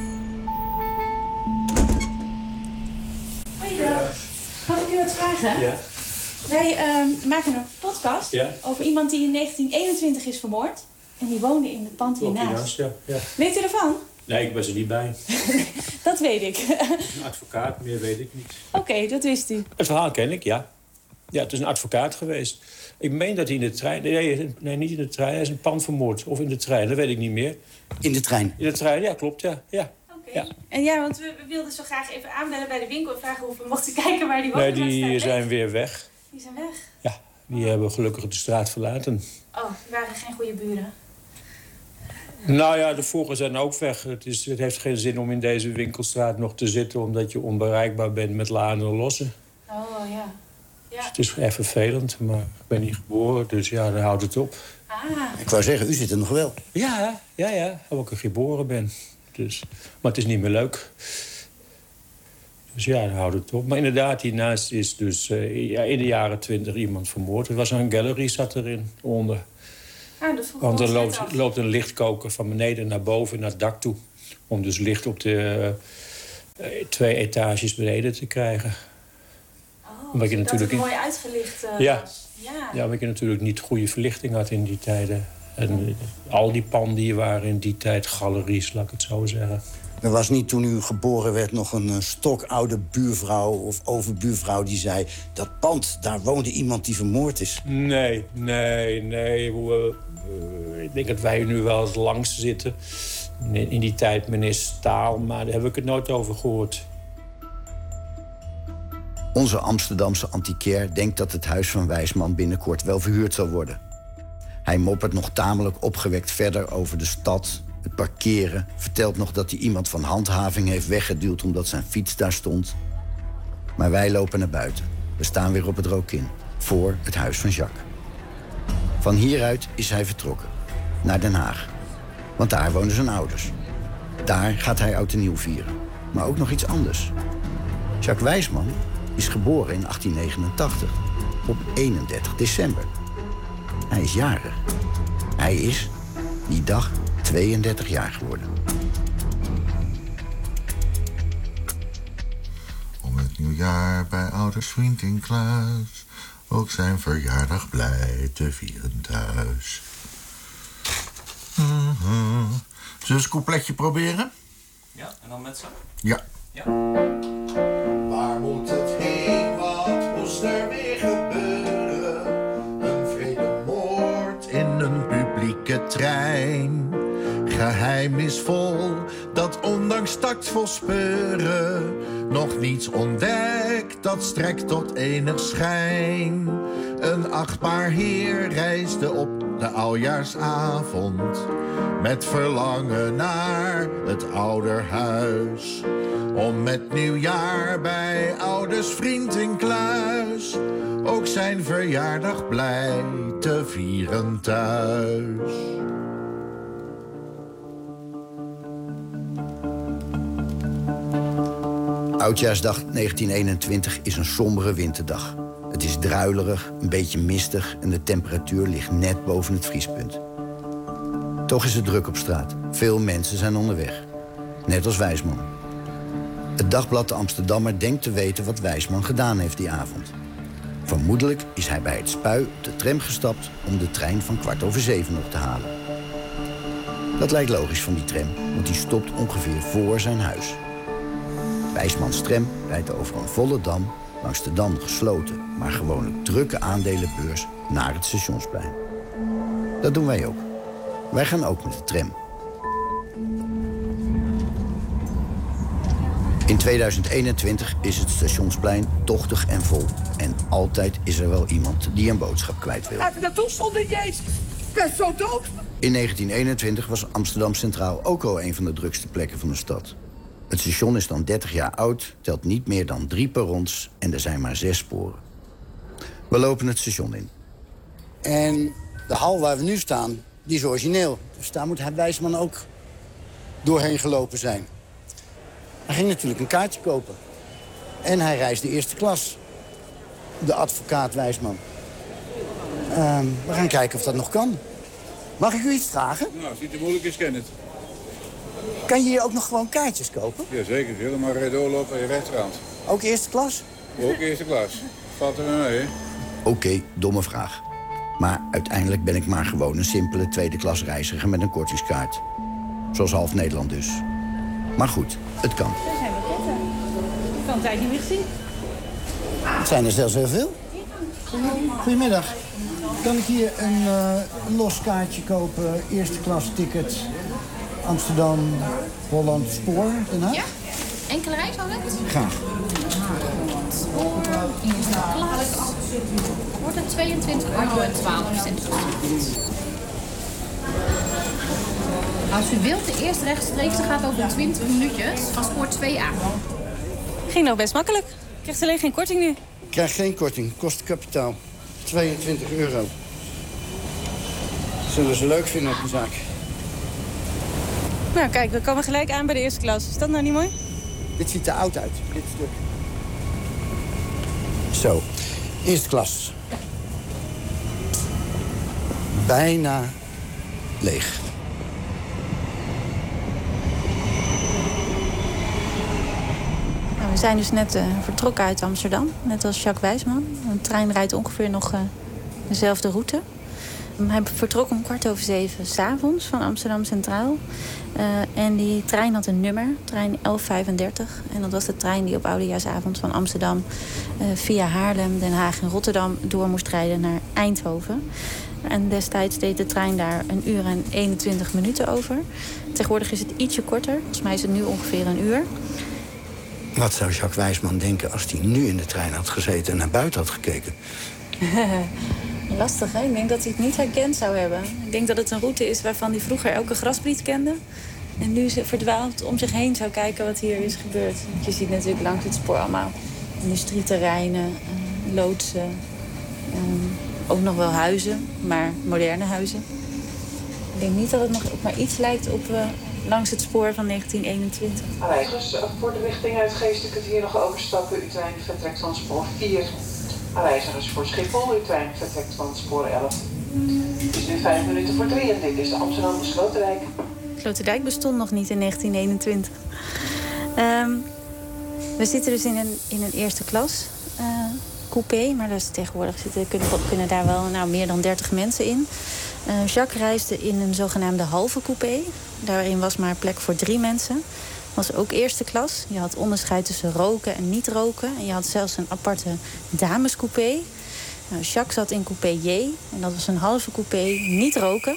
Goeiedag. Mag ik u wat vragen? Ja. Wij maken een podcast over iemand die in 1921 is vermoord. En die woonde in het pand hiernaast. Ja. Weet u ervan? Nee, ik was er niet bij. Dat weet ik. Een advocaat, meer weet ik niet. Oké, dat wist u. Het verhaal ken ik, ja. Ja, het is een advocaat geweest. Ik meen dat hij in de trein... Nee, niet in de trein. Hij is een pand vermoord. Of in de trein, dat weet ik niet meer. In de trein? In de trein, ja, klopt, ja. Oké. Ja. En ja, want we wilden zo graag even aanbellen bij de winkel en vragen of we mochten kijken waar die woonde. Nee, die zijn weer weg. Die zijn weg? Ja, die hebben gelukkig de straat verlaten. Die waren geen goede buren. Nou ja, de vorige zijn ook weg. Het heeft geen zin om in deze winkelstraat nog te zitten, omdat je onbereikbaar bent met laden en lossen. Ja. Dus het is echt vervelend, maar ik ben niet geboren, dus ja, dan houdt het op. Ik wou zeggen, u zit er nog wel. Ja, omdat ik geboren ben. Dus, maar het is niet meer leuk. Dus ja, dan houdt het op. Maar inderdaad, hiernaast is dus in de jaren 20 iemand vermoord. Er was een gallery, zat erin, onder. Want er loopt een lichtkoker van beneden naar boven, naar het dak toe. Om dus licht op de 2 etages beneden te krijgen. Omdat je natuurlijk mooi uitgelicht was. Ja, omdat je natuurlijk niet goede verlichting had in die tijden. En al die panden die waren in die tijd galeries, laat ik het zo zeggen. Er was niet toen u geboren werd nog een stokoude buurvrouw of overbuurvrouw die zei, dat pand, daar woonde iemand die vermoord is. Nee. Ik denk dat wij nu wel eens langs zitten. In die tijd meneer Staal, maar daar heb ik het nooit over gehoord. Onze Amsterdamse antiquair denkt dat het huis van Wijsman binnenkort wel verhuurd zal worden. Hij moppert nog tamelijk opgewekt verder over de stad, het parkeren. Vertelt nog dat hij iemand van handhaving heeft weggeduwd omdat zijn fiets daar stond. Maar wij lopen naar buiten. We staan weer op het Rokin, voor het huis van Jacques. Van hieruit is hij vertrokken, naar Den Haag. Want daar wonen zijn ouders. Daar gaat hij oud en nieuw vieren. Maar ook nog iets anders. Jacques Wijsman is geboren in 1889, op 31 december. Hij is jarig. Hij is, die dag, 32 jaar geworden. Om het nieuwjaar bij ouders vriend in kluis, ook zijn verjaardag blij te vieren thuis. Zullen we eens een coupletje proberen? Ja, en dan met z'n? Ja. Waar moet het heen? Wat moest er weer gebeuren? Een vredemoord In een publieke trein. Geheim is vol, dat ondanks tactvol speuren nog niets ontdekt, dat strekt tot enig schijn. Een achtbaar heer reisde op de oudjaarsavond met verlangen naar het ouderhuis. Om met nieuwjaar bij ouders vriend in kluis ook zijn verjaardag blij te vieren thuis. Oudjaarsdag 1921 is een sombere winterdag. Het is druilerig, een beetje mistig en de temperatuur ligt net boven het vriespunt. Toch is het druk op straat. Veel mensen zijn onderweg. Net als Wijsman. Het dagblad De Amsterdammer denkt te weten wat Wijsman gedaan heeft die avond. Vermoedelijk is hij bij het Spui op de tram gestapt om de trein van 7:15 nog te halen. Dat lijkt logisch van die tram, want die stopt ongeveer voor zijn huis. Wijsmans tram rijdt over een volle Dam, langs de dan gesloten, maar gewoonlijk drukke aandelenbeurs naar het Stationsplein. Dat doen wij ook. Wij gaan ook met de tram. In 2021 is het Stationsplein tochtig en vol. En altijd is er wel iemand die een boodschap kwijt wil. Even naartoe stond niet eens. Ik ben zo dood. In 1921 was Amsterdam Centraal ook al een van de drukste plekken van de stad. Het station is dan 30 jaar oud, telt niet meer dan 3 perrons en er zijn maar 6 sporen. We lopen het station in. En de hal waar we nu staan, die is origineel. Dus daar moet Wijsman ook doorheen gelopen zijn. Hij ging natuurlijk een kaartje kopen. En hij reisde eerste klas. De advocaat Wijsman. We gaan kijken of dat nog kan. Mag ik u iets vragen? Nou, als het niet te moeilijk is, ken het. Kan je hier ook nog gewoon kaartjes kopen? Jazeker, helemaal rijdt doorlopen aan je rechterhand. Ook eerste klas? Ook eerste klas. Valt er mee, hè? Oké, domme vraag. Maar uiteindelijk ben ik maar gewoon een simpele tweede klas reiziger met een kortingskaart. Zoals half Nederland dus. Maar goed, het kan. Dat zijn pakketten. Ik kan een tijd niet meer gezien. Het zijn er zelfs heel veel. Goedemiddag. Kan ik hier een los kaartje kopen? Eerste klas ticket. Amsterdam, Holland, Spoor, Den Haag? Ja, enkele reis al het? Graag. Spoor, eerste klas. Wordt het 22,12 €. Als u wilt, de eerste rechtstreeks, dan gaat over 20 minuutjes van spoor 2A. Ging nou best makkelijk. Krijgt alleen geen korting nu. Ik krijg geen korting, kost kapitaal. 22 €. Zullen ze leuk vinden op de zaak. Nou kijk, we komen gelijk aan bij de eerste klas. Is dat nou niet mooi? Dit ziet er oud uit, dit stuk. Zo, eerste klas. Bijna leeg. Nou, we zijn dus net vertrokken uit Amsterdam, net als Jacques Wijsman. Een trein rijdt ongeveer nog dezelfde route. Hij vertrok om 7:15 s'avonds van Amsterdam Centraal. En die trein had een nummer, trein 1135. En dat was de trein die op oudejaarsavond van Amsterdam via Haarlem, Den Haag en Rotterdam door moest rijden naar Eindhoven. En destijds deed de trein daar 1 uur en 21 minuten over. Tegenwoordig is het ietsje korter. Volgens mij is het nu ongeveer 1 uur. Wat zou Jacques Wijsman denken als hij nu in de trein had gezeten en naar buiten had gekeken? Lastig, hè? Ik denk dat hij het niet herkend zou hebben. Ik denk dat het een route is waarvan hij vroeger elke graspriet kende. En nu verdwaald om zich heen zou kijken wat hier is gebeurd. Want je ziet natuurlijk langs het spoor allemaal industrieterreinen, loodsen. Ook nog wel huizen, maar moderne huizen. Ik denk niet dat het nog op maar iets lijkt op langs het spoor van 1921. Reizigers, voor de richting uit Geest kunt hier nog overstappen. Uw trein vertrekt van spoor 4. Reizigers voor Schiphol, uw trein vertrekt van spoor 11. Het is nu 5 minuten voor 3 en dit is de Amsterdam Sloterdijk. Sloterdijk bestond nog niet in 1921. We zitten dus in een eerste klas coupé, maar dat is tegenwoordig kunnen daar wel meer dan 30 mensen in. Jacques reisde in een zogenaamde halve coupé. Daarin was maar plek voor 3 mensen. Dat was ook eerste klas. Je had onderscheid tussen roken en niet roken. En je had zelfs een aparte damescoupé. Nou, Jacques zat in coupé J. En dat was een halve coupé, niet roken.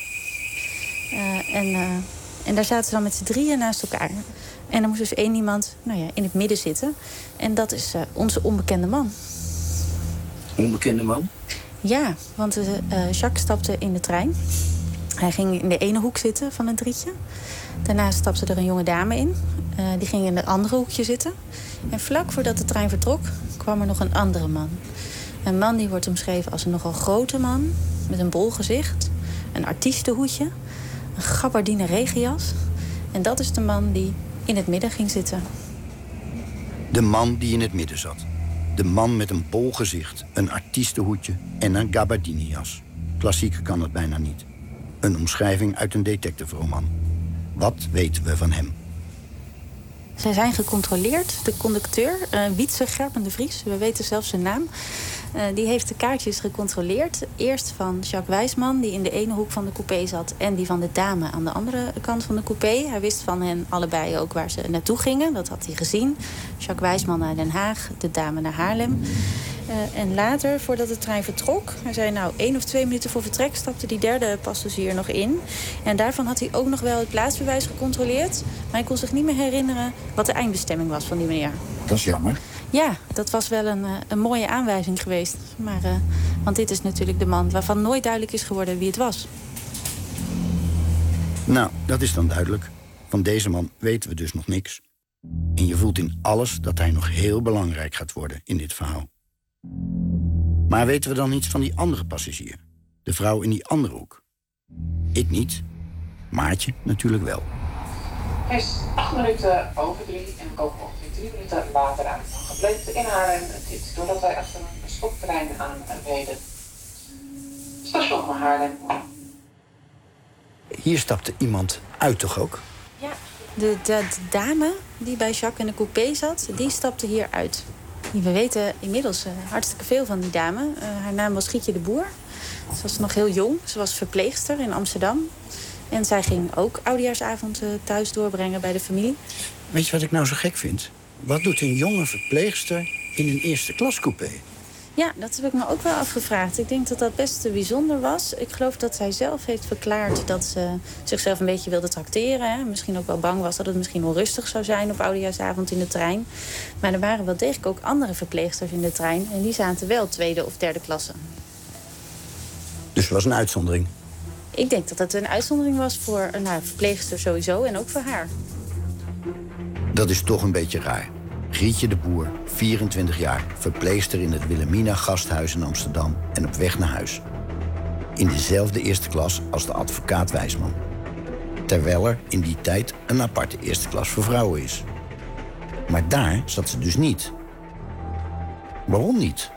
En daar zaten ze dan met z'n 3 naast elkaar. En er moest dus 1 iemand in het midden zitten. En dat is onze onbekende man. Onbekende man? Ja, want Jacques stapte in de trein. Hij ging in de ene hoek zitten van het drietje. Daarna stapte er een jonge dame in. Die ging in het andere hoekje zitten. En vlak voordat de trein vertrok, kwam er nog een andere man. Een man die wordt omschreven als een nogal grote man. Met een bol gezicht. Een artiestenhoedje. Een gabardine regenjas. En dat is de man die in het midden ging zitten. De man die in het midden zat. De man met een bol gezicht, een artiestenhoedje en een gabardinijas. Klassieker kan het bijna niet. Een omschrijving uit een detectiveroman. Wat weten we van hem? Zij zijn gecontroleerd. De conducteur, Wietse Gerben de Vries, we weten zelfs zijn naam... die heeft de kaartjes gecontroleerd. Eerst van Jacques Wijsman, die in de ene hoek van de coupé zat... en die van de dame aan de andere kant van de coupé. Hij wist van hen allebei ook waar ze naartoe gingen. Dat had hij gezien. Jacques Wijsman naar Den Haag, de dame naar Haarlem. En later, voordat de trein vertrok... hij zei 1 of 2 minuten voor vertrek... stapte die derde passagier nog in. En daarvan had hij ook nog wel het plaatsbewijs gecontroleerd. Maar hij kon zich niet meer herinneren wat de eindbestemming was van die meneer. Dat is jammer. Ja, dat was wel een mooie aanwijzing geweest. Maar, want dit is natuurlijk de man waarvan nooit duidelijk is geworden wie het was. Nou, dat is dan duidelijk. Van deze man weten we dus nog niks. En je voelt in alles dat hij nog heel belangrijk gaat worden in dit verhaal. Maar weten we dan iets van die andere passagier? De vrouw in die andere hoek? Ik niet. Maartje natuurlijk wel. Het is 8 minuten over 3 en we komen ongeveer 3 minuten later aan. Gepland in Haarlem. Dit doordat wij achter een stoptrein aan reden. Station van Haarlem. Hier stapte iemand uit toch ook? Ja, de dame die bij Jacques in de coupé zat, die stapte hier uit. We weten inmiddels hartstikke veel van die dame. Haar naam was Gietje de Boer. Ze was nog heel jong. Ze was verpleegster in Amsterdam. En zij ging ook oudejaarsavond thuis doorbrengen bij de familie. Weet je wat ik nou zo gek vind? Wat doet een jonge verpleegster in een eerste klas coupé? Ja, dat heb ik me ook wel afgevraagd. Ik denk dat dat best bijzonder was. Ik geloof dat zij zelf heeft verklaard dat ze zichzelf een beetje wilde trakteren. Hè. Misschien ook wel bang was dat het misschien onrustig zou zijn op oudejaarsavond in de trein. Maar er waren wel degelijk ook andere verpleegsters in de trein. En die zaten wel tweede of derde klasse. Dus het was een uitzondering? Ik denk dat het een uitzondering was voor een verpleegster sowieso en ook voor haar. Dat is toch een beetje raar. Grietje de Boer, 24 jaar, verpleegster in het Wilhelmina Gasthuis in Amsterdam en op weg naar huis. In dezelfde eerste klas als de advocaat Wijsman. Terwijl er in die tijd een aparte eerste klas voor vrouwen is. Maar daar zat ze dus niet. Waarom niet?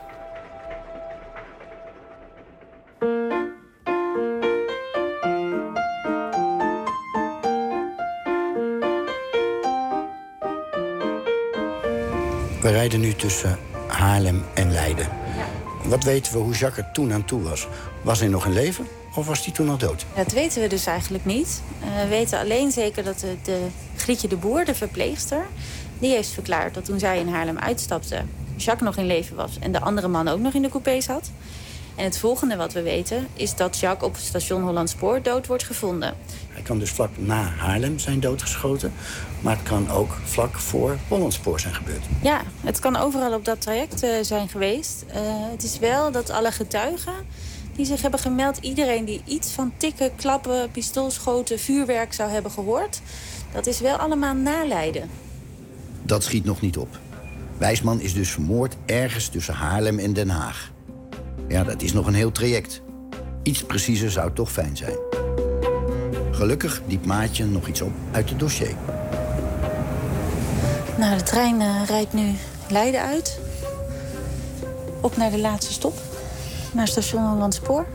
We rijden nu tussen Haarlem en Leiden. Wat weten we hoe Jacques er toen aan toe was? Was hij nog in leven of was hij toen al dood? Dat weten we dus eigenlijk niet. We weten alleen zeker dat de Grietje de Boer, de verpleegster... die heeft verklaard dat toen zij in Haarlem uitstapte... Jacques nog in leven was en de andere man ook nog in de coupé zat. En het volgende wat we weten is dat Jacques op het station Hollandspoor dood wordt gevonden. Hij kan dus vlak na Haarlem zijn doodgeschoten... maar het kan ook vlak voor Hollandspoor zijn gebeurd. Ja, het kan overal op dat traject zijn geweest. Het is wel dat alle getuigen die zich hebben gemeld... iedereen die iets van tikken, klappen, pistoolschoten, vuurwerk zou hebben gehoord... dat is wel allemaal na Leiden. Dat schiet nog niet op. Wijsman is dus vermoord ergens tussen Haarlem en Den Haag. Ja, dat is nog een heel traject. Iets preciezer zou toch fijn zijn. Gelukkig diept Maatje nog iets op uit het dossier. Nou, de trein rijdt nu Leiden uit. Op naar de laatste stop. Naar station Hollandspoor.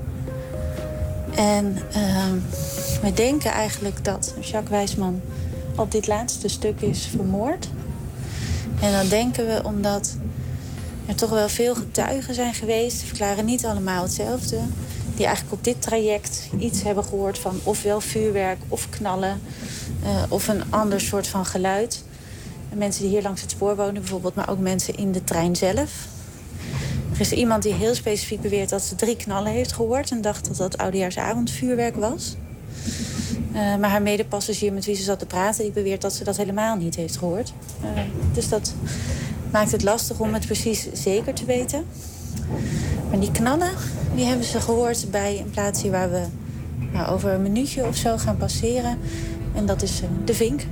En we denken eigenlijk dat Jacques Wijsman op dit laatste stuk is vermoord. En dan denken we omdat er toch wel veel getuigen zijn geweest. Ze verklaren niet allemaal hetzelfde. Die eigenlijk op dit traject iets hebben gehoord van ofwel vuurwerk of knallen. Of een ander soort van geluid. En mensen die hier langs het spoor wonen bijvoorbeeld, maar ook mensen in de trein zelf. Er is iemand die heel specifiek beweert dat ze 3 knallen heeft gehoord en dacht dat dat oudejaarsavondvuurwerk was. Maar haar medepassagier met wie ze zat te praten, die beweert dat ze dat helemaal niet heeft gehoord. Dus dat maakt het lastig om het precies zeker te weten. Maar die knallen, die hebben ze gehoord bij een plaatsje waar we over een minuutje of zo gaan passeren. En dat is de Vink.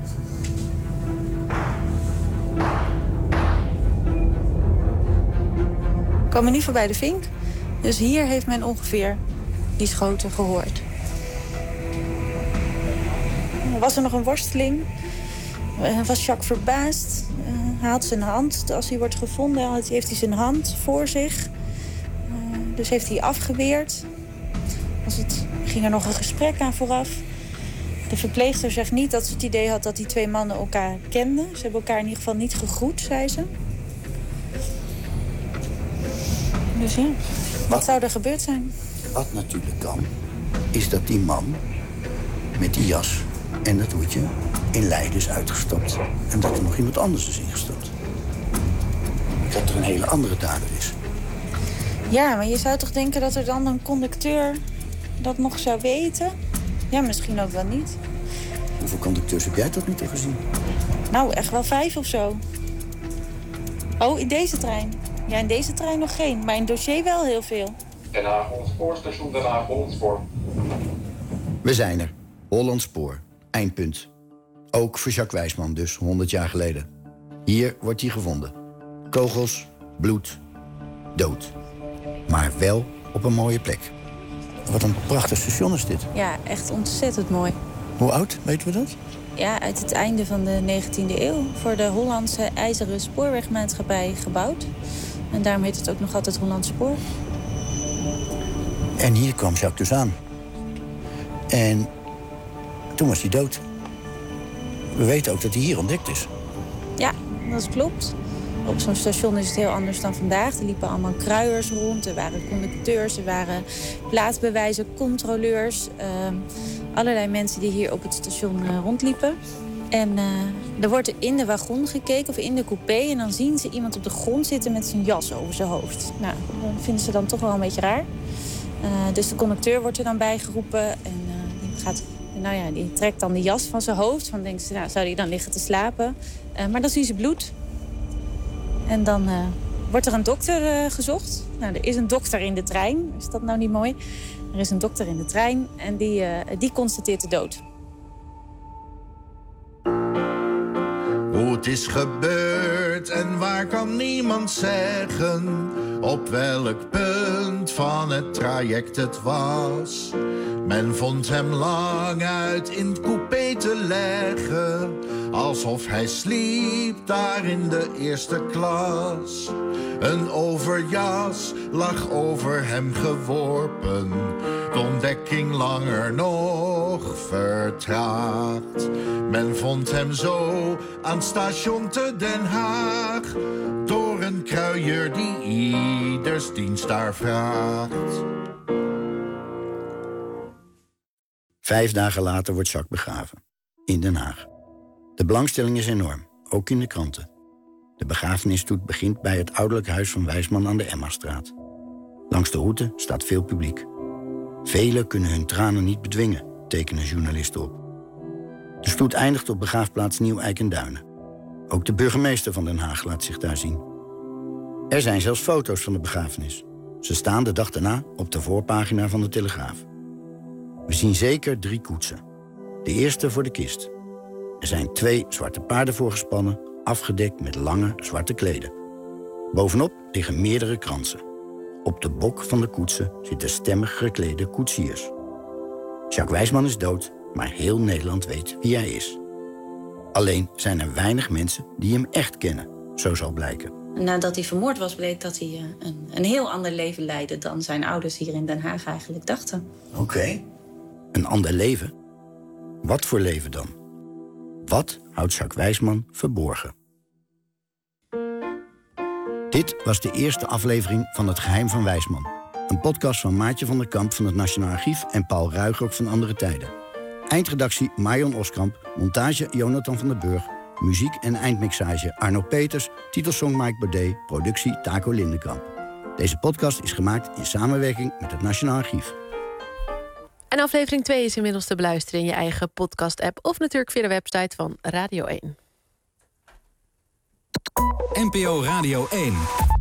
We komen nu voorbij de Vink. Dus hier heeft men ongeveer die schoten gehoord. Er was er nog een worsteling. Was Jacques verbaasd. Hij had zijn hand, als hij wordt gevonden, heeft hij zijn hand voor zich. Dus heeft hij afgeweerd. Ging er nog een gesprek aan vooraf. De verpleegster zegt niet dat ze het idee had dat die 2 mannen elkaar kenden. Ze hebben elkaar in ieder geval niet gegroet, zei ze. Dus ja, wat zou er gebeurd zijn? Wat natuurlijk kan, is dat die man met die jas en dat hoedje in Leiden is uitgestapt. En dat er nog iemand anders is ingestapt. Dat er een hele andere dader is. Ja, maar je zou toch denken dat er dan een conducteur dat nog zou weten? Ja, misschien ook wel niet. Hoeveel conducteurs heb jij tot nu toe gezien? Nou, echt wel 5 of zo. Oh, in deze trein? Ja, in deze trein nog geen, maar in het dossier wel heel veel. Den Haag Hollandspoor, station Den Haag Hollandspoor. We zijn er. Hollandspoor. Eindpunt. Ook voor Jacques Wijsman dus, 100 jaar geleden. Hier wordt hij gevonden. Kogels, bloed, dood. Maar wel op een mooie plek. Wat een prachtig station is dit. Ja, echt ontzettend mooi. Hoe oud, weten we dat? Ja, uit het einde van de 19e eeuw. Voor de Hollandse IJzeren Spoorwegmaatschappij gebouwd. En daarom heet het ook nog altijd Hollands Spoor. En hier kwam Jacques dus aan. En toen was hij dood. We weten ook dat hij hier ontdekt is. Ja, dat klopt. Op zo'n station is het heel anders dan vandaag. Er liepen allemaal kruiers rond, er waren conducteurs, er waren plaatsbewijzen, controleurs. Allerlei mensen die hier op het station rondliepen. En er wordt in de wagon gekeken of in de coupé. En dan zien ze iemand op de grond zitten met zijn jas over zijn hoofd. Nou, dat vinden ze dan toch wel een beetje raar. Dus de conducteur wordt er dan bijgeroepen. En die trekt dan de jas van zijn hoofd. Dan denken ze, nou, zou hij dan liggen te slapen? Maar dan zien ze bloed. En dan wordt er een dokter gezocht. Nou, er is een dokter in de trein. Is dat nou niet mooi? Er is een dokter in de trein en die constateert de dood. Hoe het is gebeurd en waar kan niemand zeggen op welk punt van het traject het was. Men vond hem lang uit in het coupé te leggen, alsof hij sliep daar in de eerste klas. Een overjas lag over hem geworpen, de ontdekking langer nog vertraagd. Men vond hem zo aan het station te Den Haag, door een kruier die ieders dienst daar vraagt. 5 dagen later wordt Jacques begraven. In Den Haag. De belangstelling is enorm, ook in de kranten. De begrafenisstoet begint bij het ouderlijk huis van Wijsman aan de Emmastraat. Langs de route staat veel publiek. Velen kunnen hun tranen niet bedwingen, tekenen journalisten op. De stoet eindigt op begraafplaats Nieuw-Eik en Duinen. Ook de burgemeester van Den Haag laat zich daar zien. Er zijn zelfs foto's van de begrafenis. Ze staan de dag daarna op de voorpagina van de Telegraaf. We zien zeker 3 koetsen. De eerste voor de kist. Er zijn 2 zwarte paarden voorgespannen, afgedekt met lange zwarte kleden. Bovenop liggen meerdere kransen. Op de bok van de koetsen zitten stemmig geklede koetsiers. Jacques Wijsman is dood, maar heel Nederland weet wie hij is. Alleen zijn er weinig mensen die hem echt kennen, zo zal blijken. Nadat hij vermoord was, bleek dat hij een heel ander leven leidde dan zijn ouders hier in Den Haag eigenlijk dachten. Oké. Een ander leven? Wat voor leven dan? Wat houdt Jacques Wijsman verborgen? Dit was de eerste aflevering van Het Geheim van Wijsman. Een podcast van Maartje van der Kamp van het Nationaal Archief en Paul Ruigrok van Andere Tijden. Eindredactie Marion Oskamp, montage Jonathan van der Burg, muziek en eindmixage Arno Peters, titelsong Mike Baudet, productie Taco Lindenkamp. Deze podcast is gemaakt in samenwerking met het Nationaal Archief. En aflevering 2 is inmiddels te beluisteren in je eigen podcast-app of natuurlijk via de website van Radio 1. NPO Radio 1.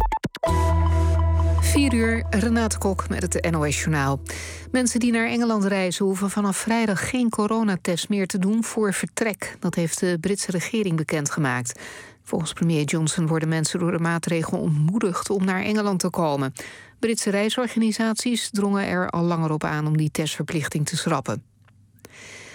4 uur, Renate Kok met het NOS-journaal. Mensen die naar Engeland reizen hoeven vanaf vrijdag geen coronatest meer te doen voor vertrek. Dat heeft de Britse regering bekendgemaakt. Volgens premier Johnson worden mensen door de maatregel ontmoedigd om naar Engeland te komen. Britse reisorganisaties drongen er al langer op aan om die testverplichting te schrappen.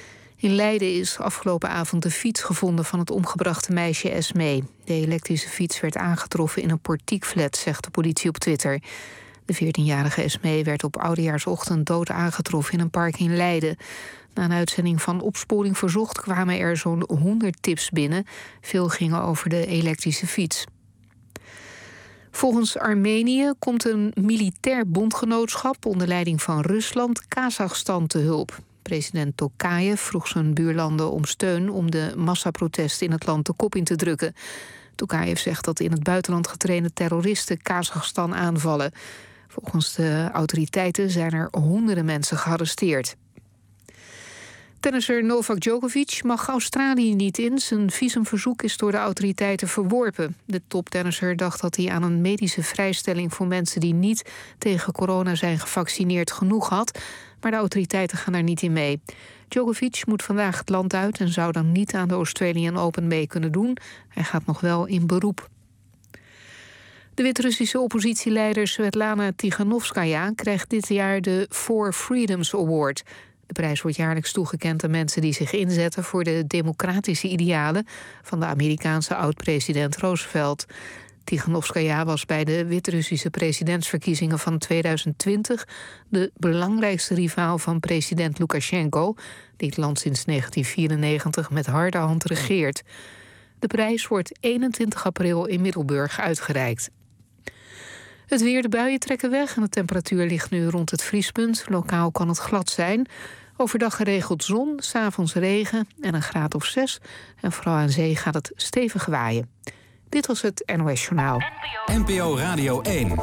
In Leiden is afgelopen avond de fiets gevonden van het omgebrachte meisje Esmee. De elektrische fiets werd aangetroffen in een portiekflat, zegt de politie op Twitter. De 14-jarige Esmee werd op Oudejaarsochtend dood aangetroffen in een park in Leiden. Na een uitzending van Opsporing Verzocht kwamen er zo'n 100 tips binnen. Veel gingen over de elektrische fiets. Volgens Armenië komt een militair bondgenootschap onder leiding van Rusland Kazachstan te hulp. President Tokayev vroeg zijn buurlanden om steun om de massaprotesten in het land de kop in te drukken. Tokayev zegt dat in het buitenland getrainde terroristen Kazachstan aanvallen. Volgens de autoriteiten zijn er honderden mensen gearresteerd. Tennisser Novak Djokovic mag Australië niet in. Zijn visumverzoek is door de autoriteiten verworpen. De toptennisser dacht dat hij aan een medische vrijstelling voor mensen die niet tegen corona zijn gevaccineerd genoeg had. Maar de autoriteiten gaan daar niet in mee. Djokovic moet vandaag het land uit en zou dan niet aan de Australian Open mee kunnen doen. Hij gaat nog wel in beroep. De Wit-Russische oppositieleider Svetlana Tikhanovskaya krijgt dit jaar de Four Freedoms Award. De prijs wordt jaarlijks toegekend aan mensen die zich inzetten voor de democratische idealen van de Amerikaanse oud-president Roosevelt. Tikhanovskaya was bij de Wit-Russische presidentsverkiezingen van 2020 de belangrijkste rivaal van president Lukasjenko, die het land sinds 1994 met harde hand regeert. De prijs wordt 21 april in Middelburg uitgereikt. Het weer, de buien trekken weg en de temperatuur ligt nu rond het vriespunt. Lokaal kan het glad zijn. Overdag geregeld zon, 's avonds regen en een graad of 6. En vooral aan zee gaat het stevig waaien. Dit was het NOS Journaal. NPO Radio 1.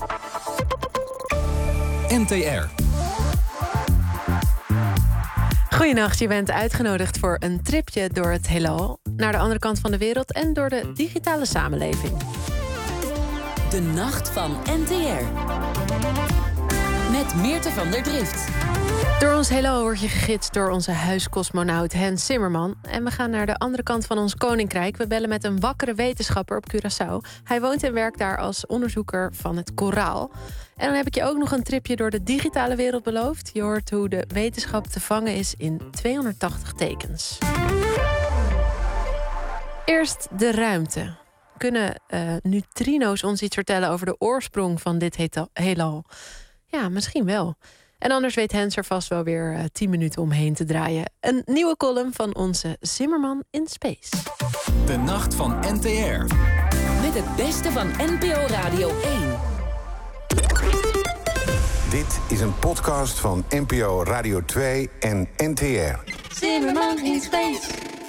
NTR. Goedenacht, je bent uitgenodigd voor een tripje door het heelal, naar de andere kant van de wereld en door de digitale samenleving. De Nacht van NTR. Met Meerte van der Drift. Door ons heelal word je gegidst door onze huiscosmonaut Hans Zimmerman. En we gaan naar de andere kant van ons koninkrijk. We bellen met een wakkere wetenschapper op Curaçao. Hij woont en werkt daar als onderzoeker van het koraal. En dan heb ik je ook nog een tripje door de digitale wereld beloofd. Je hoort hoe de wetenschap te vangen is in 280 tekens. Eerst de ruimte. Kunnen neutrino's ons iets vertellen over de oorsprong van dit heelal? Ja, misschien wel. En anders weet Hans er vast wel weer 10 minuten omheen te draaien. Een nieuwe column van onze Zimmerman in Space. De Nacht van NTR. Met het beste van NPO Radio 1. Dit is een podcast van NPO Radio 2 en NTR. Zimmerman in Space.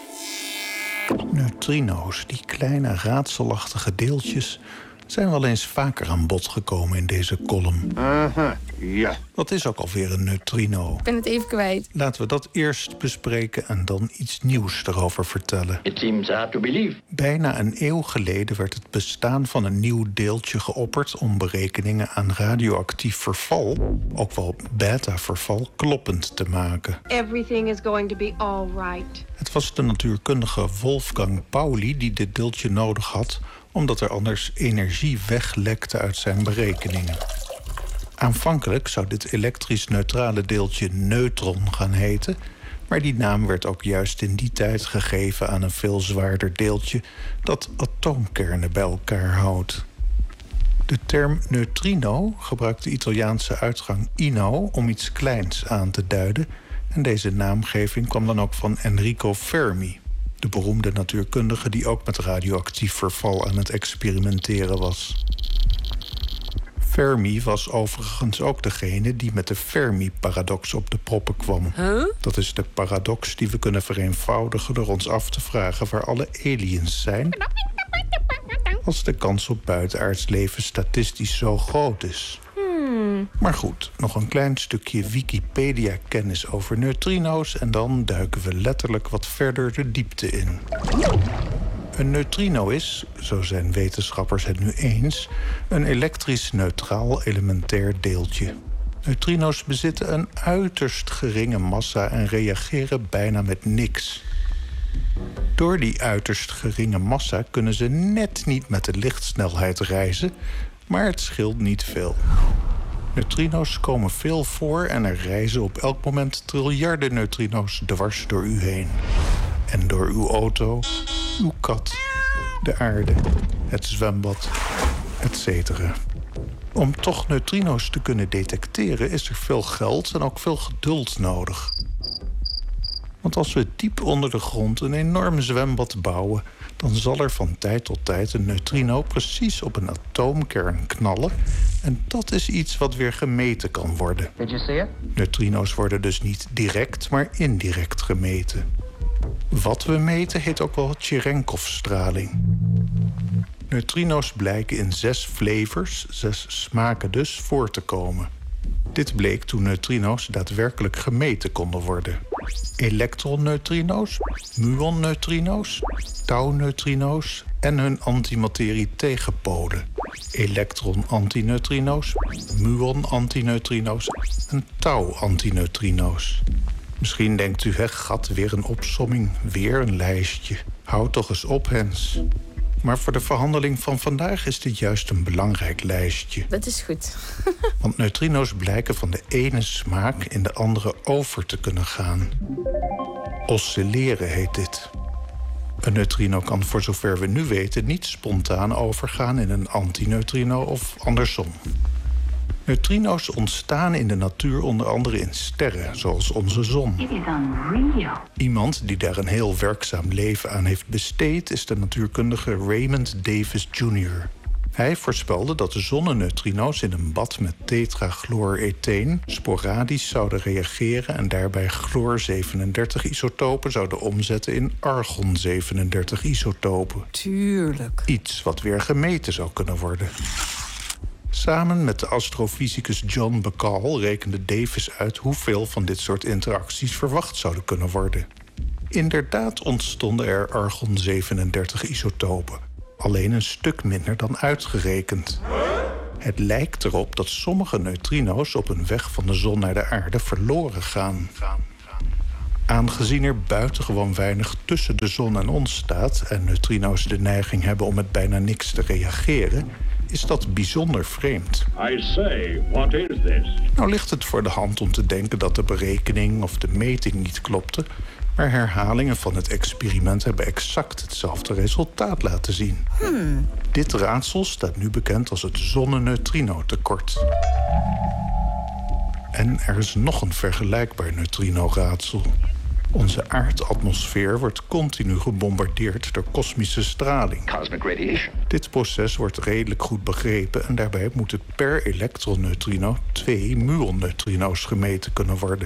Neutrino's, die kleine raadselachtige deeltjes, zijn wel eens vaker aan bod gekomen in deze column. Ja. Wat is ook alweer een neutrino? Ik ben het even kwijt. Laten we dat eerst bespreken en dan iets nieuws erover vertellen. It seems hard to believe. Bijna een eeuw geleden werd het bestaan van een nieuw deeltje geopperd om berekeningen aan radioactief verval, ook wel beta-verval, kloppend te maken. Everything is going to be all right. Het was de natuurkundige Wolfgang Pauli die dit deeltje nodig had, omdat er anders energie weglekte uit zijn berekeningen. Aanvankelijk zou dit elektrisch neutrale deeltje neutron gaan heten, maar die naam werd ook juist in die tijd gegeven aan een veel zwaarder deeltje dat atoomkernen bij elkaar houdt. De term neutrino gebruikt de Italiaanse uitgang ino om iets kleins aan te duiden, en deze naamgeving kwam dan ook van Enrico Fermi, de beroemde natuurkundige die ook met radioactief verval aan het experimenteren was. Fermi was overigens ook degene die met de Fermi-paradox op de proppen kwam. Dat is de paradox die we kunnen vereenvoudigen door ons af te vragen waar alle aliens zijn, als de kans op buitenaards leven statistisch zo groot is. Maar goed, nog een klein stukje Wikipedia-kennis over neutrino's en dan duiken we letterlijk wat verder de diepte in. Een neutrino is, zo zijn wetenschappers het nu eens, een elektrisch neutraal elementair deeltje. Neutrino's bezitten een uiterst geringe massa en reageren bijna met niks. Door die uiterst geringe massa kunnen ze net niet met de lichtsnelheid reizen, maar het scheelt niet veel. Neutrino's komen veel voor en er reizen op elk moment triljarden neutrino's dwars door u heen. En door uw auto, uw kat, de aarde, het zwembad, etc. Om toch neutrino's te kunnen detecteren is er veel geld en ook veel geduld nodig. Want als we diep onder de grond een enorm zwembad bouwen, dan zal er van tijd tot tijd een neutrino precies op een atoomkern knallen. En dat is iets wat weer gemeten kan worden. Did you see it? Neutrino's worden dus niet direct, maar indirect gemeten. Wat we meten heet ook wel Cherenkov-straling. Neutrino's blijken in 6 flavors, 6 smaken dus, voor te komen. Dit bleek toen neutrino's daadwerkelijk gemeten konden worden. Elektronneutrino's, muonneutrino's, tau-neutrino's en hun antimaterie-tegenpolen. Elektron-antineutrino's, muon-antineutrino's en tau-antineutrino's. Misschien denkt u, gat, weer een opsomming, weer een lijstje. Houd toch eens op, Hens. Maar voor de verhandeling van vandaag is dit juist een belangrijk lijstje. Dat is goed. Want neutrino's blijken van de ene smaak in de andere over te kunnen gaan. Oscilleren heet dit. Een neutrino kan voor zover we nu weten niet spontaan overgaan in een antineutrino of andersom. Neutrino's ontstaan in de natuur onder andere in sterren, zoals onze zon. It is unreal. Iemand die daar een heel werkzaam leven aan heeft besteed is de natuurkundige Raymond Davis Jr. Hij voorspelde dat de zonneneutrino's in een bad met tetrachlooretheen sporadisch zouden reageren en daarbij chloor-37-isotopen zouden omzetten in argon-37-isotopen. Tuurlijk. Iets wat weer gemeten zou kunnen worden. Samen met de astrofysicus John Bacall rekende Davis uit hoeveel van dit soort interacties verwacht zouden kunnen worden. Inderdaad ontstonden er argon-37-isotopen, alleen een stuk minder dan uitgerekend. Het lijkt erop dat sommige neutrino's op hun weg van de zon naar de aarde verloren gaan. Aangezien er buitengewoon weinig tussen de zon en ons staat en neutrino's de neiging hebben om met bijna niks te reageren, is dat bijzonder vreemd. I say, what is this? Nou ligt het voor de hand om te denken dat de berekening of de meting niet klopte, maar herhalingen van het experiment hebben exact hetzelfde resultaat laten zien. Dit raadsel staat nu bekend als het zonneneutrino-tekort. En er is nog een vergelijkbaar neutrino-raadsel. Onze aardatmosfeer wordt continu gebombardeerd door kosmische straling. Cosmic radiation. Dit proces wordt redelijk goed begrepen en daarbij moeten per elektronneutrino 2 muonneutrino's gemeten kunnen worden.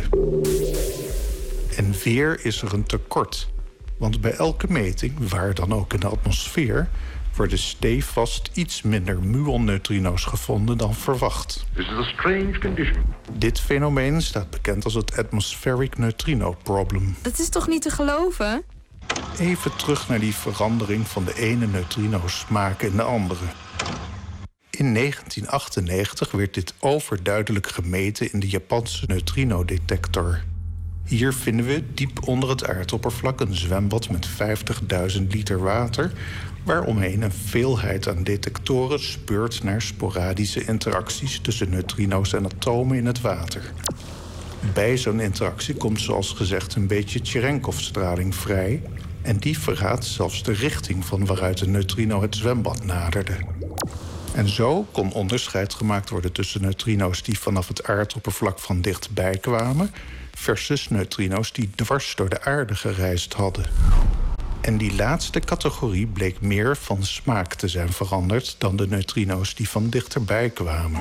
En weer is er een tekort. Want bij elke meting, waar dan ook in de atmosfeer, worden stevast iets minder muonneutrino's gevonden dan verwacht. This is a strange condition. Dit fenomeen staat bekend als het atmospheric neutrino problem. Dat is toch niet te geloven? Even terug naar die verandering van de ene neutrino-smaak in de andere. In 1998 werd dit overduidelijk gemeten in de Japanse neutrino-detector. Hier vinden we diep onder het aardoppervlak een zwembad met 50.000 liter water, waaromheen een veelheid aan detectoren speurt naar sporadische interacties tussen neutrino's en atomen in het water. Bij zo'n interactie komt zoals gezegd een beetje Cherenkov-straling vrij, en die verraadt zelfs de richting van waaruit een neutrino het zwembad naderde. En zo kon onderscheid gemaakt worden tussen neutrino's die vanaf het aardoppervlak van dichtbij kwamen versus neutrino's die dwars door de aarde gereisd hadden. En die laatste categorie bleek meer van smaak te zijn veranderd dan de neutrino's die van dichterbij kwamen.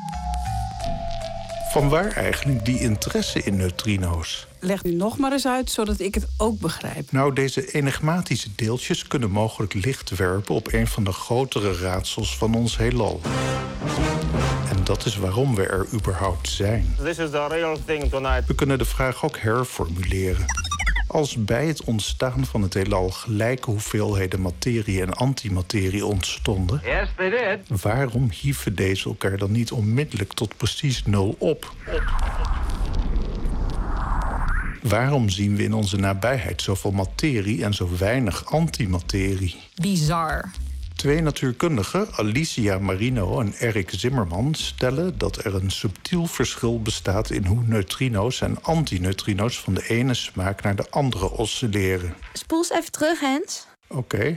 Vanwaar eigenlijk die interesse in neutrino's? Leg nu nog maar eens uit, zodat ik het ook begrijp. Nou, deze enigmatische deeltjes kunnen mogelijk licht werpen op een van de grotere raadsels van ons heelal. En dat is waarom we er überhaupt zijn. This is the real thing tonight. We kunnen de vraag ook herformuleren. Als bij het ontstaan van het heelal gelijke hoeveelheden materie en antimaterie ontstonden, Yes, they did. waarom hieven deze elkaar dan niet onmiddellijk tot precies 0 op? Waarom zien we in onze nabijheid zoveel materie en zo weinig antimaterie? Bizar. Twee natuurkundigen, Alicia Marino en Erik Zimmerman, stellen dat er een subtiel verschil bestaat in hoe neutrino's en antineutrino's van de ene smaak naar de andere oscilleren. Spoel eens even terug, Hens. Oké.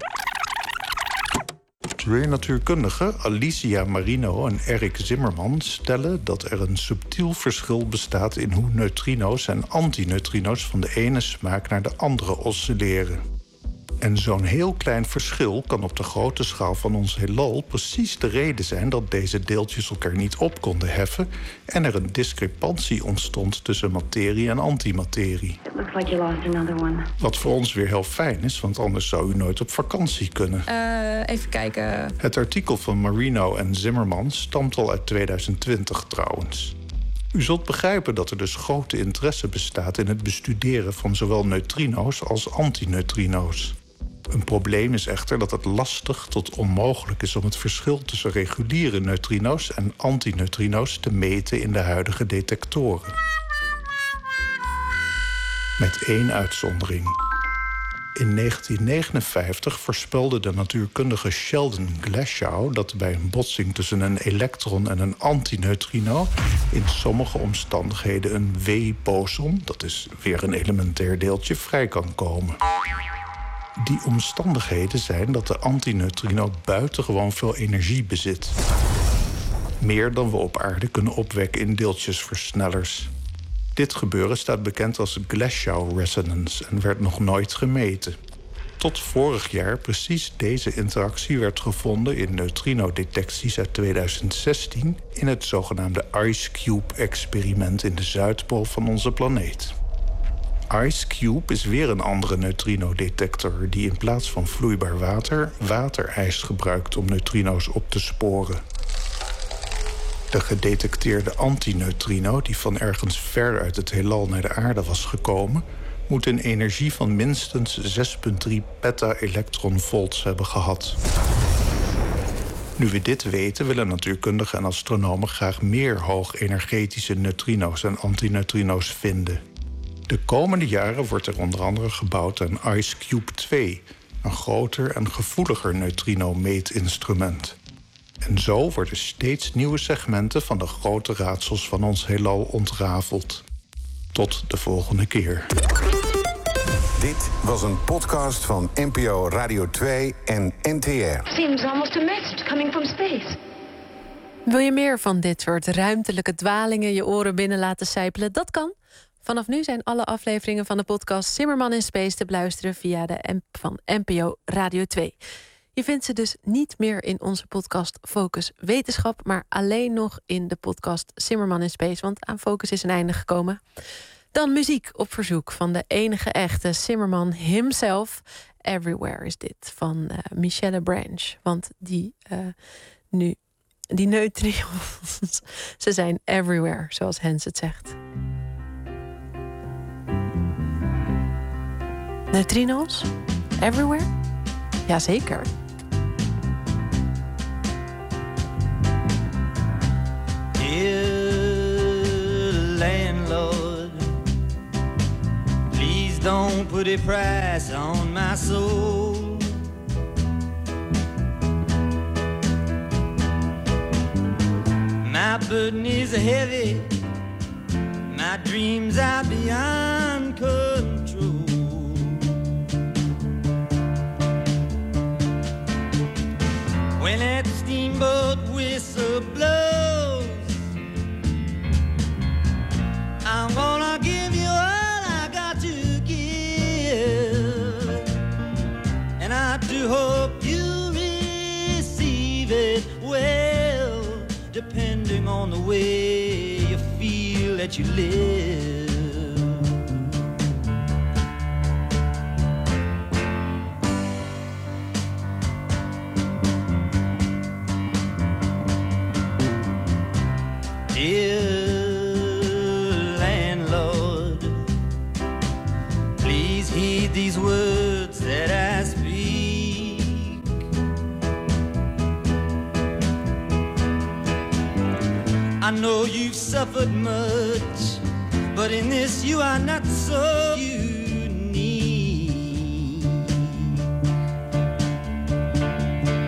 Twee natuurkundigen, Alicia Marino en Erik Zimmerman, stellen dat er een subtiel verschil bestaat in hoe neutrino's en antineutrino's van de ene smaak naar de andere oscilleren. En zo'n heel klein verschil kan op de grote schaal van ons heelal precies de reden zijn dat deze deeltjes elkaar niet op konden heffen en er een discrepantie ontstond tussen materie en antimaterie. Wat voor ons weer heel fijn is, want anders zou u nooit op vakantie kunnen. Even kijken. Het artikel van Marino en Zimmerman stamt al uit 2020 trouwens. U zult begrijpen dat er dus grote interesse bestaat in het bestuderen van zowel neutrino's als antineutrino's. Een probleem is echter dat het lastig tot onmogelijk is om het verschil tussen reguliere neutrino's en antineutrino's te meten in de huidige detectoren. Met één uitzondering. In 1959 voorspelde de natuurkundige Sheldon Glashow dat bij een botsing tussen een elektron en een antineutrino in sommige omstandigheden een W-boson, dat is weer een elementair deeltje, vrij kan komen. Die omstandigheden zijn dat de antineutrino buitengewoon veel energie bezit. Meer dan we op aarde kunnen opwekken in deeltjesversnellers. Dit gebeuren staat bekend als Glashow resonance en werd nog nooit gemeten. Tot vorig jaar precies deze interactie werd gevonden in neutrinodetecties uit 2016... in het zogenaamde IceCube-experiment in de Zuidpool van onze planeet. IceCube is weer een andere neutrinodetector die in plaats van vloeibaar water waterijs gebruikt om neutrino's op te sporen. De gedetecteerde antineutrino, die van ergens ver uit het heelal naar de aarde was gekomen, moet een energie van minstens 6,3 peta-elektronvolts hebben gehad. Nu we dit weten, willen natuurkundigen en astronomen graag meer hoogenergetische neutrino's en antineutrino's vinden. De komende jaren wordt er onder andere gebouwd aan IceCube 2, een groter en gevoeliger neutrino-meetinstrument. En zo worden steeds nieuwe segmenten van de grote raadsels van ons heelal ontrafeld. Tot de volgende keer. Dit was een podcast van NPO Radio 2 en NTR. Seems almost a message coming from space. Wil je meer van dit soort ruimtelijke dwalingen je oren binnen laten sijpelen? Dat kan. Vanaf nu zijn alle afleveringen van de podcast Zimmerman in Space te beluisteren via de app van NPO Radio 2. Je vindt ze dus niet meer in onze podcast Focus Wetenschap, maar alleen nog in de podcast Zimmerman in Space, want aan Focus is een einde gekomen. Dan muziek op verzoek van de enige echte Zimmerman himself. Everywhere is dit, van Michelle Branch. Want die neutrino's, ze zijn everywhere, zoals Hens het zegt. Neutrino's? Everywhere? Jazeker. Dear landlord, please don't put a price on my soul. My burden is heavy, my dreams are beyond control. When that steamboat whistle blows, I'm gonna give you all I got to give, and I do hope you receive it well, depending on the way you feel that you live. Dear landlord, please heed these words that I speak. I know you've suffered much, but in this you are not so unique.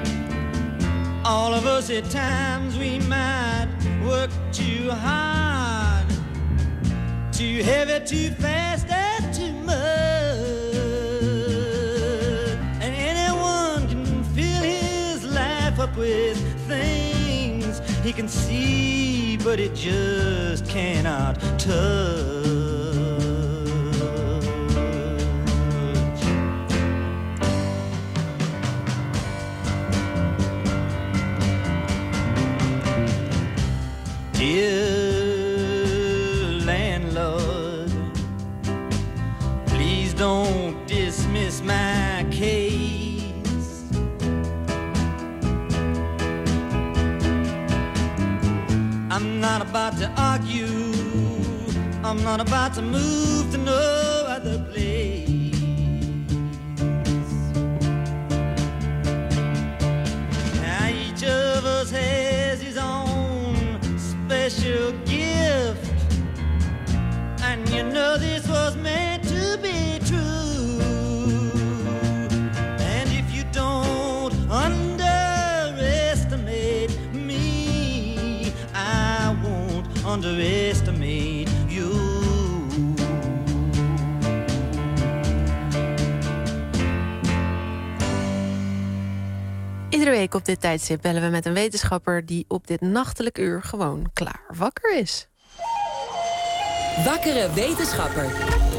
'cause at times we might work too hard, too heavy, too fast, and too much. And anyone can fill his life up with things he can see, but it just cannot touch. Dear landlord, please don't dismiss my case. I'm not about to argue, I'm not about to move to no other place. Now each of us has his own special gift, and you know this was meant to be true. And if you don't underestimate me, I won't underestimate you. Iedere week op dit tijdstip bellen we met een wetenschapper die op dit nachtelijk uur gewoon klaar wakker is. Wakkere wetenschapper.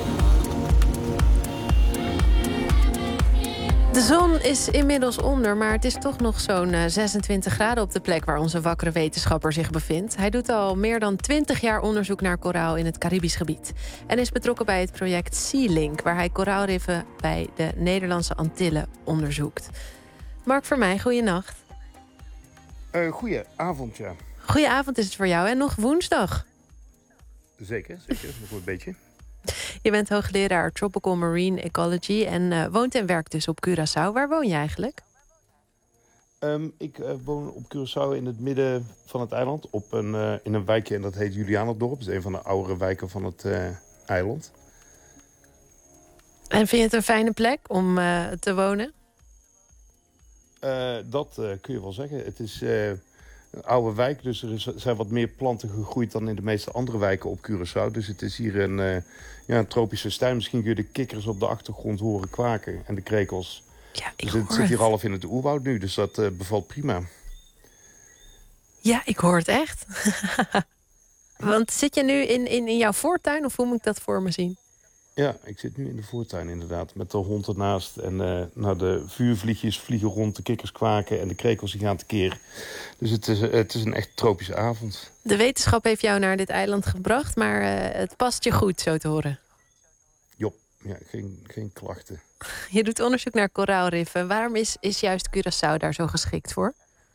De zon is inmiddels onder, maar het is toch nog zo'n 26 graden op de plek waar onze wakkere wetenschapper zich bevindt. Hij doet al meer dan 20 jaar onderzoek naar koraal in het Caribisch gebied. En is betrokken bij het project Sea-Link, waar hij koraalriffen bij de Nederlandse Antillen onderzoekt. Mark Vermeij, goeienacht. Goedenavond, ja. Goedenavond is het voor jou en nog woensdag. Zeker, nog een beetje. Je bent hoogleraar Tropical Marine Ecology en woont en werkt dus op Curaçao. Waar woon je eigenlijk? Ik woon op Curaçao in het midden van het eiland, in een wijkje en dat heet Julianendorp. Dat is een van de oudere wijken van het eiland. En vind je het een fijne plek om te wonen? Dat kun je wel zeggen. Het is een oude wijk, dus er zijn wat meer planten gegroeid dan in de meeste andere wijken op Curaçao. Dus het is hier een tropische tuin. Misschien kun je de kikkers op de achtergrond horen kwaken en de krekels. Ja, dus het zit hier half in het oerwoud nu, dus dat bevalt prima. Ja, ik hoor het echt. Want zit je nu in jouw voortuin of hoe moet ik dat voor me zien? Ja, ik zit nu in de voortuin inderdaad, met de hond ernaast. En de vuurvliegjes vliegen rond, de kikkers kwaken en de krekels die gaan tekeer. Dus het is een echt tropische avond. De wetenschap heeft jou naar dit eiland gebracht, maar het past je goed, zo te horen. Jop, ja, geen klachten. Je doet onderzoek naar koraalriffen. Waarom is juist Curaçao daar zo geschikt voor?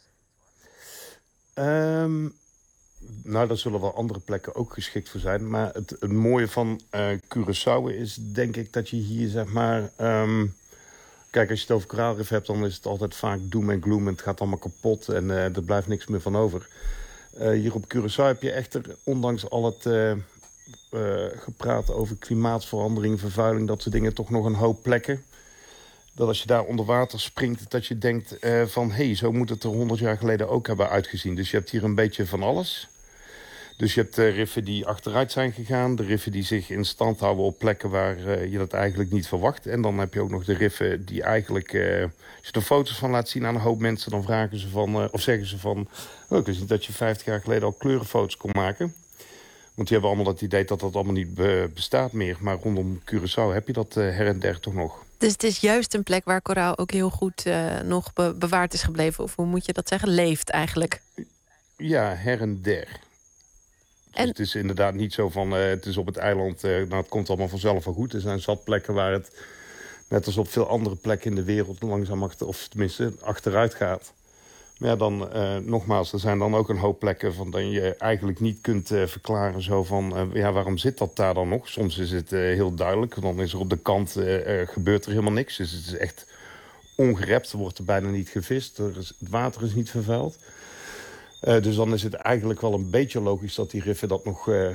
Nou, daar zullen wel andere plekken ook geschikt voor zijn. Maar het mooie van Curaçao is, denk ik, dat je hier, zeg maar... kijk, als je het over koraalrif hebt, dan is het altijd vaak doom en gloom. En het gaat allemaal kapot en er blijft niks meer van over. Hier op Curaçao heb je echter, ondanks al het gepraat over klimaatverandering, vervuiling, dat soort dingen, toch nog een hoop plekken. Dat als je daar onder water springt, dat je denkt van... hé, zo moet het er 100 jaar geleden ook hebben uitgezien. Dus je hebt hier een beetje van alles. Dus je hebt riffen die achteruit zijn gegaan. De riffen die zich in stand houden op plekken waar je dat eigenlijk niet verwacht. En dan heb je ook nog de riffen die eigenlijk... als je er foto's van laat zien aan een hoop mensen... dan vragen ze van, of zeggen ze van... oh, ik wist niet dat je 50 jaar geleden al kleurenfoto's kon maken. Want die hebben allemaal het idee dat dat allemaal niet bestaat meer. Maar rondom Curaçao heb je dat her en der toch nog. Dus het is juist een plek waar koraal ook heel goed nog bewaard is gebleven. Of hoe moet je dat zeggen? Leeft eigenlijk. Ja, her en der. Dus het is inderdaad niet zo van, het is op het eiland, nou, het komt allemaal vanzelf wel goed. Er zijn zat plekken waar het, net als op veel andere plekken in de wereld, langzaam of tenminste achteruit gaat. Maar ja, dan nogmaals, er zijn dan ook een hoop plekken van dat je eigenlijk niet kunt verklaren zo van, ja, waarom zit dat daar dan nog? Soms is het heel duidelijk, dan is er op de kant, gebeurt er helemaal niks. Dus het is echt ongerept, er wordt er bijna niet gevist, het water is niet vervuild. Dus dan is het eigenlijk wel een beetje logisch dat die riffen dat nog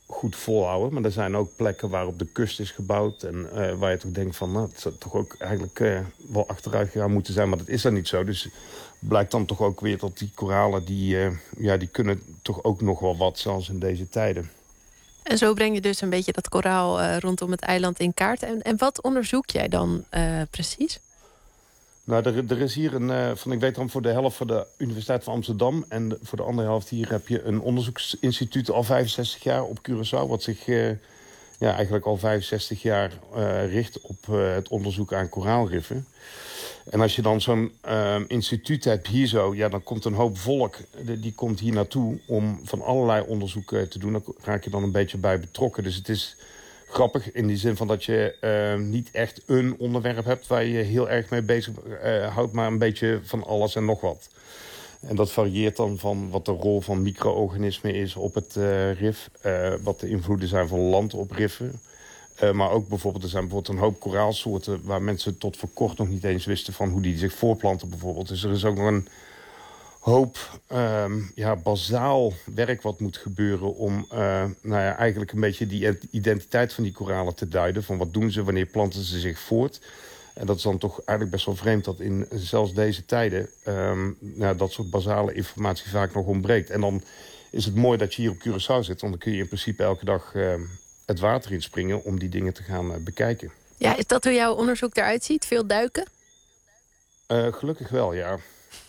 goed volhouden. Maar er zijn ook plekken waar op de kust is gebouwd. En waar je toch denkt van, nou, het zou toch ook eigenlijk wel achteruit gegaan moeten zijn. Maar dat is dan niet zo. Dus blijkt dan toch ook weer dat die koralen, die kunnen toch ook nog wel wat, zelfs in deze tijden. En zo breng je dus een beetje dat koraal rondom het eiland in kaart. En wat onderzoek jij dan precies? Nou, er is hier ik weet dan voor de helft van de Universiteit van Amsterdam. En voor de andere helft hier heb je een onderzoeksinstituut al 65 jaar op Curaçao. Wat zich eigenlijk al 65 jaar richt op het onderzoek aan koraalriffen. En als je dan zo'n instituut hebt hier zo, dan komt een hoop volk. Die komt hier naartoe om van allerlei onderzoek te doen. Daar raak je dan een beetje bij betrokken. Dus het is grappig in die zin van dat je niet echt een onderwerp hebt waar je heel erg mee bezig houdt, maar een beetje van alles en nog wat. En dat varieert dan van wat de rol van micro-organismen is op het rif, wat de invloeden zijn van land op riffen. Maar ook bijvoorbeeld, er zijn bijvoorbeeld een hoop koraalsoorten waar mensen tot voor kort nog niet eens wisten van hoe die zich voorplanten bijvoorbeeld. Dus er is ook nog een hoop bazaal werk wat moet gebeuren om eigenlijk een beetje die identiteit van die koralen te duiden. Van wat doen ze, wanneer planten ze zich voort. En dat is dan toch eigenlijk best wel vreemd dat in zelfs deze tijden dat soort basale informatie vaak nog ontbreekt. En dan is het mooi dat je hier op Curaçao zit, want dan kun je in principe elke dag het water inspringen om die dingen te gaan bekijken. Ja, is dat hoe jouw onderzoek eruit ziet? Veel duiken? Gelukkig wel, ja.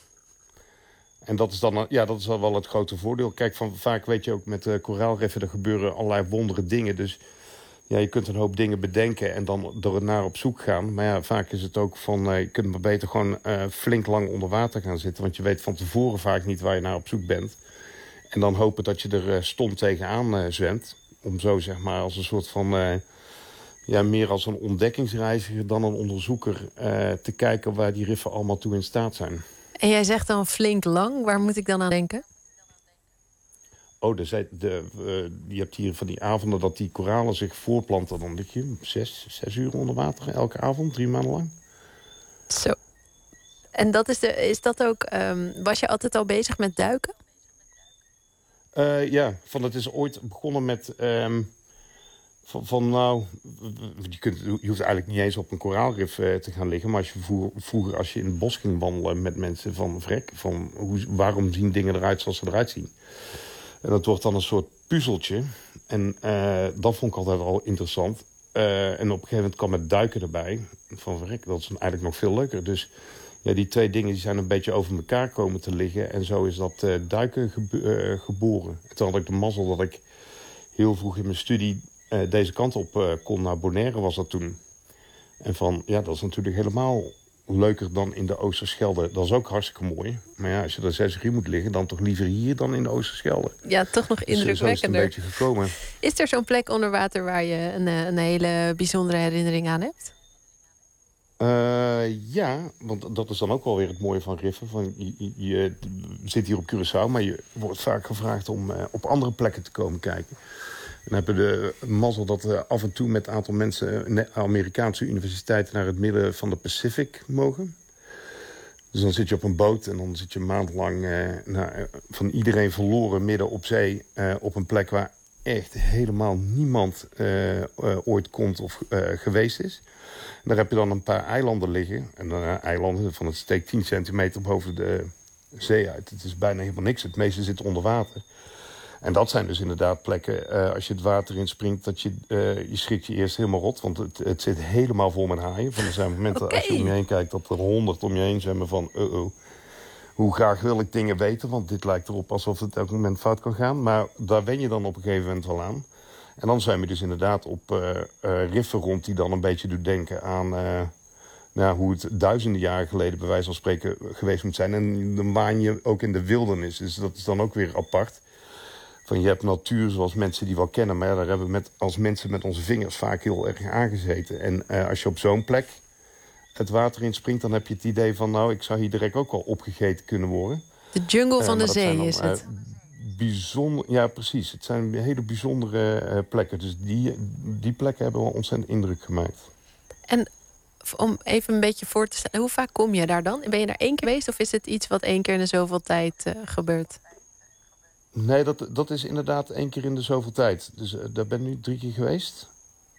En dat is dan wel het grote voordeel. Kijk, vaak weet je ook met koraalriffen, er gebeuren allerlei wondere dingen. Dus ja, je kunt een hoop dingen bedenken en dan er naar op zoek gaan. Maar ja, vaak is het ook van, je kunt maar beter gewoon flink lang onder water gaan zitten. Want je weet van tevoren vaak niet waar je naar op zoek bent. En dan hopen dat je er stom tegenaan zwemt. Om zo zeg maar als een soort van, meer als een ontdekkingsreiziger dan een onderzoeker te kijken waar die riffen allemaal toe in staat zijn. En jij zegt dan flink lang. Waar moet ik dan aan denken? Je hebt hier van die avonden dat die koralen zich voorplanten. Dan lig je 6 uur onder water elke avond, 3 maanden lang. Zo. En dat is dat ook... was je altijd al bezig met duiken? Het is ooit begonnen met... je hoeft eigenlijk niet eens op een koraalrif te gaan liggen. Maar als je vroeger als je in het bos ging wandelen met mensen van waarom zien dingen eruit zoals ze eruit zien. En dat wordt dan een soort puzzeltje. En dat vond ik altijd al interessant. En op een gegeven moment kwam het duiken erbij. Dat is eigenlijk nog veel leuker. Dus ja, die twee dingen die zijn een beetje over elkaar komen te liggen. En zo is dat duiken geboren. En toen had ik de mazzel dat ik heel vroeg in mijn studie deze kant op kon. Naar Bonaire was dat toen. En dat is natuurlijk helemaal leuker dan in de Oosterschelde. Dat is ook hartstikke mooi. Maar ja, als je er 6 uur moet liggen, dan toch liever hier dan in de Oosterschelde. Ja, toch nog indrukwekkender. Zo is het een beetje gekomen. Is er zo'n plek onder water waar je een hele bijzondere herinnering aan hebt? Ja, want dat is dan ook wel weer het mooie van riffen. Je zit hier op Curaçao, maar je wordt vaak gevraagd om op andere plekken te komen kijken. En dan hebben we de mazzel dat we af en toe met een aantal mensen Amerikaanse universiteiten naar het midden van de Pacific mogen. Dus dan zit je op een boot en dan zit je maandlang van iedereen verloren midden op zee op een plek waar echt helemaal niemand ooit komt of geweest is. En daar heb je dan een paar eilanden liggen. En eilanden van het steekt 10 centimeter boven de zee uit. Het is bijna helemaal niks. Het meeste zit onder water. En dat zijn dus inderdaad plekken, als je het water inspringt, dat je schrikt je eerst helemaal rot. Want het zit helemaal vol met haaien. Er zijn momenten als je om je heen kijkt dat er 100 om je heen zwemmen van hoe graag wil ik dingen weten. Want dit lijkt erop alsof het elk moment fout kan gaan. Maar daar wen je dan op een gegeven moment wel aan. En dan zijn we dus inderdaad op riffen rond die dan een beetje doen denken aan hoe het duizenden jaren geleden bij wijze van spreken geweest moet zijn. En dan waan je ook in de wildernis. Dus dat is dan ook weer apart. Je hebt natuur zoals mensen die wel kennen. Maar daar hebben we als mensen met onze vingers vaak heel erg aangezeten. En als je op zo'n plek het water inspringt, dan heb je het idee van ik zou hier direct ook wel opgegeten kunnen worden. De jungle van de zee is het. Bijzonder, ja, precies. Het zijn hele bijzondere plekken. Dus die plekken hebben wel ontzettend indruk gemaakt. En om even een beetje voor te stellen, hoe vaak kom je daar dan? Ben je daar 1 keer geweest of is het iets wat 1 keer in de zoveel tijd gebeurt? Nee, dat is inderdaad 1 keer in de zoveel tijd. Dus daar ben ik nu 3 keer geweest.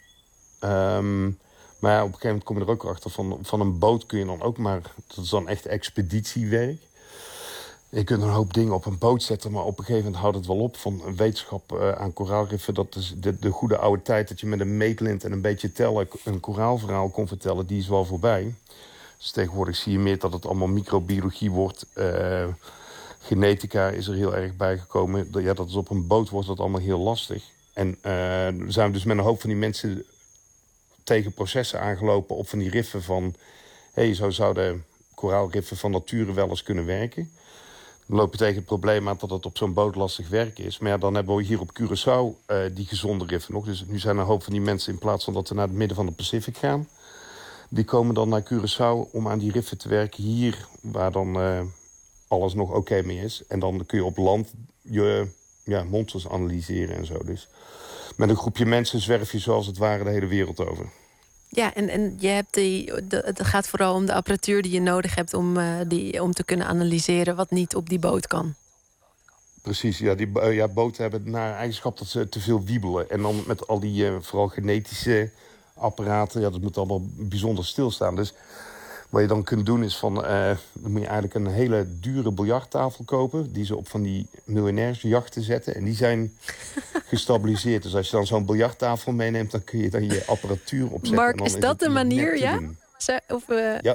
Maar ja, op een gegeven moment kom je er ook achter van een boot kun je dan ook maar... Dat is dan echt expeditiewerk. Je kunt een hoop dingen op een boot zetten, maar op een gegeven moment houdt het wel op van wetenschap aan koraalriffen. Dat is de goede oude tijd dat je met een meetlint en een beetje tellen een koraalverhaal kon vertellen, die is wel voorbij. Dus tegenwoordig zie je meer dat het allemaal microbiologie wordt. Genetica is er heel erg bijgekomen. Ja, dat is op een boot wordt dat allemaal heel lastig. En zijn we dus met een hoop van die mensen tegen processen aangelopen op van die riffen van... zo zouden koraalriffen van nature wel eens kunnen werken. Dan loop je tegen het probleem aan dat het op zo'n boot lastig werken is. Maar ja, dan hebben we hier op Curaçao die gezonde riffen nog. Dus nu zijn een hoop van die mensen, in plaats van dat ze naar het midden van de Pacific gaan... die komen dan naar Curaçao om aan die riffen te werken hier... waar dan alles nog oké mee is. En dan kun je op land je monsters analyseren en zo. Dus met een groepje mensen zwerf je zoals het ware de hele wereld over. Ja, en je hebt het gaat vooral om de apparatuur die je nodig hebt om te kunnen analyseren wat niet op die boot kan. Precies, ja, boten hebben naar eigenschap dat ze te veel wiebelen. En dan met al die vooral genetische apparaten, dat moet allemaal bijzonder stilstaan. Dus wat je dan kunt doen is dan moet je eigenlijk een hele dure biljarttafel kopen, die ze op van die miljonairsjachten zetten. En die zijn gestabiliseerd. Dus als je dan zo'n biljarttafel meeneemt, dan kun je dan je apparatuur opzetten. Mark, en dan is dat de manier, ja? Ja.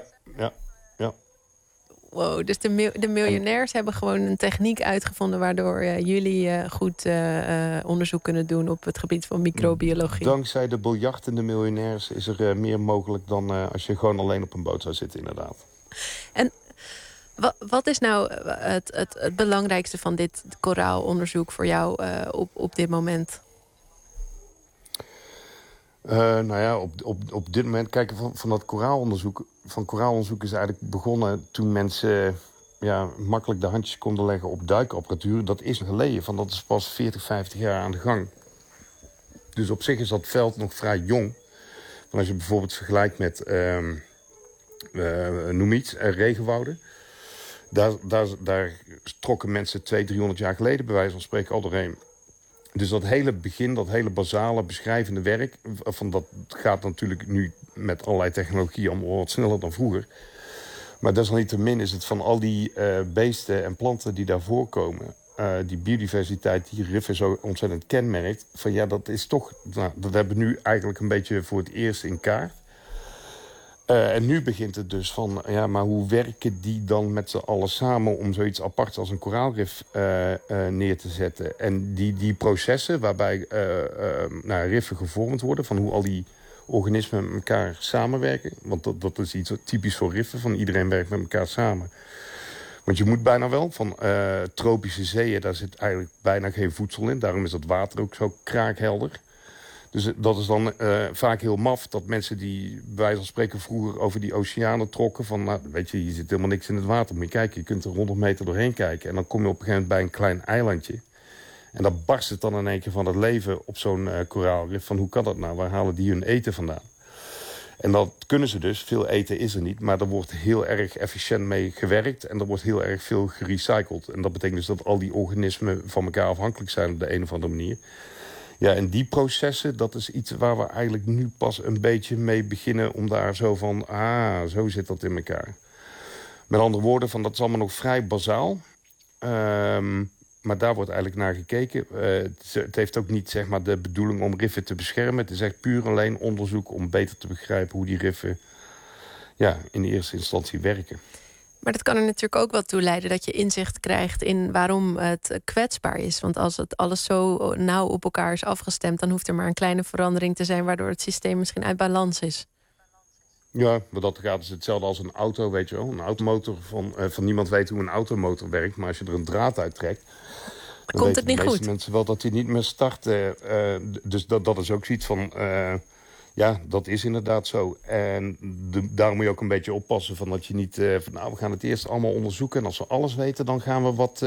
Wow, dus de miljonairs hebben gewoon een techniek uitgevonden waardoor jullie goed onderzoek kunnen doen op het gebied van microbiologie. Dankzij de biljartende miljonairs is er meer mogelijk dan als je gewoon alleen op een boot zou zitten, inderdaad. En wat is nou het belangrijkste van dit koraalonderzoek voor jou op dit moment? Op dit moment, kijk, van dat koraalonderzoek is eigenlijk begonnen toen mensen makkelijk de handjes konden leggen op duikapparatuur. Dat is geleden, dat is pas 40, 50 jaar aan de gang. Dus op zich is dat veld nog vrij jong. Want als je bijvoorbeeld vergelijkt met noem iets, regenwouden. Daar trokken mensen 200, 300 jaar geleden bij wijze van spreken al doorheen. Dus dat hele begin, dat hele basale beschrijvende werk... dat gaat natuurlijk nu met allerlei technologieën allemaal wat sneller dan vroeger. Maar desalniettemin is het van al die beesten en planten die daar voorkomen... die biodiversiteit die riffen zo ontzettend kenmerkt... dat is toch... dat hebben we nu eigenlijk een beetje voor het eerst in kaart. En nu begint het dus van... maar hoe werken die dan met z'n allen samen... om zoiets aparts als een koraalrif neer te zetten? En die processen waarbij riffen gevormd worden... van hoe al die organismen met elkaar samenwerken... want dat is iets typisch voor riffen... van iedereen werkt met elkaar samen. Want je moet bijna wel van tropische zeeën... daar zit eigenlijk bijna geen voedsel in. Daarom is dat water ook zo kraakhelder... Dus dat is dan vaak heel maf dat mensen die bij wijze van spreken vroeger over die oceanen trokken... van, weet je, hier zit helemaal niks in het water. Moet je kijken, je kunt er 100 meter doorheen kijken. En dan kom je op een gegeven moment bij een klein eilandje. En dan barst het dan in één keer van het leven op zo'n koraalrif. Van hoe kan dat nou? Waar halen die hun eten vandaan? En dat kunnen ze dus. Veel eten is er niet. Maar er wordt heel erg efficiënt mee gewerkt. En er wordt heel erg veel gerecycled. En dat betekent dus dat al die organismen van elkaar afhankelijk zijn op de een of andere manier... Ja, en die processen, dat is iets waar we eigenlijk nu pas een beetje mee beginnen... om daar zo van, zo zit dat in elkaar. Met andere woorden, dat is allemaal nog vrij bazaal. Maar daar wordt eigenlijk naar gekeken. Het heeft ook niet zeg maar, de bedoeling om riffen te beschermen. Het is echt puur alleen onderzoek om beter te begrijpen... hoe die riffen in de eerste instantie werken. Maar dat kan er natuurlijk ook wel toe leiden dat je inzicht krijgt in waarom het kwetsbaar is. Want als het alles zo nauw op elkaar is afgestemd... dan hoeft er maar een kleine verandering te zijn... waardoor het systeem misschien uit balans is. Ja, maar dat gaat dus hetzelfde als een auto, weet je wel. Een automotor van niemand weet hoe een automotor werkt... maar als je er een draad uit trekt... dan komt het niet goed. De meeste mensen wel dat hij niet meer start. Dus dat is ook zoiets van... dat is inderdaad zo. En daarom moet je ook een beetje oppassen... van dat je niet... we gaan het eerst allemaal onderzoeken... en als we alles weten, dan gaan we wat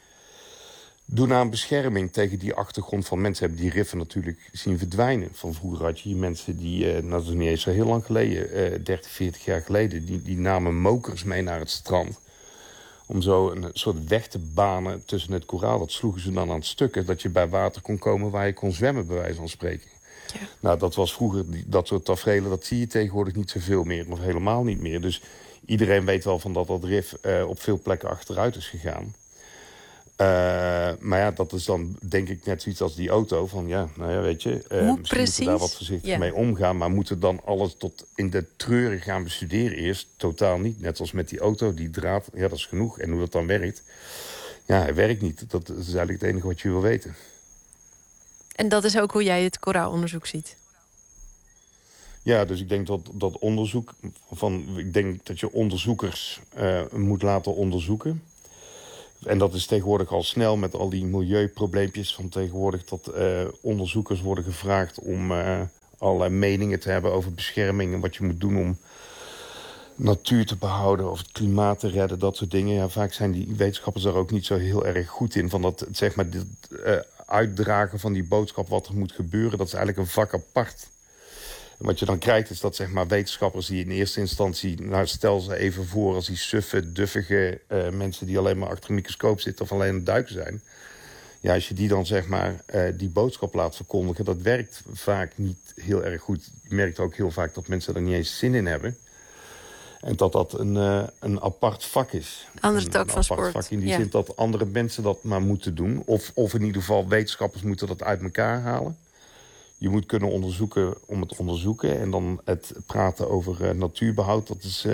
doen aan bescherming... tegen die achtergrond van mensen hebben die riffen natuurlijk zien verdwijnen. Van vroeger had je hier mensen die... dat is niet eens zo heel lang geleden... 30, 40 jaar geleden... die namen mokers mee naar het strand... om zo een soort weg te banen tussen het koraal. Dat sloegen ze dan aan stukken, dat je bij water kon komen waar je kon zwemmen, bij wijze van spreken. Ja. Nou, dat was vroeger, dat soort tafereelen, dat zie je tegenwoordig niet zoveel meer, of helemaal niet meer. Dus iedereen weet wel van dat RIF op veel plekken achteruit is gegaan. Maar ja, dat is dan denk ik net zoiets als die auto. Van ja, nou ja, weet je, misschien moeten we daar wat voorzichtig mee omgaan. Maar moeten we dan alles tot in de treuren gaan bestuderen eerst? Totaal niet. Net als met die auto, die draad, ja, dat is genoeg. En hoe dat dan werkt? Ja, het werkt niet. Dat is eigenlijk het enige wat je wil weten. En dat is ook hoe jij het koraalonderzoek ziet? Ja, dus ik denk dat onderzoek ik denk dat je onderzoekers moet laten onderzoeken. En dat is tegenwoordig al snel met al die milieuprobleempjes van tegenwoordig, dat onderzoekers worden gevraagd om allerlei meningen te hebben over bescherming en wat je moet doen om natuur te behouden of het klimaat te redden, dat soort dingen. Ja, vaak zijn die wetenschappers daar ook niet zo heel erg goed in. Van dat, zeg maar, dit uitdragen van die boodschap wat er moet gebeuren, dat is eigenlijk een vak apart. En wat je dan krijgt is dat, zeg maar, wetenschappers die in eerste instantie, nou, stel ze even voor als die suffe, duffige mensen die alleen maar achter een microscoop zitten of alleen aan het duiken zijn. Ja, als je die dan, zeg maar, die boodschap laat verkondigen, dat werkt vaak niet heel erg goed. Je merkt ook heel vaak dat mensen er niet eens zin in hebben. En dat een apart vak is. Andere tak van sport. Een apart vak in die zin dat andere mensen dat maar moeten doen. Of in ieder geval wetenschappers moeten dat uit elkaar halen. Je moet kunnen onderzoeken om het onderzoeken. En dan het praten over natuurbehoud, dat is...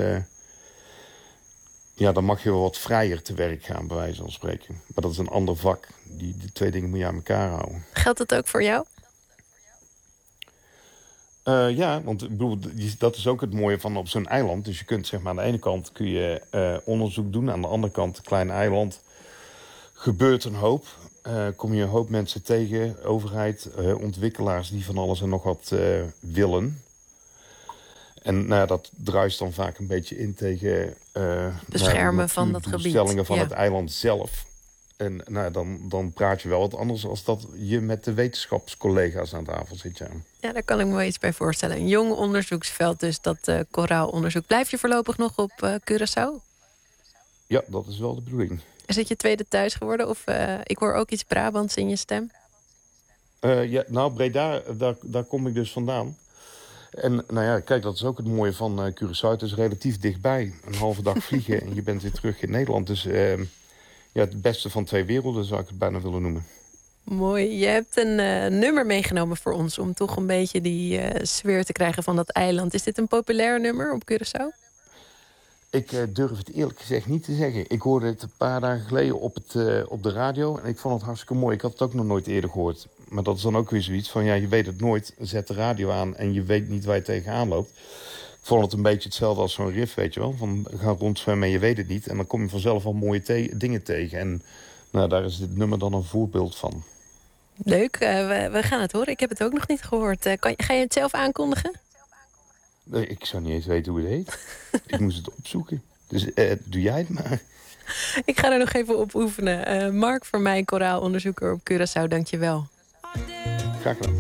ja, dan mag je wel wat vrijer te werk gaan, bij wijze van spreken. Maar dat is een ander vak. Die twee dingen moet je aan elkaar houden. Geldt dat ook voor jou? Ja, want ik bedoel, dat is ook het mooie van op zo'n eiland. Dus je kunt, zeg maar, aan de ene kant kun je onderzoek doen. Aan de andere kant, een klein eiland, gebeurt een hoop. Kom je een hoop mensen tegen, overheid, ontwikkelaars die van alles en nog wat willen. En nou ja, dat druist dan vaak een beetje in tegen beschermen van dat gebied. Doelstellingen van het eiland zelf. En nou, dan praat je wel wat anders als dat je met de wetenschapscollega's aan tafel zit. Ja, daar kan ik me wel iets bij voorstellen. Een jong onderzoeksveld, dus dat koraalonderzoek. Blijf je voorlopig nog op Curaçao? Ja, dat is wel de bedoeling. Is het je tweede thuis geworden? Of ik hoor ook iets Brabants in je stem. Ja, nou, Breda, daar kom ik dus vandaan. En nou ja, kijk, dat is ook het mooie van Curaçao. Het is relatief dichtbij. Een halve dag vliegen en je bent weer terug in Nederland. Dus ja, het beste van twee werelden zou ik het bijna willen noemen. Mooi. Je hebt een nummer meegenomen voor ons om toch een beetje die sfeer te krijgen van dat eiland. Is dit een populair nummer op Curaçao? Ik durf het eerlijk gezegd niet te zeggen. Ik hoorde het een paar dagen geleden op de radio en ik vond het hartstikke mooi. Ik had het ook nog nooit eerder gehoord. Maar dat is dan ook weer zoiets van, ja, je weet het nooit. Zet de radio aan en je weet niet waar je tegenaan loopt. Ik vond het een beetje hetzelfde als zo'n riff, weet je wel. Van, ga rondzwemmen en je weet het niet. En dan kom je vanzelf al mooie dingen tegen. En nou, daar is dit nummer dan een voorbeeld van. Leuk, we gaan het horen. Ik heb het ook nog niet gehoord. Ga je het zelf aankondigen? Nee, ik zou niet eens weten hoe het heet. Ik moest het opzoeken. Dus doe jij het maar. Ik ga er nog even op oefenen. Mark, voor mij koraalonderzoeker op Curaçao, dank je wel. Graag gedaan.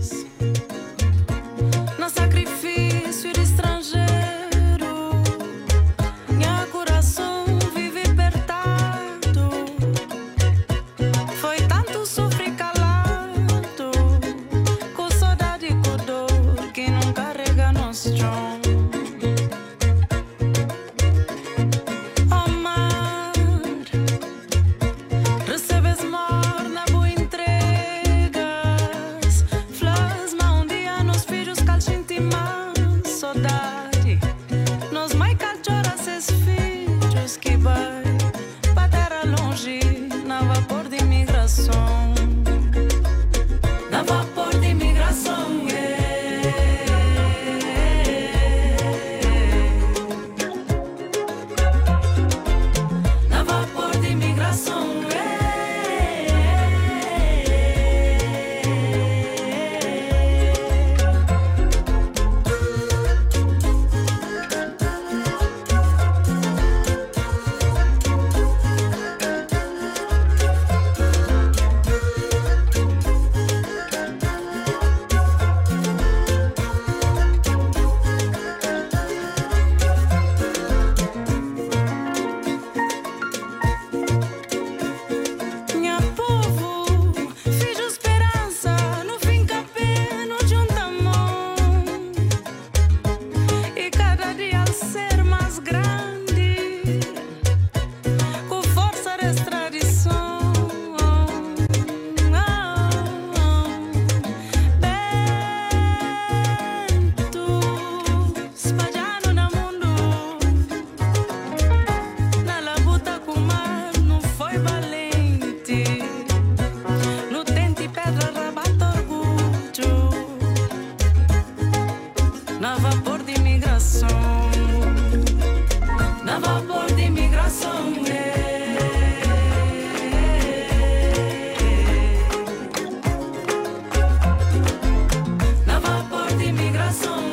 vapor de imigração, na vapor de imigração. Na vapor de imigração.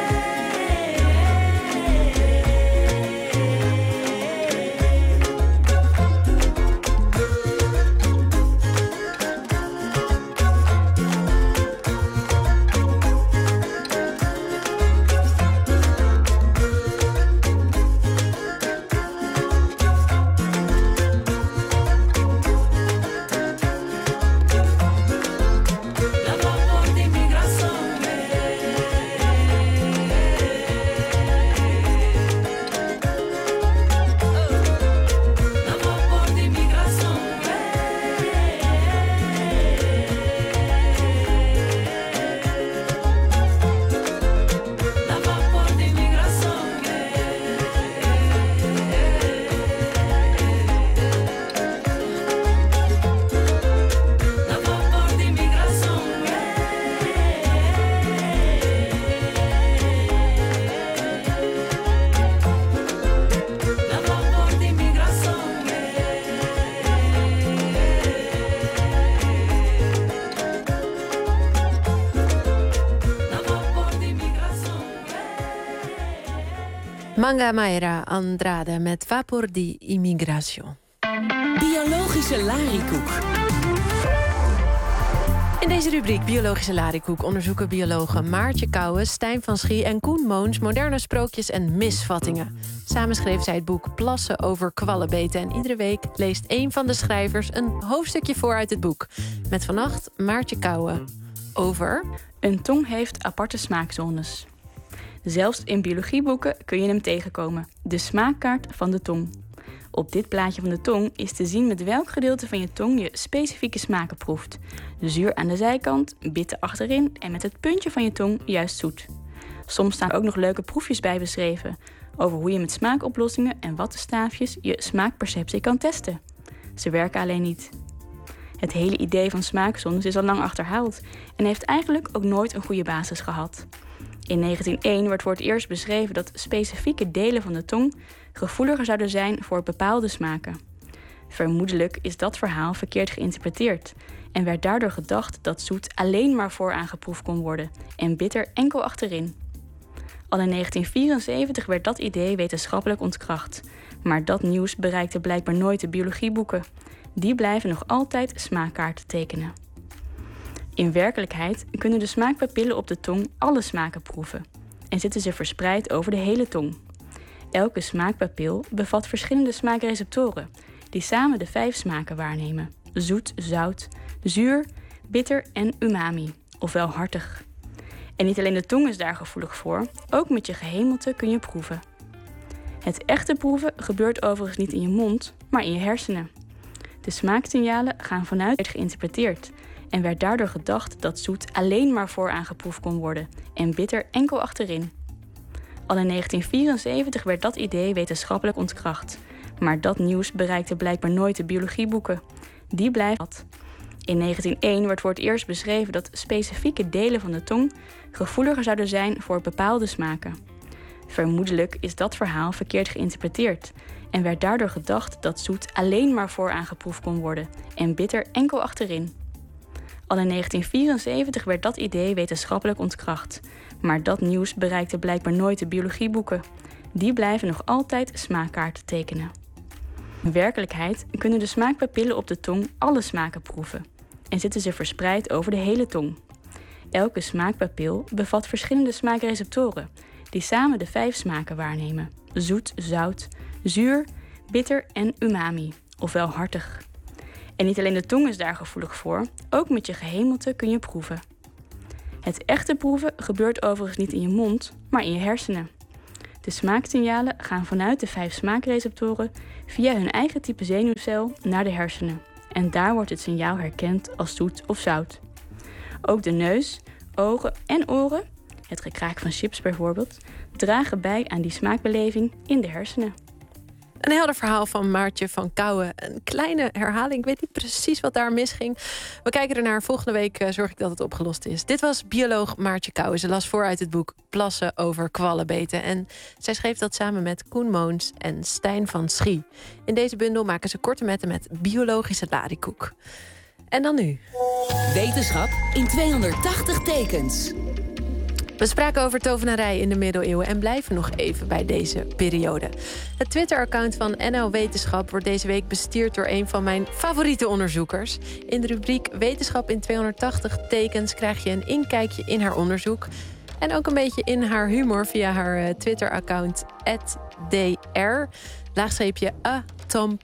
Manga Mayra Andrade met Vapor di Imigración. Biologische lariekoek. In deze rubriek Biologische lariekoek onderzoeken biologen Maartje Kouwen, Stijn van Schie en Koen Moons moderne sprookjes en misvattingen. Samen schreef zij het boek Plassen over kwallenbeten. En iedere week leest één van de schrijvers een hoofdstukje voor uit het boek. Met vannacht Maartje Kouwen over... Een tong heeft aparte smaakzones. Zelfs in biologieboeken kun je hem tegenkomen. De smaakkaart van de tong. Op dit plaatje van de tong is te zien met welk gedeelte van je tong je specifieke smaken proeft. Zuur aan de zijkant, bitter achterin en met het puntje van je tong juist zoet. Soms staan er ook nog leuke proefjes bij beschreven over hoe je met smaakoplossingen en wattenstaafjes je smaakperceptie kan testen. Ze werken alleen niet. Het hele idee van smaakzones is al lang achterhaald en heeft eigenlijk ook nooit een goede basis gehad. In 1901 werd voor het eerst beschreven dat specifieke delen van de tong gevoeliger zouden zijn voor bepaalde smaken. Vermoedelijk is dat verhaal verkeerd geïnterpreteerd en werd daardoor gedacht dat zoet alleen maar vooraan geproefd kon worden en bitter enkel achterin. Al in 1974 werd dat idee wetenschappelijk ontkracht, maar dat nieuws bereikte blijkbaar nooit de biologieboeken. Die blijven nog altijd smaakkaarten tekenen. In werkelijkheid kunnen de smaakpapillen op de tong alle smaken proeven en zitten ze verspreid over de hele tong. Elke smaakpapil bevat verschillende smaakreceptoren die samen de 5 smaken waarnemen: zoet, zout, zuur, bitter en umami, ofwel hartig. En niet alleen de tong is daar gevoelig voor, ook met je gehemelte kun je proeven. Het echte proeven gebeurt overigens niet in je mond, maar in je hersenen. De smaaksignalen gaan vanuit geïnterpreteerd en werd daardoor gedacht dat zoet alleen maar vooraan geproefd kon worden en bitter enkel achterin. Al in 1974 werd dat idee wetenschappelijk ontkracht, maar dat nieuws bereikte blijkbaar nooit de biologieboeken. Die blijven. In 1901 werd voor het eerst beschreven dat specifieke delen van de tong gevoeliger zouden zijn voor bepaalde smaken. Vermoedelijk is dat verhaal verkeerd geïnterpreteerd en werd daardoor gedacht dat zoet alleen maar vooraan geproefd kon worden en bitter enkel achterin. Al in 1974 werd dat idee wetenschappelijk ontkracht, maar dat nieuws bereikte blijkbaar nooit de biologieboeken. Die blijven nog altijd smaakkaarten tekenen. In werkelijkheid kunnen de smaakpapillen op de tong alle smaken proeven en zitten ze verspreid over de hele tong. Elke smaakpapil bevat verschillende smaakreceptoren die samen de 5 smaken waarnemen: zoet, zout, zuur, bitter en umami, ofwel hartig. En niet alleen de tong is daar gevoelig voor, ook met je gehemelte kun je proeven. Het echte proeven gebeurt overigens niet in je mond, maar in je hersenen. De smaaksignalen gaan vanuit de 5 smaakreceptoren via hun eigen type zenuwcel naar de hersenen. En daar wordt het signaal herkend als zoet of zout. Ook de neus, ogen en oren, het gekraak van chips bijvoorbeeld, dragen bij aan die smaakbeleving in de hersenen. Een helder verhaal van Maartje van Kouwen. Een kleine herhaling, ik weet niet precies wat daar misging. We kijken ernaar. Volgende week zorg ik dat het opgelost is. Dit was bioloog Maartje Kouwen. Ze las voor uit het boek Plassen over kwallenbeten. En zij schreef dat samen met Koen Moons en Stijn van Schie. In deze bundel maken ze korte metten met biologische larikoek. En dan nu. Wetenschap in 280 tekens. We spraken over tovenarij in de middeleeuwen en blijven nog even bij deze periode. Het Twitter-account van NL Wetenschap wordt deze week bestierd door een van mijn favoriete onderzoekers. In de rubriek Wetenschap in 280 tekens krijg je een inkijkje in haar onderzoek. En ook een beetje in haar humor via haar Twitter-account @dr, _a_tomp,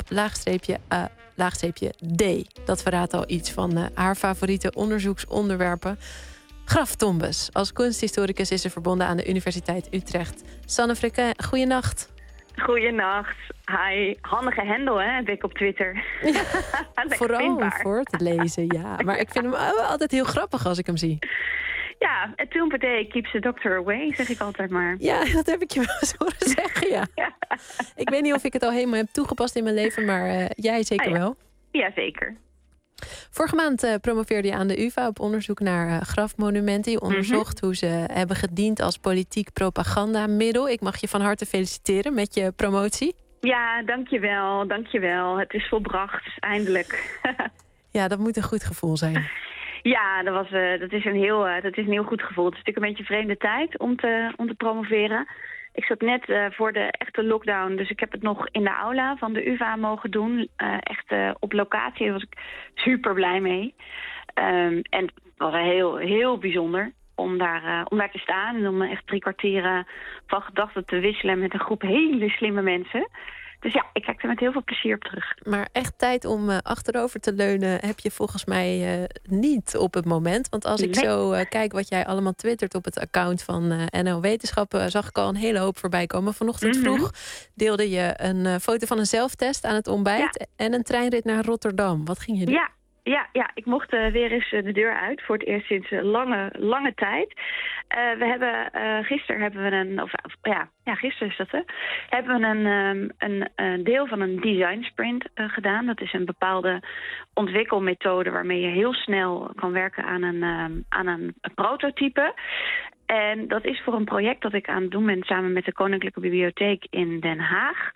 _d. Dat verraadt al iets van haar favoriete onderzoeksonderwerpen. Graftombes. Als kunsthistoricus is ze verbonden aan de Universiteit Utrecht. Sanne Frikke, goeienacht. Goeienacht. Hi. Handige hendel, hè, heb ik op Twitter. Ja, vooral voor te lezen, ja. Maar ik vind hem altijd heel grappig als ik hem zie. Ja, a tomb a day keeps the doctor away, zeg ik altijd maar. Ja, dat heb ik je wel eens horen zeggen, ja. Ik weet niet of ik het al helemaal heb toegepast in mijn leven, maar jij zeker wel. Ja, zeker. Vorige maand promoveerde je aan de UvA op onderzoek naar grafmonumenten. Je onderzocht hoe ze hebben gediend als politiek propagandamiddel. Ik mag je van harte feliciteren met je promotie. Ja, dankjewel. Het is volbracht, eindelijk. Ja, dat moet een goed gevoel zijn. Ja, dat is een heel goed gevoel. Het is natuurlijk een beetje een vreemde tijd om te promoveren. Ik zat net voor de echte lockdown, dus ik heb het nog in de aula van de UvA mogen doen. Echt op locatie, daar was ik super blij mee. En het was heel, heel bijzonder om daar te staan en om echt 3 kwartier van gedachten te wisselen met een groep hele slimme mensen. Dus ja, ik kijk er met heel veel plezier op terug. Maar echt tijd om achterover te leunen heb je volgens mij niet op het moment. Want als ik zo kijk wat jij allemaal twittert op het account van NL Wetenschap, zag ik al een hele hoop voorbij komen. Vanochtend vroeg deelde je een foto van een zelftest aan het ontbijt en een treinrit naar Rotterdam. Wat ging je doen? Ja, ik mocht weer eens de deur uit voor het eerst sinds lange tijd. Gisteren hebben we een deel van een design sprint gedaan. Dat is een bepaalde ontwikkelmethode waarmee je heel snel kan werken aan een prototype. En dat is voor een project dat ik aan het doen ben samen met de Koninklijke Bibliotheek in Den Haag.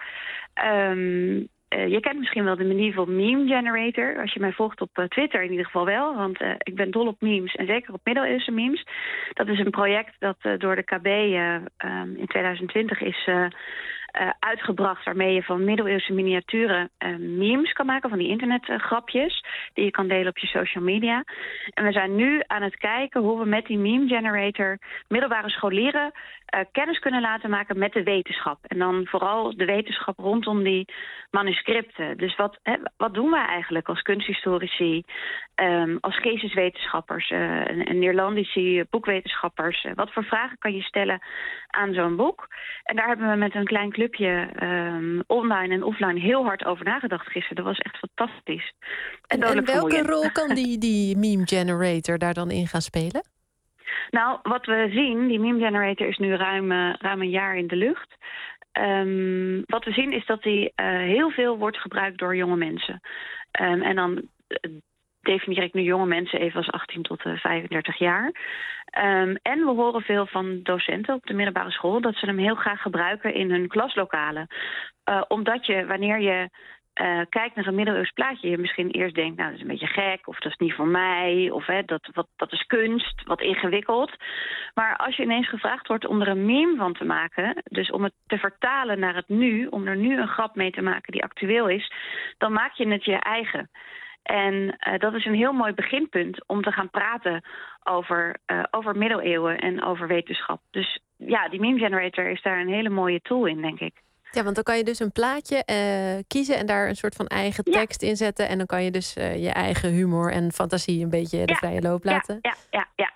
Je kent misschien wel de Medieval Meme Generator. Als je mij volgt op Twitter in ieder geval wel. Want ik ben dol op memes en zeker op middeleeuwse memes. Dat is een project dat door de KB in 2020 is uitgebracht, waarmee je van middeleeuwse miniaturen memes kan maken, van die internetgrapjes die je kan delen op je social media. En we zijn nu aan het kijken hoe we met die meme generator middelbare scholieren kennis kunnen laten maken met de wetenschap. En dan vooral de wetenschap rondom die manuscripten. Dus wat doen wij eigenlijk als kunsthistorici, als geesteswetenschappers en Neerlandici boekwetenschappers? Wat voor vragen kan je stellen aan zo'n boek? En daar hebben we met een klein clubje online en offline heel hard over nagedacht gisteren. Dat was echt fantastisch. En welke rol kan die meme generator daar dan in gaan spelen? Nou, wat we zien, die meme generator is nu ruim een jaar in de lucht. Wat we zien is dat die heel veel wordt gebruikt door jonge mensen. En dan definieer ik nu jonge mensen even als 18 tot 35 jaar. En we horen veel van docenten op de middelbare school dat ze hem heel graag gebruiken in hun klaslokalen. Omdat je, wanneer je kijkt naar een middeleeuws plaatje, je misschien eerst denkt, nou, dat is een beetje gek, of dat is niet voor mij, of dat is kunst, wat ingewikkeld. Maar als je ineens gevraagd wordt om er een meme van te maken, dus om het te vertalen naar het nu, om er nu een grap mee te maken die actueel is, dan maak je het je eigen. En dat is een heel mooi beginpunt om te gaan praten over middeleeuwen en over wetenschap. Dus ja, die meme generator is daar een hele mooie tool in, denk ik. Ja, want dan kan je dus een plaatje kiezen en daar een soort van eigen tekst in zetten. En dan kan je dus je eigen humor en fantasie een beetje de vrije loop laten. Ja.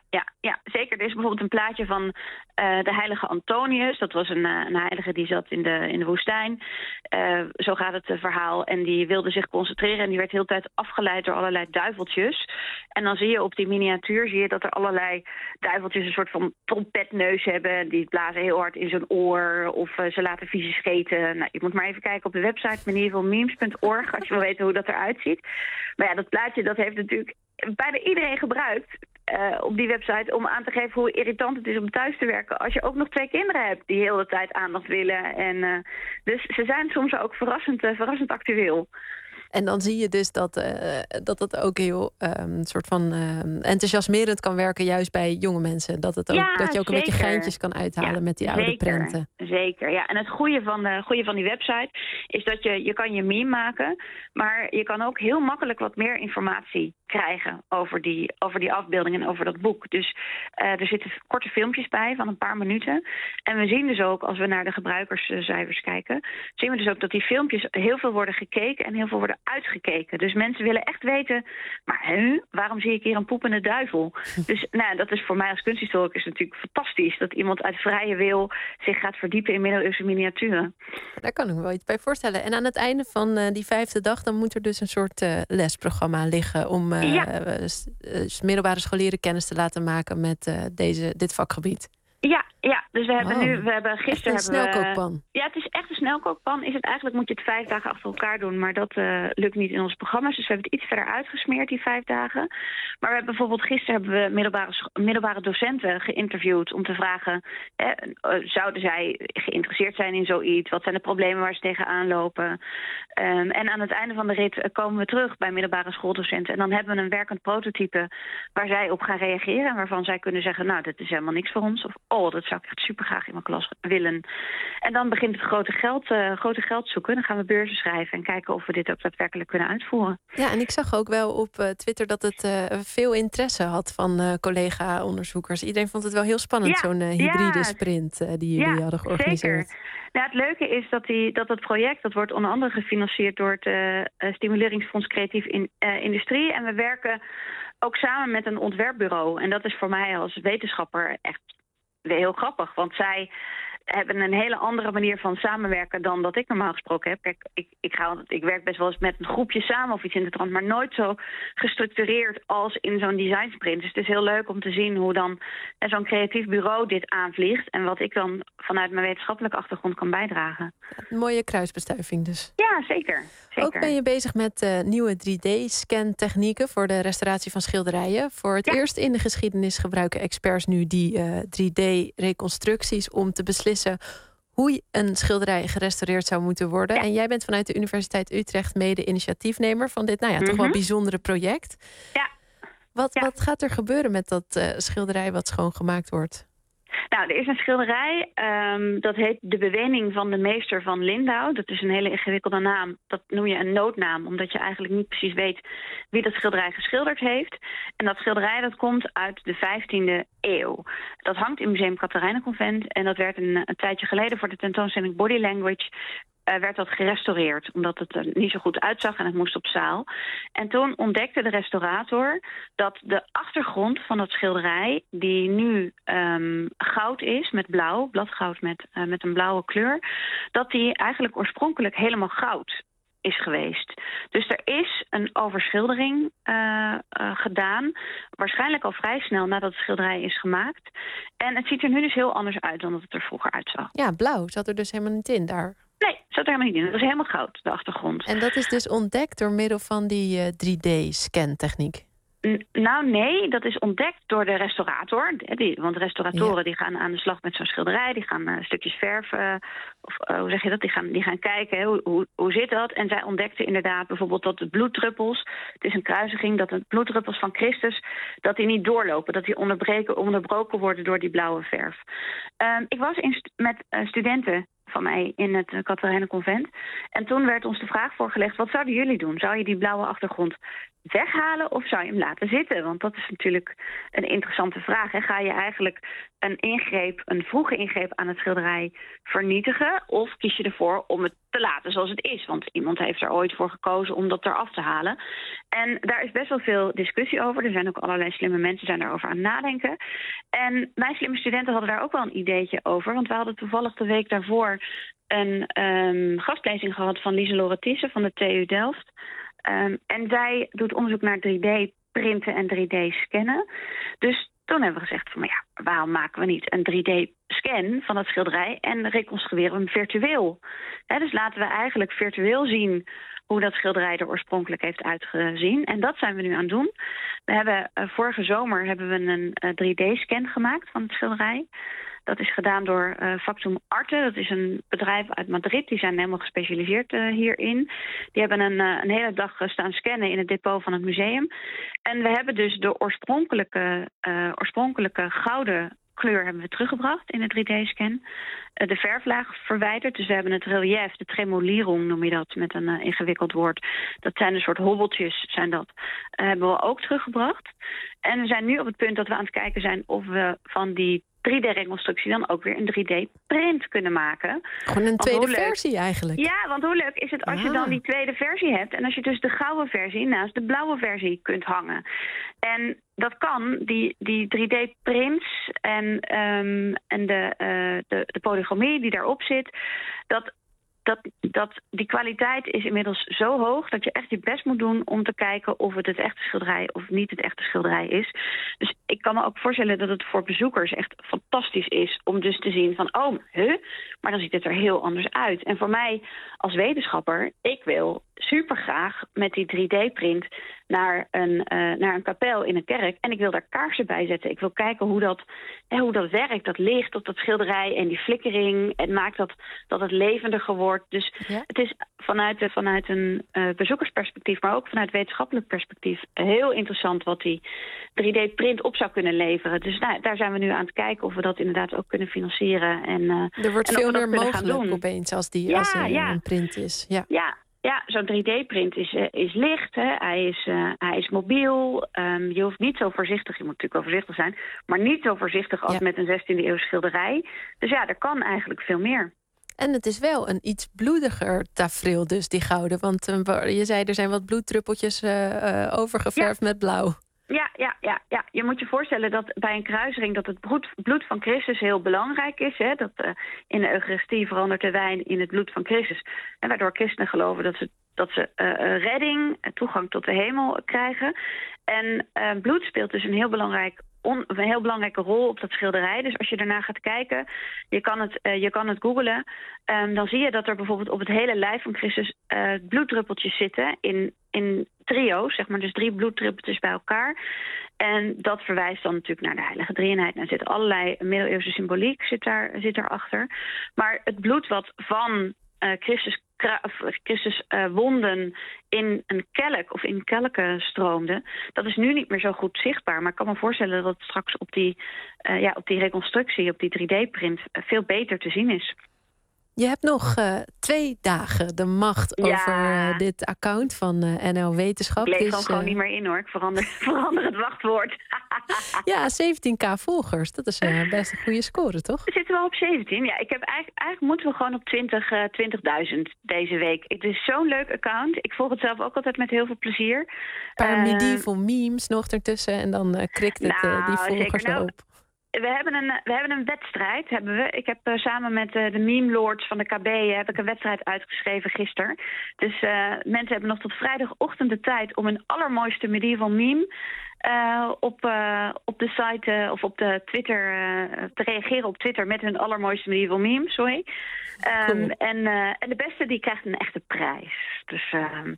Ja, zeker. Er is bijvoorbeeld een plaatje van de heilige Antonius. Dat was een heilige die zat in de woestijn. Zo gaat het verhaal. En die wilde zich concentreren en die werd de hele tijd afgeleid door allerlei duiveltjes. En dan zie je op die miniatuur dat er allerlei duiveltjes een soort van trompetneus hebben. Die blazen heel hard in zijn oor of ze laten vieze scheten. Nou, je moet maar even kijken op de website medievalmemes.org als je wil weten hoe dat eruit ziet. Maar ja, dat plaatje dat heeft natuurlijk bijna iedereen gebruikt op die website om aan te geven hoe irritant het is om thuis te werken als je ook nog 2 kinderen hebt die heel de tijd aandacht willen. En dus ze zijn soms ook verrassend actueel. En dan zie je dus dat het ook heel soort van enthousiasmerend kan werken, juist bij jonge mensen. Dat je ook zeker een beetje geintjes kan uithalen met die oude prenten. Zeker, ja. En het goede van die website is dat je kan je meme maken, maar je kan ook heel makkelijk wat meer informatie krijgen over die afbeelding en over dat boek. Dus er zitten korte filmpjes bij van een paar minuten. En we zien dus ook, als we naar de gebruikerscijfers kijken, zien we dus ook dat die filmpjes heel veel worden gekeken en heel veel worden uitgekeken. Dus mensen willen echt weten, maar waarom zie ik hier een poepende duivel? Dus dat is voor mij als kunsthistoricus natuurlijk fantastisch. Dat iemand uit vrije wil zich gaat verdiepen in middeleeuwse miniaturen. Daar kan ik me wel iets bij voorstellen. En aan het einde van die 5e dag, dan moet er dus een soort lesprogramma liggen om middelbare scholieren kennis te laten maken met dit vakgebied. Ja, dus we hebben gisteren een snelkookpan. Ja, het is echt een snelkookpan. Eigenlijk moet je het 5 dagen achter elkaar doen, maar dat lukt niet in onze programma's. Dus we hebben het iets verder uitgesmeerd, die 5 dagen. Maar we hebben bijvoorbeeld gisteren middelbare docenten geïnterviewd om te vragen, zouden zij geïnteresseerd zijn in zoiets? Wat zijn de problemen waar ze tegenaan lopen? En aan het einde van de rit komen we terug bij middelbare schooldocenten. En dan hebben we een werkend prototype waar zij op gaan reageren en waarvan zij kunnen zeggen, nou, dat is helemaal niks voor ons. Of, dat zou ik echt super graag in mijn klas willen. En dan begint het grote geld zoeken. Dan gaan we beurzen schrijven en kijken of we dit ook daadwerkelijk kunnen uitvoeren. Ja, en ik zag ook wel op Twitter dat het veel interesse had van collega-onderzoekers. Iedereen vond het wel heel spannend, zo'n hybride sprint die jullie hadden georganiseerd. Zeker. Nou, het leuke is dat het project, dat wordt onder andere gefinancierd door het Stimuleringsfonds Creatief Industrie. En we werken ook samen met een ontwerpbureau. En dat is voor mij als wetenschapper echt heel grappig, want zij hebben een hele andere manier van samenwerken dan dat ik normaal gesproken heb. Kijk, ik werk best wel eens met een groepje samen of iets in de trant, maar nooit zo gestructureerd als in zo'n design sprint. Dus het is heel leuk om te zien hoe dan zo'n creatief bureau dit aanvliegt en wat ik dan vanuit mijn wetenschappelijke achtergrond kan bijdragen. Een mooie kruisbestuiving dus. Ja, zeker. Ook ben je bezig met nieuwe 3D-scan-technieken voor de restauratie van schilderijen. Voor het eerst in de geschiedenis gebruiken experts nu die 3D-reconstructies om te beslissen hoe een schilderij gerestaureerd zou moeten worden. Ja. En jij bent vanuit de Universiteit Utrecht mede-initiatiefnemer van dit toch wel bijzondere project. Ja. Wat gaat er gebeuren met dat schilderij wat schoongemaakt wordt? Nou, er is een schilderij, dat heet De Bewening van de Meester van Lindau. Dat is een hele ingewikkelde naam. Dat noem je een noodnaam, omdat je eigenlijk niet precies weet wie dat schilderij geschilderd heeft. En dat schilderij dat komt uit de 15e eeuw. Dat hangt in Museum Catharijnenconvent en dat werd een tijdje geleden voor de tentoonstelling Body Language werd dat gerestaureerd, omdat het er niet zo goed uitzag en het moest op zaal. En toen ontdekte de restaurator dat de achtergrond van dat schilderij, die nu goud is met blauw, bladgoud met een blauwe kleur, dat die eigenlijk oorspronkelijk helemaal goud is geweest. Dus er is een overschildering gedaan, waarschijnlijk al vrij snel nadat het schilderij is gemaakt. En het ziet er nu dus heel anders uit dan dat het er vroeger uitzag. Ja, blauw zat er dus helemaal niet in daar. Nee, zat er helemaal niet in. Dat was helemaal goud, de achtergrond. En dat is dus ontdekt door middel van die 3D-scan-techniek? Nou nee, dat is ontdekt door de restaurator. Want restauratoren die gaan aan de slag met zo'n schilderij. Die gaan stukjes verf, hoe zeg je dat? Die gaan kijken, hoe zit dat? En zij ontdekten inderdaad bijvoorbeeld dat de bloeddruppels, het is een kruisiging, dat de bloeddruppels van Christus, dat die niet doorlopen. Dat die onderbroken worden door die blauwe verf. Ik was met studenten van mij in het Catharijnenconvent. En toen werd ons de vraag voorgelegd, wat zouden jullie doen? Zou je die blauwe achtergrond weghalen of zou je hem laten zitten? Want dat is natuurlijk een interessante vraag. Hè? Ga je eigenlijk een vroege ingreep aan het schilderij vernietigen? Of kies je ervoor om het te laten zoals het is? Want iemand heeft er ooit voor gekozen om dat eraf te halen. En daar is best wel veel discussie over. Er zijn ook allerlei slimme mensen die daarover aan het nadenken. En mijn slimme studenten hadden daar ook wel een ideetje over. Want we hadden toevallig de week daarvoor een gastlezing gehad van Lieselore Thyssen van de TU Delft. En zij doet onderzoek naar 3D-printen en 3D-scannen. Dus toen hebben we gezegd van, maar ja, waarom maken we niet een 3D-scan van dat schilderij en reconstrueren we hem virtueel? Dus laten we eigenlijk virtueel zien hoe dat schilderij er oorspronkelijk heeft uitgezien. En dat zijn we nu aan het doen. We hebben vorige zomer hebben we een 3D-scan gemaakt van het schilderij. Dat is gedaan door Factum Arte. Dat is een bedrijf uit Madrid. Die zijn helemaal gespecialiseerd hierin. Die hebben een hele dag staan scannen in het depot van het museum. En we hebben dus de oorspronkelijke gouden kleur hebben we teruggebracht in de 3D-scan. De verflaag verwijderd. Dus we hebben het relief, de tremolierung noem je dat met een ingewikkeld woord. Dat zijn een soort hobbeltjes, zijn dat. Hebben we ook teruggebracht. En we zijn nu op het punt dat we aan het kijken zijn of we van die 3D-reconstructie dan ook weer een 3D-print kunnen maken. Gewoon een tweede versie eigenlijk. Ja, want hoe leuk is het als je dan die tweede versie hebt en als je dus de gouden versie naast de blauwe versie kunt hangen. En dat kan, die 3D-prints en de polygramie die daarop zit, die kwaliteit is inmiddels zo hoog dat je echt je best moet doen om te kijken of het echte schilderij of niet het echte schilderij is. Dus ik kan me ook voorstellen dat het voor bezoekers echt fantastisch is om dus te zien van, maar dan ziet het er heel anders uit. En voor mij als wetenschapper, ik wil super graag met die 3D-print naar een kapel in een kerk. En ik wil daar kaarsen bij zetten. Ik wil kijken hoe dat werkt, dat licht op dat schilderij en die flikkering. En maakt dat het levendiger wordt. Dus het is vanuit een bezoekersperspectief, maar ook vanuit wetenschappelijk perspectief heel interessant wat die 3D-print op zou kunnen leveren. Dus daar zijn we nu aan het kijken of we dat inderdaad ook kunnen financieren. Er wordt veel meer mogelijk opeens als een print is. Ja, zo'n 3D-print is licht. Hè. Hij is mobiel. Je hoeft niet zo voorzichtig, je moet natuurlijk wel voorzichtig zijn, maar niet zo voorzichtig als met een 16e-eeuw schilderij. Dus ja, er kan eigenlijk veel meer. En het is wel een iets bloediger tafereel dus, die gouden. Want je zei, er zijn wat bloeddruppeltjes overgeverfd met blauw. Ja. Je moet je voorstellen dat bij een kruising dat het bloed van Christus heel belangrijk is. Hè? Dat in de Eucharistie verandert de wijn in het bloed van Christus. En waardoor christenen geloven dat ze redding, toegang tot de hemel krijgen. En bloed speelt dus een heel belangrijke rol op dat schilderij. Dus als je daarna gaat kijken, je kan het googlen, dan zie je dat er bijvoorbeeld op het hele lijf van Christus bloeddruppeltjes zitten in trio's, zeg maar, dus 3 bloeddruppeltjes bij elkaar. En dat verwijst dan natuurlijk naar de heilige drie-eenheid. Er zit allerlei middeleeuwse symboliek zit daarachter. Maar het bloed wat van Christus wonden in een kelk of in kelken stroomde, dat is nu niet meer zo goed zichtbaar. Maar ik kan me voorstellen dat het straks op die reconstructie, op die 3D-print, veel beter te zien is. Je hebt nog 2 dagen de macht over dit account van NL Wetenschap. Ik leef gewoon niet meer in hoor. Ik verander het wachtwoord. Ja, 17.000 volgers. Dat is best een goede score, toch? We zitten wel op 17. Ja, ik heb eigenlijk moeten we gewoon op 20.000 deze week. Het is zo'n leuk account. Ik volg het zelf ook altijd met heel veel plezier. Een paar medieval memes nog ertussen en dan krikt het die volgers erop. We hebben een wedstrijd. Ik heb samen met de meme lords van de KB heb ik een wedstrijd uitgeschreven gisteren. Dus mensen hebben nog tot vrijdagochtend de tijd om hun allermooiste medieval meme op de site of op de Twitter te reageren op Twitter met hun allermooiste medieval meme. Sorry. Cool. En de beste die krijgt een echte prijs. Dus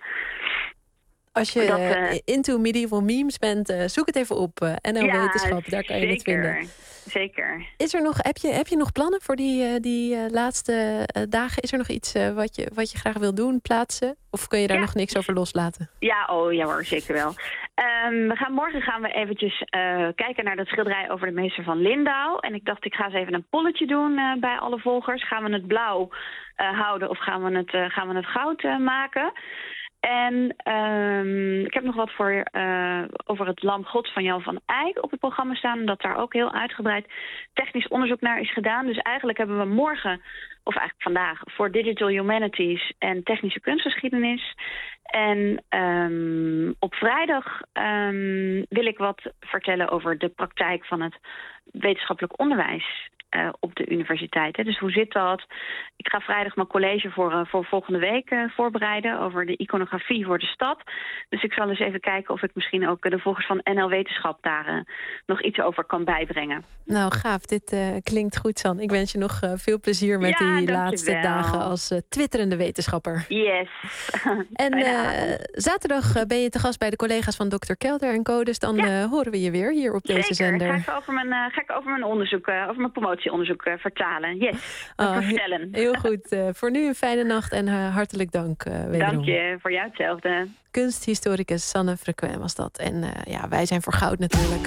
als je into medieval memes bent, zoek het even op. NL Wetenschap, daar kan je het vinden. Zeker. Is er nog, heb je nog plannen voor die laatste dagen? Is er nog iets wat je graag wil doen, plaatsen? Of kun je daar nog niks over loslaten? Ja hoor, zeker wel. Morgen gaan we eventjes kijken naar dat schilderij over de meester van Lindau. En ik dacht, ik ga eens even een polletje doen bij alle volgers. Gaan we het blauw houden of gaan we het goud maken? En ik heb nog wat over het Lam Gods van Jan van Eyck op het programma staan. Omdat daar ook heel uitgebreid technisch onderzoek naar is gedaan. Dus eigenlijk hebben we morgen, of eigenlijk vandaag, voor Digital Humanities en Technische Kunstgeschiedenis. En op vrijdag wil ik wat vertellen over de praktijk van het wetenschappelijk onderwijs op de universiteit. Hè. Dus hoe zit dat? Ik ga vrijdag mijn college voor volgende week voorbereiden over de iconografie voor de stad. Dus ik zal eens even kijken of ik misschien ook de volgers van NL Wetenschap daar nog iets over kan bijbrengen. Nou, gaaf. Dit klinkt goed, San. Ik wens je nog veel plezier met die laatste dagen als twitterende wetenschapper. Yes. En zaterdag ben je te gast bij de collega's van Dr. Kelder en Co. Dus dan horen we je weer hier op deze zender. Ga ik over mijn onderzoek, over mijn promotieonderzoek vertalen. Yes, vertellen. Heel goed. Voor nu een fijne nacht en hartelijk dank wederom. Dank je, voor jou hetzelfde. Kunsthistoricus Sanne Frequin was dat. En wij zijn voor goud natuurlijk.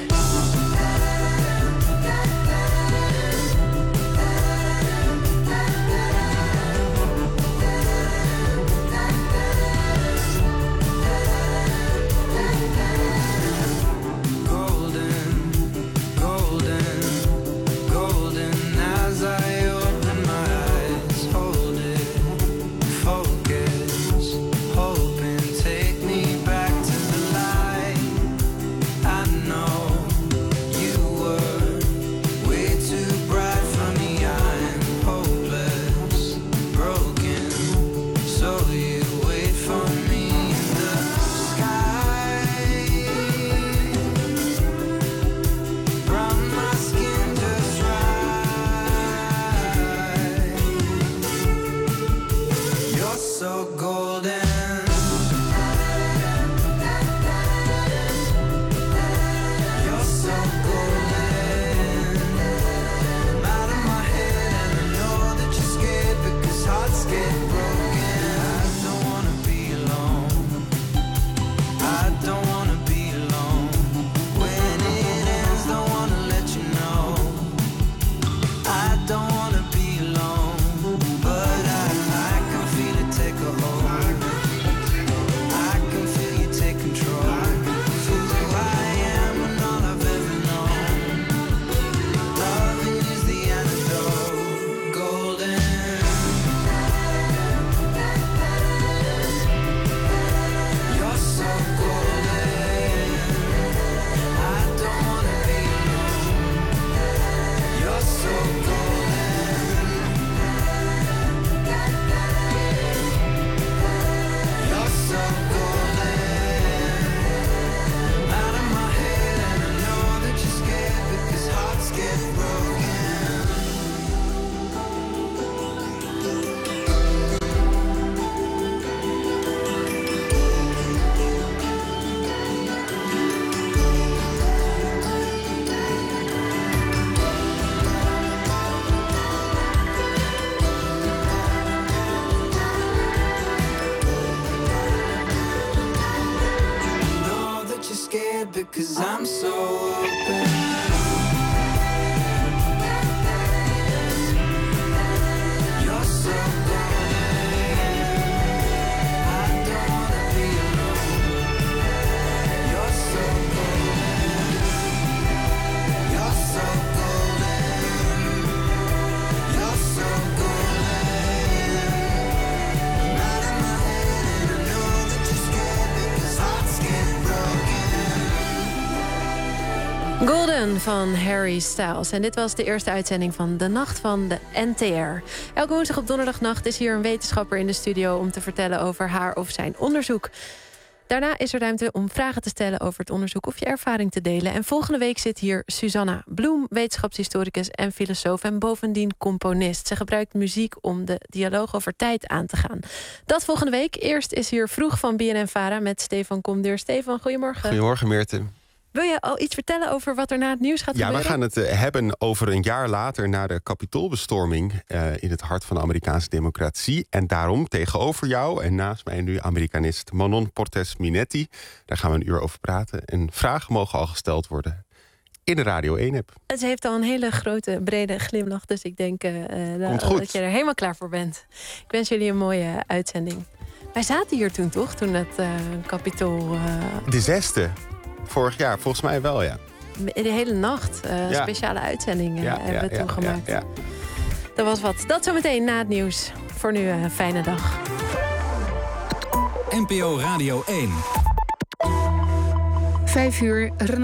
Because I'm so open. You're so golden. I don't wanna be alone. You're so golden. You're so golden. You're so golden. I'm out of my head and I know that you're scared because hearts get broken. Golden van Harry Styles. En dit was de eerste uitzending van De Nacht van de NTR. Elke woensdag op donderdagnacht is hier een wetenschapper in de studio om te vertellen over haar of zijn onderzoek. Daarna is er ruimte om vragen te stellen over het onderzoek of je ervaring te delen. En volgende week zit hier Susanna Bloem, wetenschapshistoricus en filosoof en bovendien componist. Ze gebruikt muziek om de dialoog over tijd aan te gaan. Dat volgende week. Eerst is hier Vroeg van BNN-Vara met Stefan Komdeur. Stefan, goedemorgen. Goedemorgen, Meerte. Wil je al iets vertellen over wat er na het nieuws gaat gebeuren? Ja, we gaan het hebben over een jaar later na de Capitoolbestorming in het hart van de Amerikaanse democratie. En daarom tegenover jou en naast mij nu Amerikanist Manon Portes Minetti. Daar gaan we een uur over praten. En vragen mogen al gesteld worden in de Radio 1-app. Ze heeft al een hele grote, brede glimlach. Dus ik denk dat je er helemaal klaar voor bent. Ik wens jullie een mooie uitzending. Wij zaten hier toen toch? Toen het Capitool... De 6e. Vorig jaar, volgens mij wel, ja. De hele nacht. Speciale uitzendingen hebben we toen gemaakt. Ja. Dat was wat. Dat zometeen na het nieuws. Voor nu een fijne dag. NPO Radio 1. 5 uur.